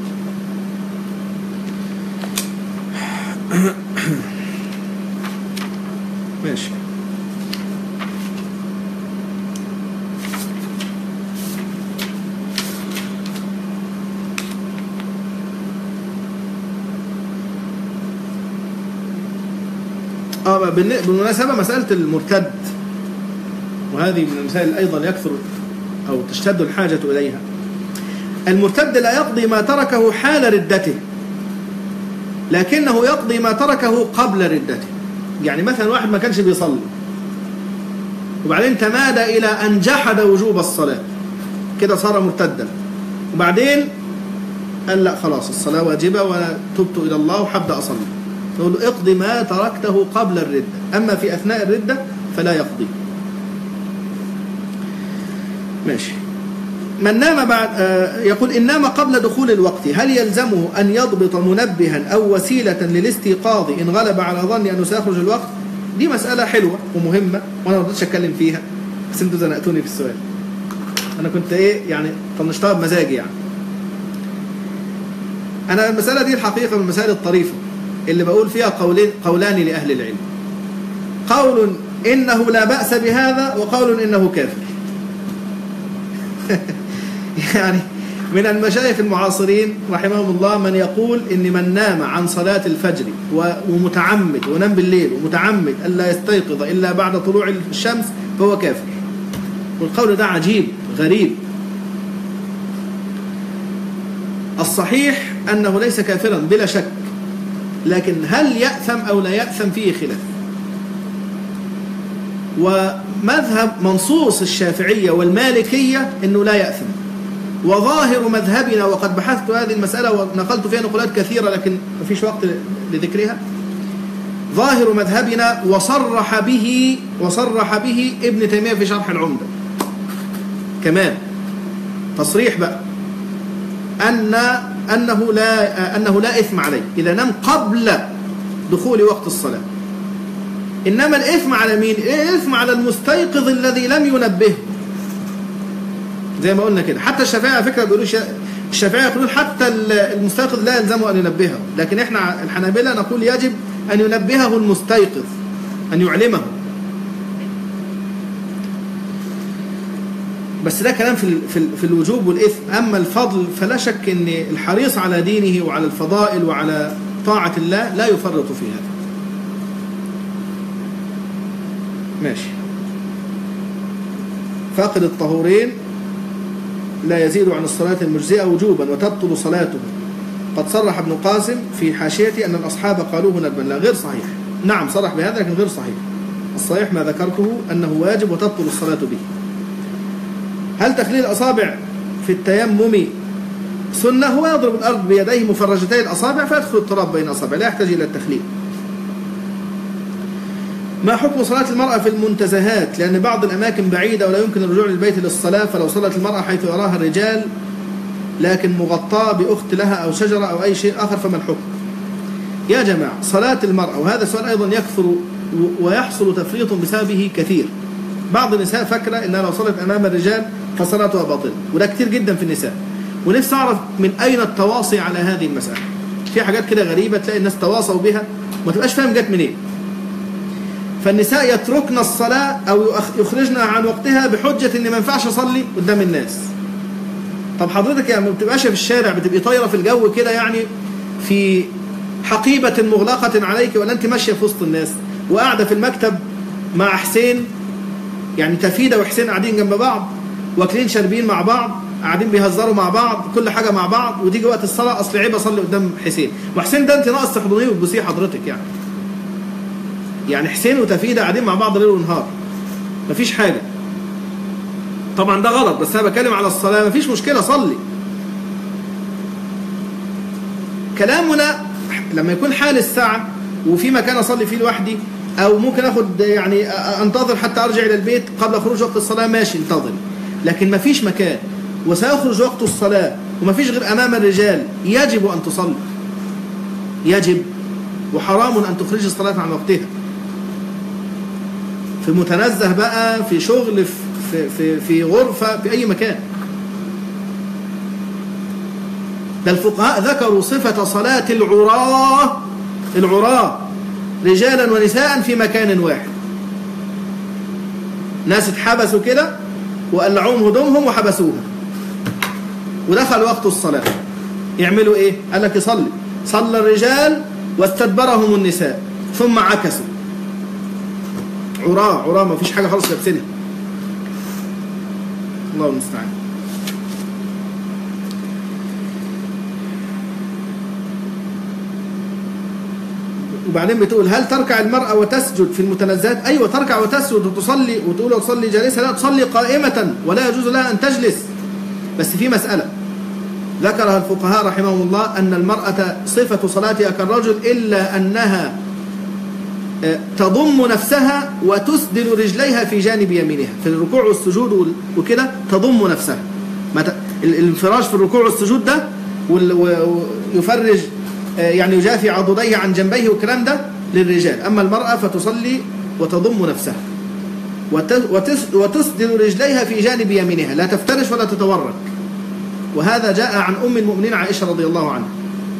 ماشي. اه بالمناسبة مسألة المرتد، وهذه من المسائل أيضا يكثر أو تشتد الحاجة إليها. المرتد لا يقضي ما تركه حال ردته، لكنه يقضي ما تركه قبل ردته. يعني مثلا واحد ما كانش بيصلي وبعدين تمادى إلى أن جحد وجوب الصلاة، كده صار مرتدا، وبعدين قال لا خلاص الصلاة واجبة وأنا تبت إلى الله وحبدأ أصلي، نقول له اقضي ما تركته قبل الردة، أما في أثناء الردة فلا يقضي. ماشي. من نام بعد آه يقول إن نام قبل دخول الوقت هل يلزمه أن يضبط منبها أو وسيلة للاستيقاظ إن غلب على ظن أنه سيخرج الوقت؟ دي مسألة حلوة ومهمة وأنا ما رضيتش أتكلم فيها، بس أنتوا زنقتوني في السؤال. أنا كنت إيه يعني طنشتها بمزاجي يعني. أنا المسألة دي الحقيقة من المسائل الطريفة اللي بقول فيها قولين قولان لأهل العلم، قول إنه لا بأس بهذا وقول إنه كافر. يعني من المشايخ المعاصرين رحمهم الله من يقول إن من نام عن صلاة الفجر ومتعمد ونام بالليل ومتعمد ألا يستيقظ إلا بعد طلوع الشمس فهو كافر، والقول ده عجيب غريب. الصحيح أنه ليس كافرا بلا شك، لكن هل يأثم أو لا يأثم فيه خلاف. ومذهب منصوص الشافعية والمالكية أنه لا يأثم، وظاهر مذهبنا وقد بحثت هذه المسألة ونقلت فيها نقولات كثيرة لكن ما فيش وقت لذكرها، ظاهر مذهبنا وصرح به وصرح به ابن تيمية في شرح العمدة كمان تصريح بقى أن أنه لا أنه لا إثم عليه إذا نام قبل دخول وقت الصلاة، إنما الإثم على مين؟ الإثم على المستيقظ الذي لم ينبه، زي ما قلنا كده. حتى الشافعية على فكرة بيقولوا الشافعية يقولون حتى المستيقظ لا يلزمه أن ينبهه، لكن إحنا الحنابلة نقول يجب أن ينبهه المستيقظ، أن يعلمه. بس ده كلام في في الوجوب والإثم. أما الفضل فلا شك أن الحريص على دينه وعلى الفضائل وعلى طاعة الله لا يفرط في هذا. ماشي. فاقد الطهورين لا يزيد عن الصلاة المجزئة وجوبا وتبطل صلاته. قد صرح ابن قاسم في حاشيته أن الأصحاب قالوه ندبا. لا، غير صحيح. نعم صرح بهذا لكن غير صحيح. الصحيح ما ذكرته أنه واجب وتبطل الصلاة به. هل تخليل الأصابع في التيمم سنة؟ هو يضرب الأرض بيديه مفرجتي الأصابع فيدخل التراب بين أصابع، لا يحتاج إلى التخليل. ما حكم صلاة المرأة في المنتزهات؟ لأن بعض الأماكن بعيدة ولا يمكن الرجوع للبيت للصلاة، فلو صلت المرأة حيث يراها الرجال لكن مغطاة بأخت لها أو شجرة أو أي شيء آخر فما الحكم؟ يا جماعة صلاة المرأة، وهذا السؤال أيضا يكثر ويحصل تفريط بسببه كثير. بعض النساء فاكرة إنها لو صلت أمام الرجال فصلاتها باطلة، وده كتير جدا في النساء. ونفسي أعرف من أين التواصي على هذه المسألة. في حاجات كده غريبة تلاقي الناس تواصوا بها وما تبقاش فاهم جت منين. فالنساء يتركن الصلاة أو يخرجنا عن وقتها بحجة إن ما ينفعش أصلي قدام الناس. طب حضرتك يعني ما بتبقاش في الشارع، بتبقي طايرة في الجو كده يعني في حقيبة مغلقة عليك، ولا أنت ماشية في وسط الناس وقاعدة في المكتب مع حسين، يعني تفيدة وحسين قاعدين جنب بعض واكلين شاربين مع بعض، قاعدين بيهزروا مع بعض، كل حاجة مع بعض، وتيجي وقت الصلاة أصل عيب أصلي قدام حسين. وحسين ده أنت ناقص تحضنيه وتبوسيه حضرتك يعني. يعني حسين وتفيدة قاعدين مع بعض ليل ونهار مفيش حاجة. طبعا ده غلط، بس أنا بكلم على الصلاة مفيش مشكلة صلي. كلامنا لما يكون حال الساعة وفي مكان أصلي فيه لوحدي أو ممكن أخد يعني أنتظر حتى أرجع إلى البيت قبل خروج وقت الصلاة، ماشي انتظر، لكن ما فيش مكان وسيخرج وقت الصلاة وما فيش غير أمام الرجال، يجب أن تصلي، يجب، وحرام أن تخرج الصلاة عن وقتها. في متنزه بقى، في شغل، في, في, في غرفة، في أي مكان. ده الفقهاء ذكروا صفة صلاة العراة، العراة رجالا ونساء في مكان واحد. ناس اتحبسوا كده وقلعوهم هدومهم وحبسوها ودخل وقت الصلاة، يعملوا ايه؟ قال لك يصلي. صلى الرجال واستدبرهم النساء ثم عكسوا. عراة عراة ما فيش حاجة خالص لابسينها. الله المستعان. وبعدين بتقول هل تركع المرأة وتسجد في المتنزهات؟ أيوة تركع وتسجد وتصلي، وتقول وتصلي جالسة، لا تصلي قائمة ولا يجوز لها أن تجلس. بس في مسألة ذكرها الفقهاء رحمهم الله، أن المرأة صفة صلاتها كالرجل إلا أنها تضم نفسها وتسدل رجليها في جانب يمينها في الركوع والسجود وكده، تضم نفسها. الانفراج في الركوع والسجود ده ويفرج يعني يجافي عضديه عن جنبيه والكلام ده للرجال، أما المرأة فتصلي وتضم نفسها وتسدل رجليها في جانب يمينها، لا تفترش ولا تتورك. وهذا جاء عن أم المؤمنين عائشة رضي الله عنها.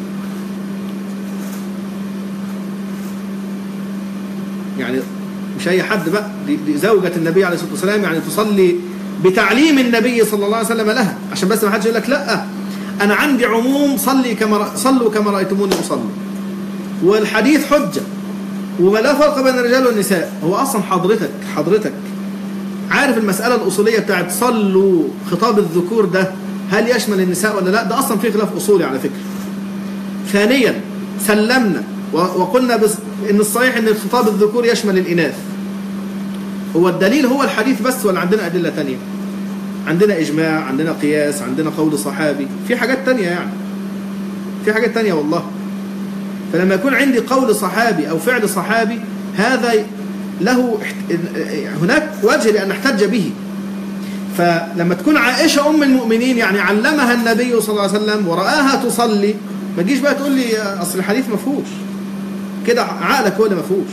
يعني مش أي حد بقى، دي, دي زوجة النبي عليه الصلاة والسلام، يعني تصلي بتعليم النبي صلى الله عليه وسلم لها، عشان بس ما حدش يقول لك لا أنا عندي عموم صلي كما صلوا كما رأيتموني أصلي، والحديث حجة ولا فرق بين الرجال والنساء. هو أصلا حضرتك حضرتك عارف المسألة الأصولية بتاعت صلوا، خطاب الذكور ده هل يشمل النساء ولا لا؟ ده أصلا في خلاف أصولي على فكرة. ثانيا سلمنا وقلنا بس إن الصحيح إن خطاب الذكور يشمل الإناث. هو الدليل هو الحديث بس ولا عندنا أدلة تانية؟ عندنا إجماع، عندنا قياس، عندنا قول صحابي، في حاجات تانية، يعني في حاجات تانية والله. فلما يكون عندي قول صحابي أو فعل صحابي، هذا له هناك وجه لأن نحتج به. فلما تكون عائشة أم المؤمنين يعني علمها النبي صلى الله عليه وسلم ورآها تصلي، ما تجيش بقى تقول لي أصل الحديث ما فيهوش كده، عقلك هو اللي ما فيهوش.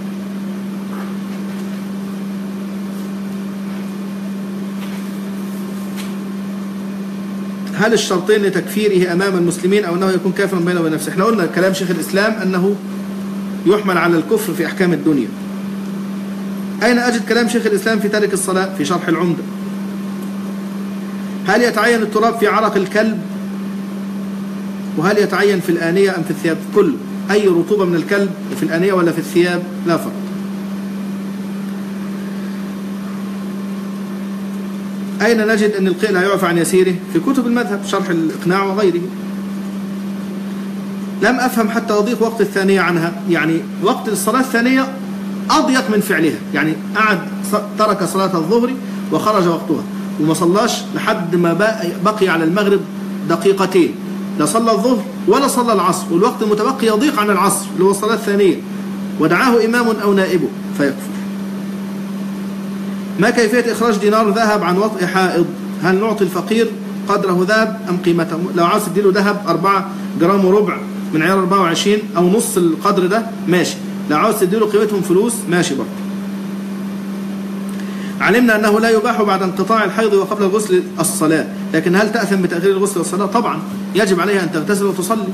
هل الشرطين لتكفيره أمام المسلمين أو أنه يكون كافرا بينه وبين نفسه؟ احنا قلنا كلام شيخ الإسلام أنه يحمل على الكفر في أحكام الدنيا. أين أجد كلام شيخ الإسلام في تارك الصلاة؟ في شرح العمدة. هل يتعين التراب في عرق الكلب؟ وهل يتعين في الآنية أم في الثياب؟ كله، أي رطوبة من الكلب في الآنية ولا في الثياب لا فرق. أين نجد أن القيء لا يعفى عن يسيره؟ في كتب المذهب، شرح الإقناع وغيره. لم أفهم حتى أضيق وقت الثانية عنها، يعني وقت الصلاة الثانية أضيق من فعلها، يعني قعد ترك صلاة الظهر وخرج وقتها وما صلاش لحد ما بقي على المغرب دقيقتين، لا صلى الظهر ولا صلى العصر، والوقت المتبقي يضيق عن العصر اللي هو الصلاة الثانية، ودعاه إمام أو نائبه فيكفر. ما كيفية إخراج دينار ذهب عن وطء حائض؟ هل نعطي الفقير قدره ذهب أم قيمته؟ لو عاوز تديله ذهب أربعة جرام وربع من عيار أربعة وعشرين أو نص القدر ده ماشي، لو عاوز تديله قيمتهم فلوس ماشي برضه. علمنا أنه لا يباح بعد انقطاع الحيض وقبل الغسل الصلاة، لكن هل تأثم بتأخير الغسل والصلاة؟ طبعا يجب عليها أن تغتسل وتصلي.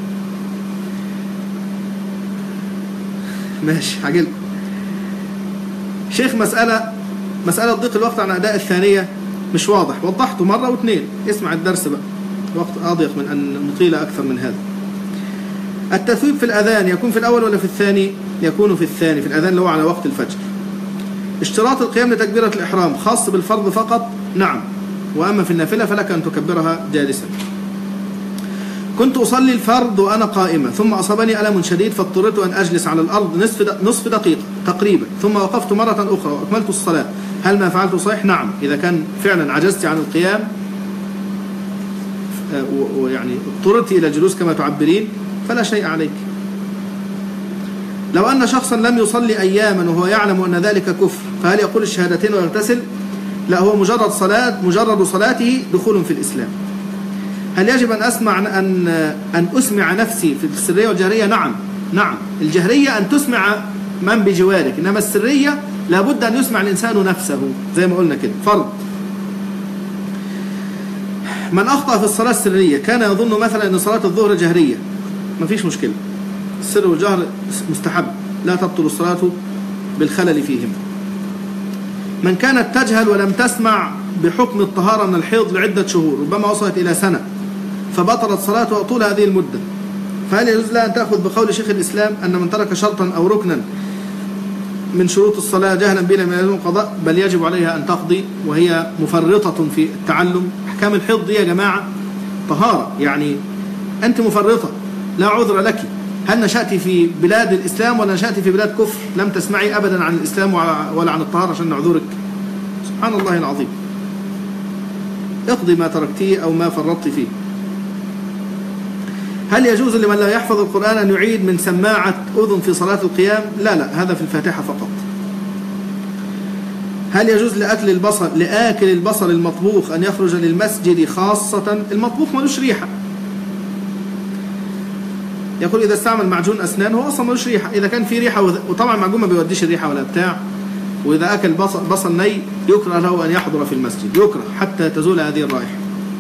ماشي عجل. شيخ مسألة مسألة ضيق الوقت عن أداء الثانية مش واضح، وضحته مرة واثنين، اسمع الدرس بقى، وقت أضيق من أن نطيل أكثر من هذا. التثويب في الأذان يكون في الأول ولا في الثاني؟ يكون في الثاني، في الأذان اللي هو على وقت الفجر. اشتراط القيام لتكبيرة الإحرام خاص بالفرض فقط؟ نعم، وأما في النافلة فلك أن تكبرها جالسا. كنت أصلي الفرض وأنا قائمة، ثم أصابني ألم شديد فاضطررت أن أجلس على الأرض نصف نصف دقيقة تقريبا، ثم وقفت مرة أخرى وأكملت الصلاة، هل ما فعلت صحيح؟ نعم، إذا كان فعلا عجزت عن القيام ويعني اضطررت إلى الجلوس كما تعبرين فلا شيء عليك. لو أن شخصا لم يصلي أياما وهو يعلم أن ذلك كفر فهل يقول الشهادتين ويغتسل؟ لا، هو مجرد صلاة مجرد صلاته دخول في الإسلام. هل يجب أن أسمع أن أن أسمع نفسي في السرية والجهرية؟ نعم نعم. الجهرية أن تسمع من بجوارك، إنما السرية لابد أن يسمع الإنسان نفسه زي ما قلنا كده، فرض. من أخطأ في الصلاة السرية كان يظن مثلا أن صلاة الظهر جهرية، ما فيش مشكلة، السر والجهر مستحب، لا تبطل الصلاة بالخلل فيهم. من كانت تجهل ولم تسمع بحكم الطهارة من الحيض لعدة شهور ربما وصلت إلى سنة فبطلت صلاته طول هذه المدة، فهل يجوز لها أن تأخذ بقول شيخ الإسلام أن من ترك شرطا أو ركنا من شروط الصلاة جهلا بلا من يلزم القضاء بل يجب عليها أن تقضي وهي مفرطة في التعلم؟ أحكام الحيض دي يا جماعة طهارة، يعني أنت مفرطة لا عذر لك. هل نشأت في بلاد الإسلام ولا نشأت في بلاد كفر لم تسمعي أبدا عن الإسلام ولا عن الطهارة عشان نعذرك؟ سبحان الله العظيم. اقضي ما تركتيه أو ما فرطت فيه. هل يجوز لمن لا يحفظ القرآن أن يعيد من سماعة أذن في صلاة القيام؟ لا لا، هذا في الفاتحة فقط. هل يجوز لأكل البصل لآكل البصل المطبوخ أن يخرج للمسجد خاصة؟ المطبوخ ملوش ريحة. يقول إذا استعمل معجون أسنان هو أصلا ملوش ريحة، إذا كان في ريحة وطبعا المعجون ما بيوديش الريحة ولا بتاع، وإذا أكل بصل, بصل ني يكره له أن يحضر في المسجد، يكره حتى تزول هذه الرائحة.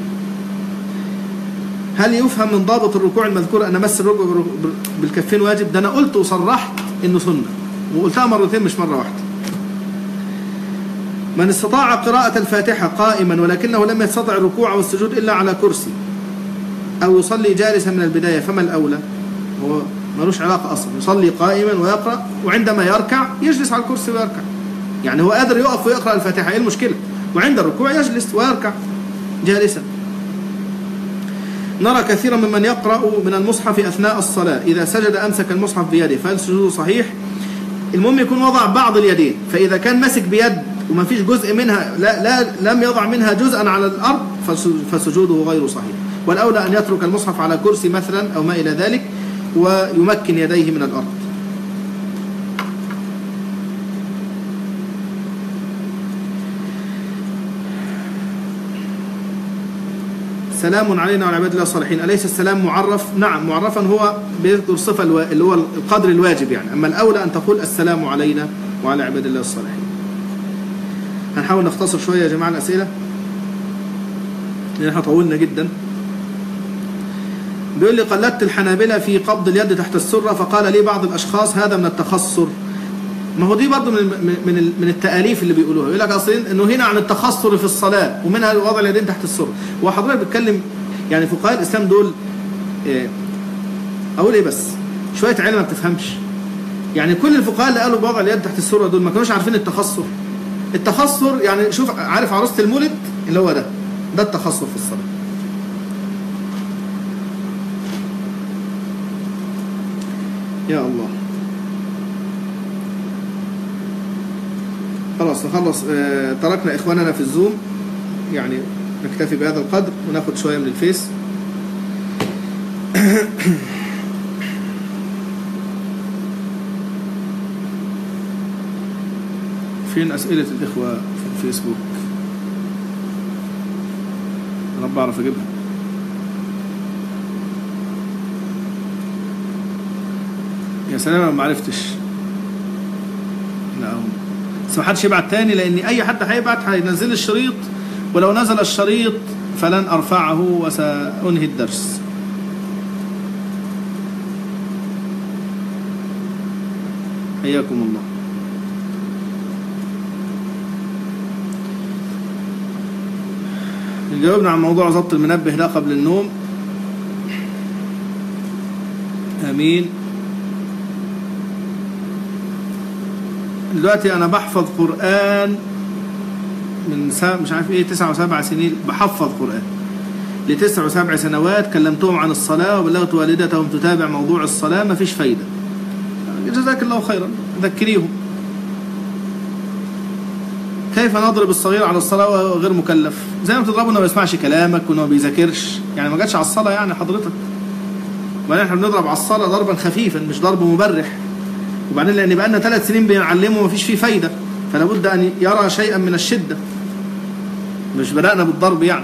هل يفهم من ضابط الركوع المذكور أن مس الركبة بالكفين واجب؟ ده أنا قلت وصرحت إنه سنة، وقلتها مرتين مش مرة واحدة. من استطاع قراءة الفاتحة قائما ولكنه لم يستطع الركوع والسجود إلا على كرسي أو يصلي جالسا من البداية فما الأولى؟ هو ملوش علاقة أصلا، يصلي قائما ويقرأ وعندما يركع يجلس على الكرسي ويركع، يعني هو قادر يقف ويقرأ الفاتحة، إيه المشكلة؟ وعند الركوع يجلس ويركع جالسا. نرى كثيرا ممن يقرأ من المصحف أثناء الصلاة إذا سجد أمسك المصحف بيده، فهل سجوده صحيح؟ المهم يكون وضع بعض اليدين، فإذا كان مسك بيد وما فيش جزء منها لا, لا لم يضع منها جزءا على الأرض فسجوده غير صحيح، والأولى أن يترك المصحف على كرسي مثلا أو ما إلى ذلك ويمكن يديه من الأرض. سلام علينا وعلى عباد الله الصالحين، أليس السلام معرف؟ نعم معرفا، هو بيذكر الصفة اللي هو القدر الواجب يعني، أما الأولى أن تقول السلام علينا وعلى عباد الله الصالحين. هنحاول نختصر شوية يا جماعة الأسئلة لأن احنا طولنا جدا. بيقول لي قلدت الحنابلة في قبض اليد تحت السرة فقال لي بعض الأشخاص هذا من التخصر. ما هو دي برضه من من من التآليف اللي بيقولوها، يقول لك اصلا انه هنا عن التخصر في الصلاة ومنها وضع اليدين تحت السرة، وحضرتك بتكلم يعني فقهاء الإسلام دول إيه اقول ايه بس شوية علم ما بتفهمش، يعني كل الفقهاء اللي قالوا بوضع اليد تحت السرة دول ما كانوش عارفين التخصر. التخصر يعني شوف عارف عروسة المولد اللي هو ده ده التخصر في الصلاة. يا الله خلاص نخلص. اه تركنا إخواننا في الزوم، يعني نكتفي بهذا القدر وناخد شوية من الفيس. فين أسئلة الإخوة في الفيسبوك؟ رب أعرف أجيبها. يا سلام أنا ما عرفتش. لا بس ما حدش يبعت تاني، لأن أي حد هيبعت هينزل الشريط، ولو نزل الشريط فلن أرفعه وسأنهي الدرس. حياكم الله. جاوبنا عن موضوع ضبط المنبه ده قبل النوم. امين. دلوقتي انا بحفظ قرآن من مش عارف ايه تسع وسبع سنين، بحفظ قرآن لتسع وسبع سنوات. كلمتهم عن الصلاة وبلغت والدتهم تتابع موضوع الصلاة، ما فيش فايدة. جزاك الله خيرا، ذكريهم. كيف نضرب الصغير على الصلاة وهو غير مكلف؟ زي ما بتضربه انه ما بيسمعش كلامك وانه ما بيذاكرش، يعني ما جاتش على الصلاة يعني حضرتك. وبعدين احنا بنضرب على الصلاة ضربا خفيفا مش ضرب مبرح. وبعدين لأن بقى لنا ثلاث سنين بنعلمه ومفيش فيه فايدة، فلا بد أن يرى شيئا من الشدة، مش بدأنا بالضرب يعني.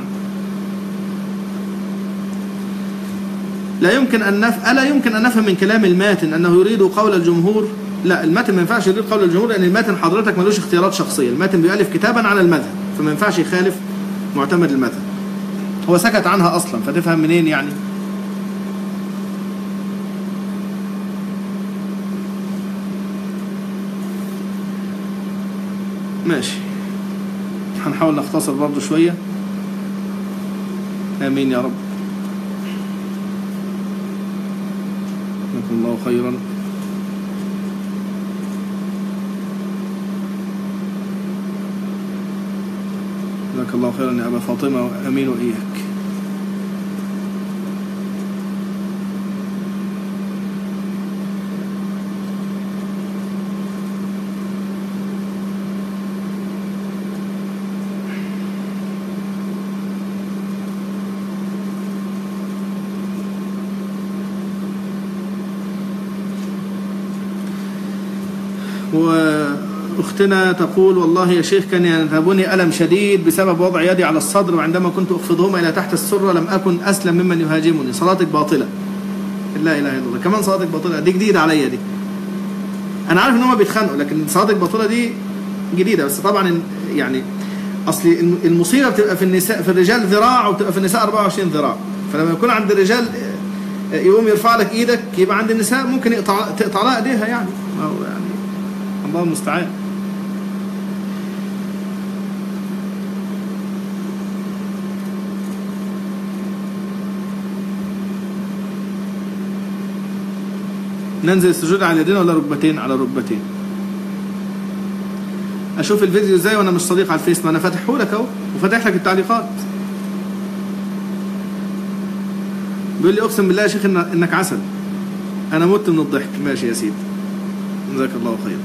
لا يمكن أن نف... ألا يمكن أن نفهم من كلام الماتن أنه يريد قول الجمهور؟ لا، الماتن ما ينفعش يريد قول الجمهور، لأن الماتن حضرتك ملوش اختيارات شخصية، الماتن بيؤلف كتابا على المذهب، فما ينفعش يخالف معتمد المذهب، هو سكت عنها أصلا، فتفهم منين يعني؟ ماشي، هنحاول نختصر برضو شوية. آمين يا رب. جزاكم الله خيرا. جزاك الله خيرا يا أبا فاطمة، وآمين وإياك. وأختنا تقول: والله يا شيخ كان ينتابني ألم شديد بسبب وضع يدي على الصدر، وعندما كنت أخفضهما إلى تحت السرة لم أكن أسلم ممن يهاجمني، صلاتك باطلة. لا إله إلا الله، كمان صلاتك باطلة؟ دي جديدة عليا دي. أنا عارف إن هما بيتخانقوا، لكن صلاتك باطلة دي جديدة. بس طبعا يعني أصل المصيبة بتبقى في النساء، في الرجال ذراع وبتبقى في النساء أربعة وعشرين ذراع، فلما يكون عند الرجال يقوم يرفع لك إيدك، يبقى عند النساء ممكن يقطع تقطع لها إيديها يعني. يعني الله المستعان. ننزل السجود على اليدين ولا ركبتين؟ على ركبتين. اشوف الفيديو ازاي وانا مش صديق على الفيس؟ ما انا فاتحه لك اهو وفاتح لك التعليقات. بيقول لي اقسم بالله يا شيخ إن انك عسل، انا مت من الضحك. ماشي يا سيدي، جزاك الله خير.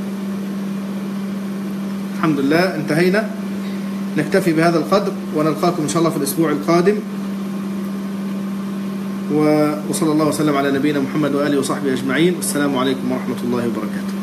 الحمد لله انتهينا، نكتفي بهذا القدر ونلقاكم ان شاء الله في الاسبوع القادم. وصلى الله وسلم على نبينا محمد وآله وصحبه أجمعين، والسلام عليكم ورحمة الله وبركاته.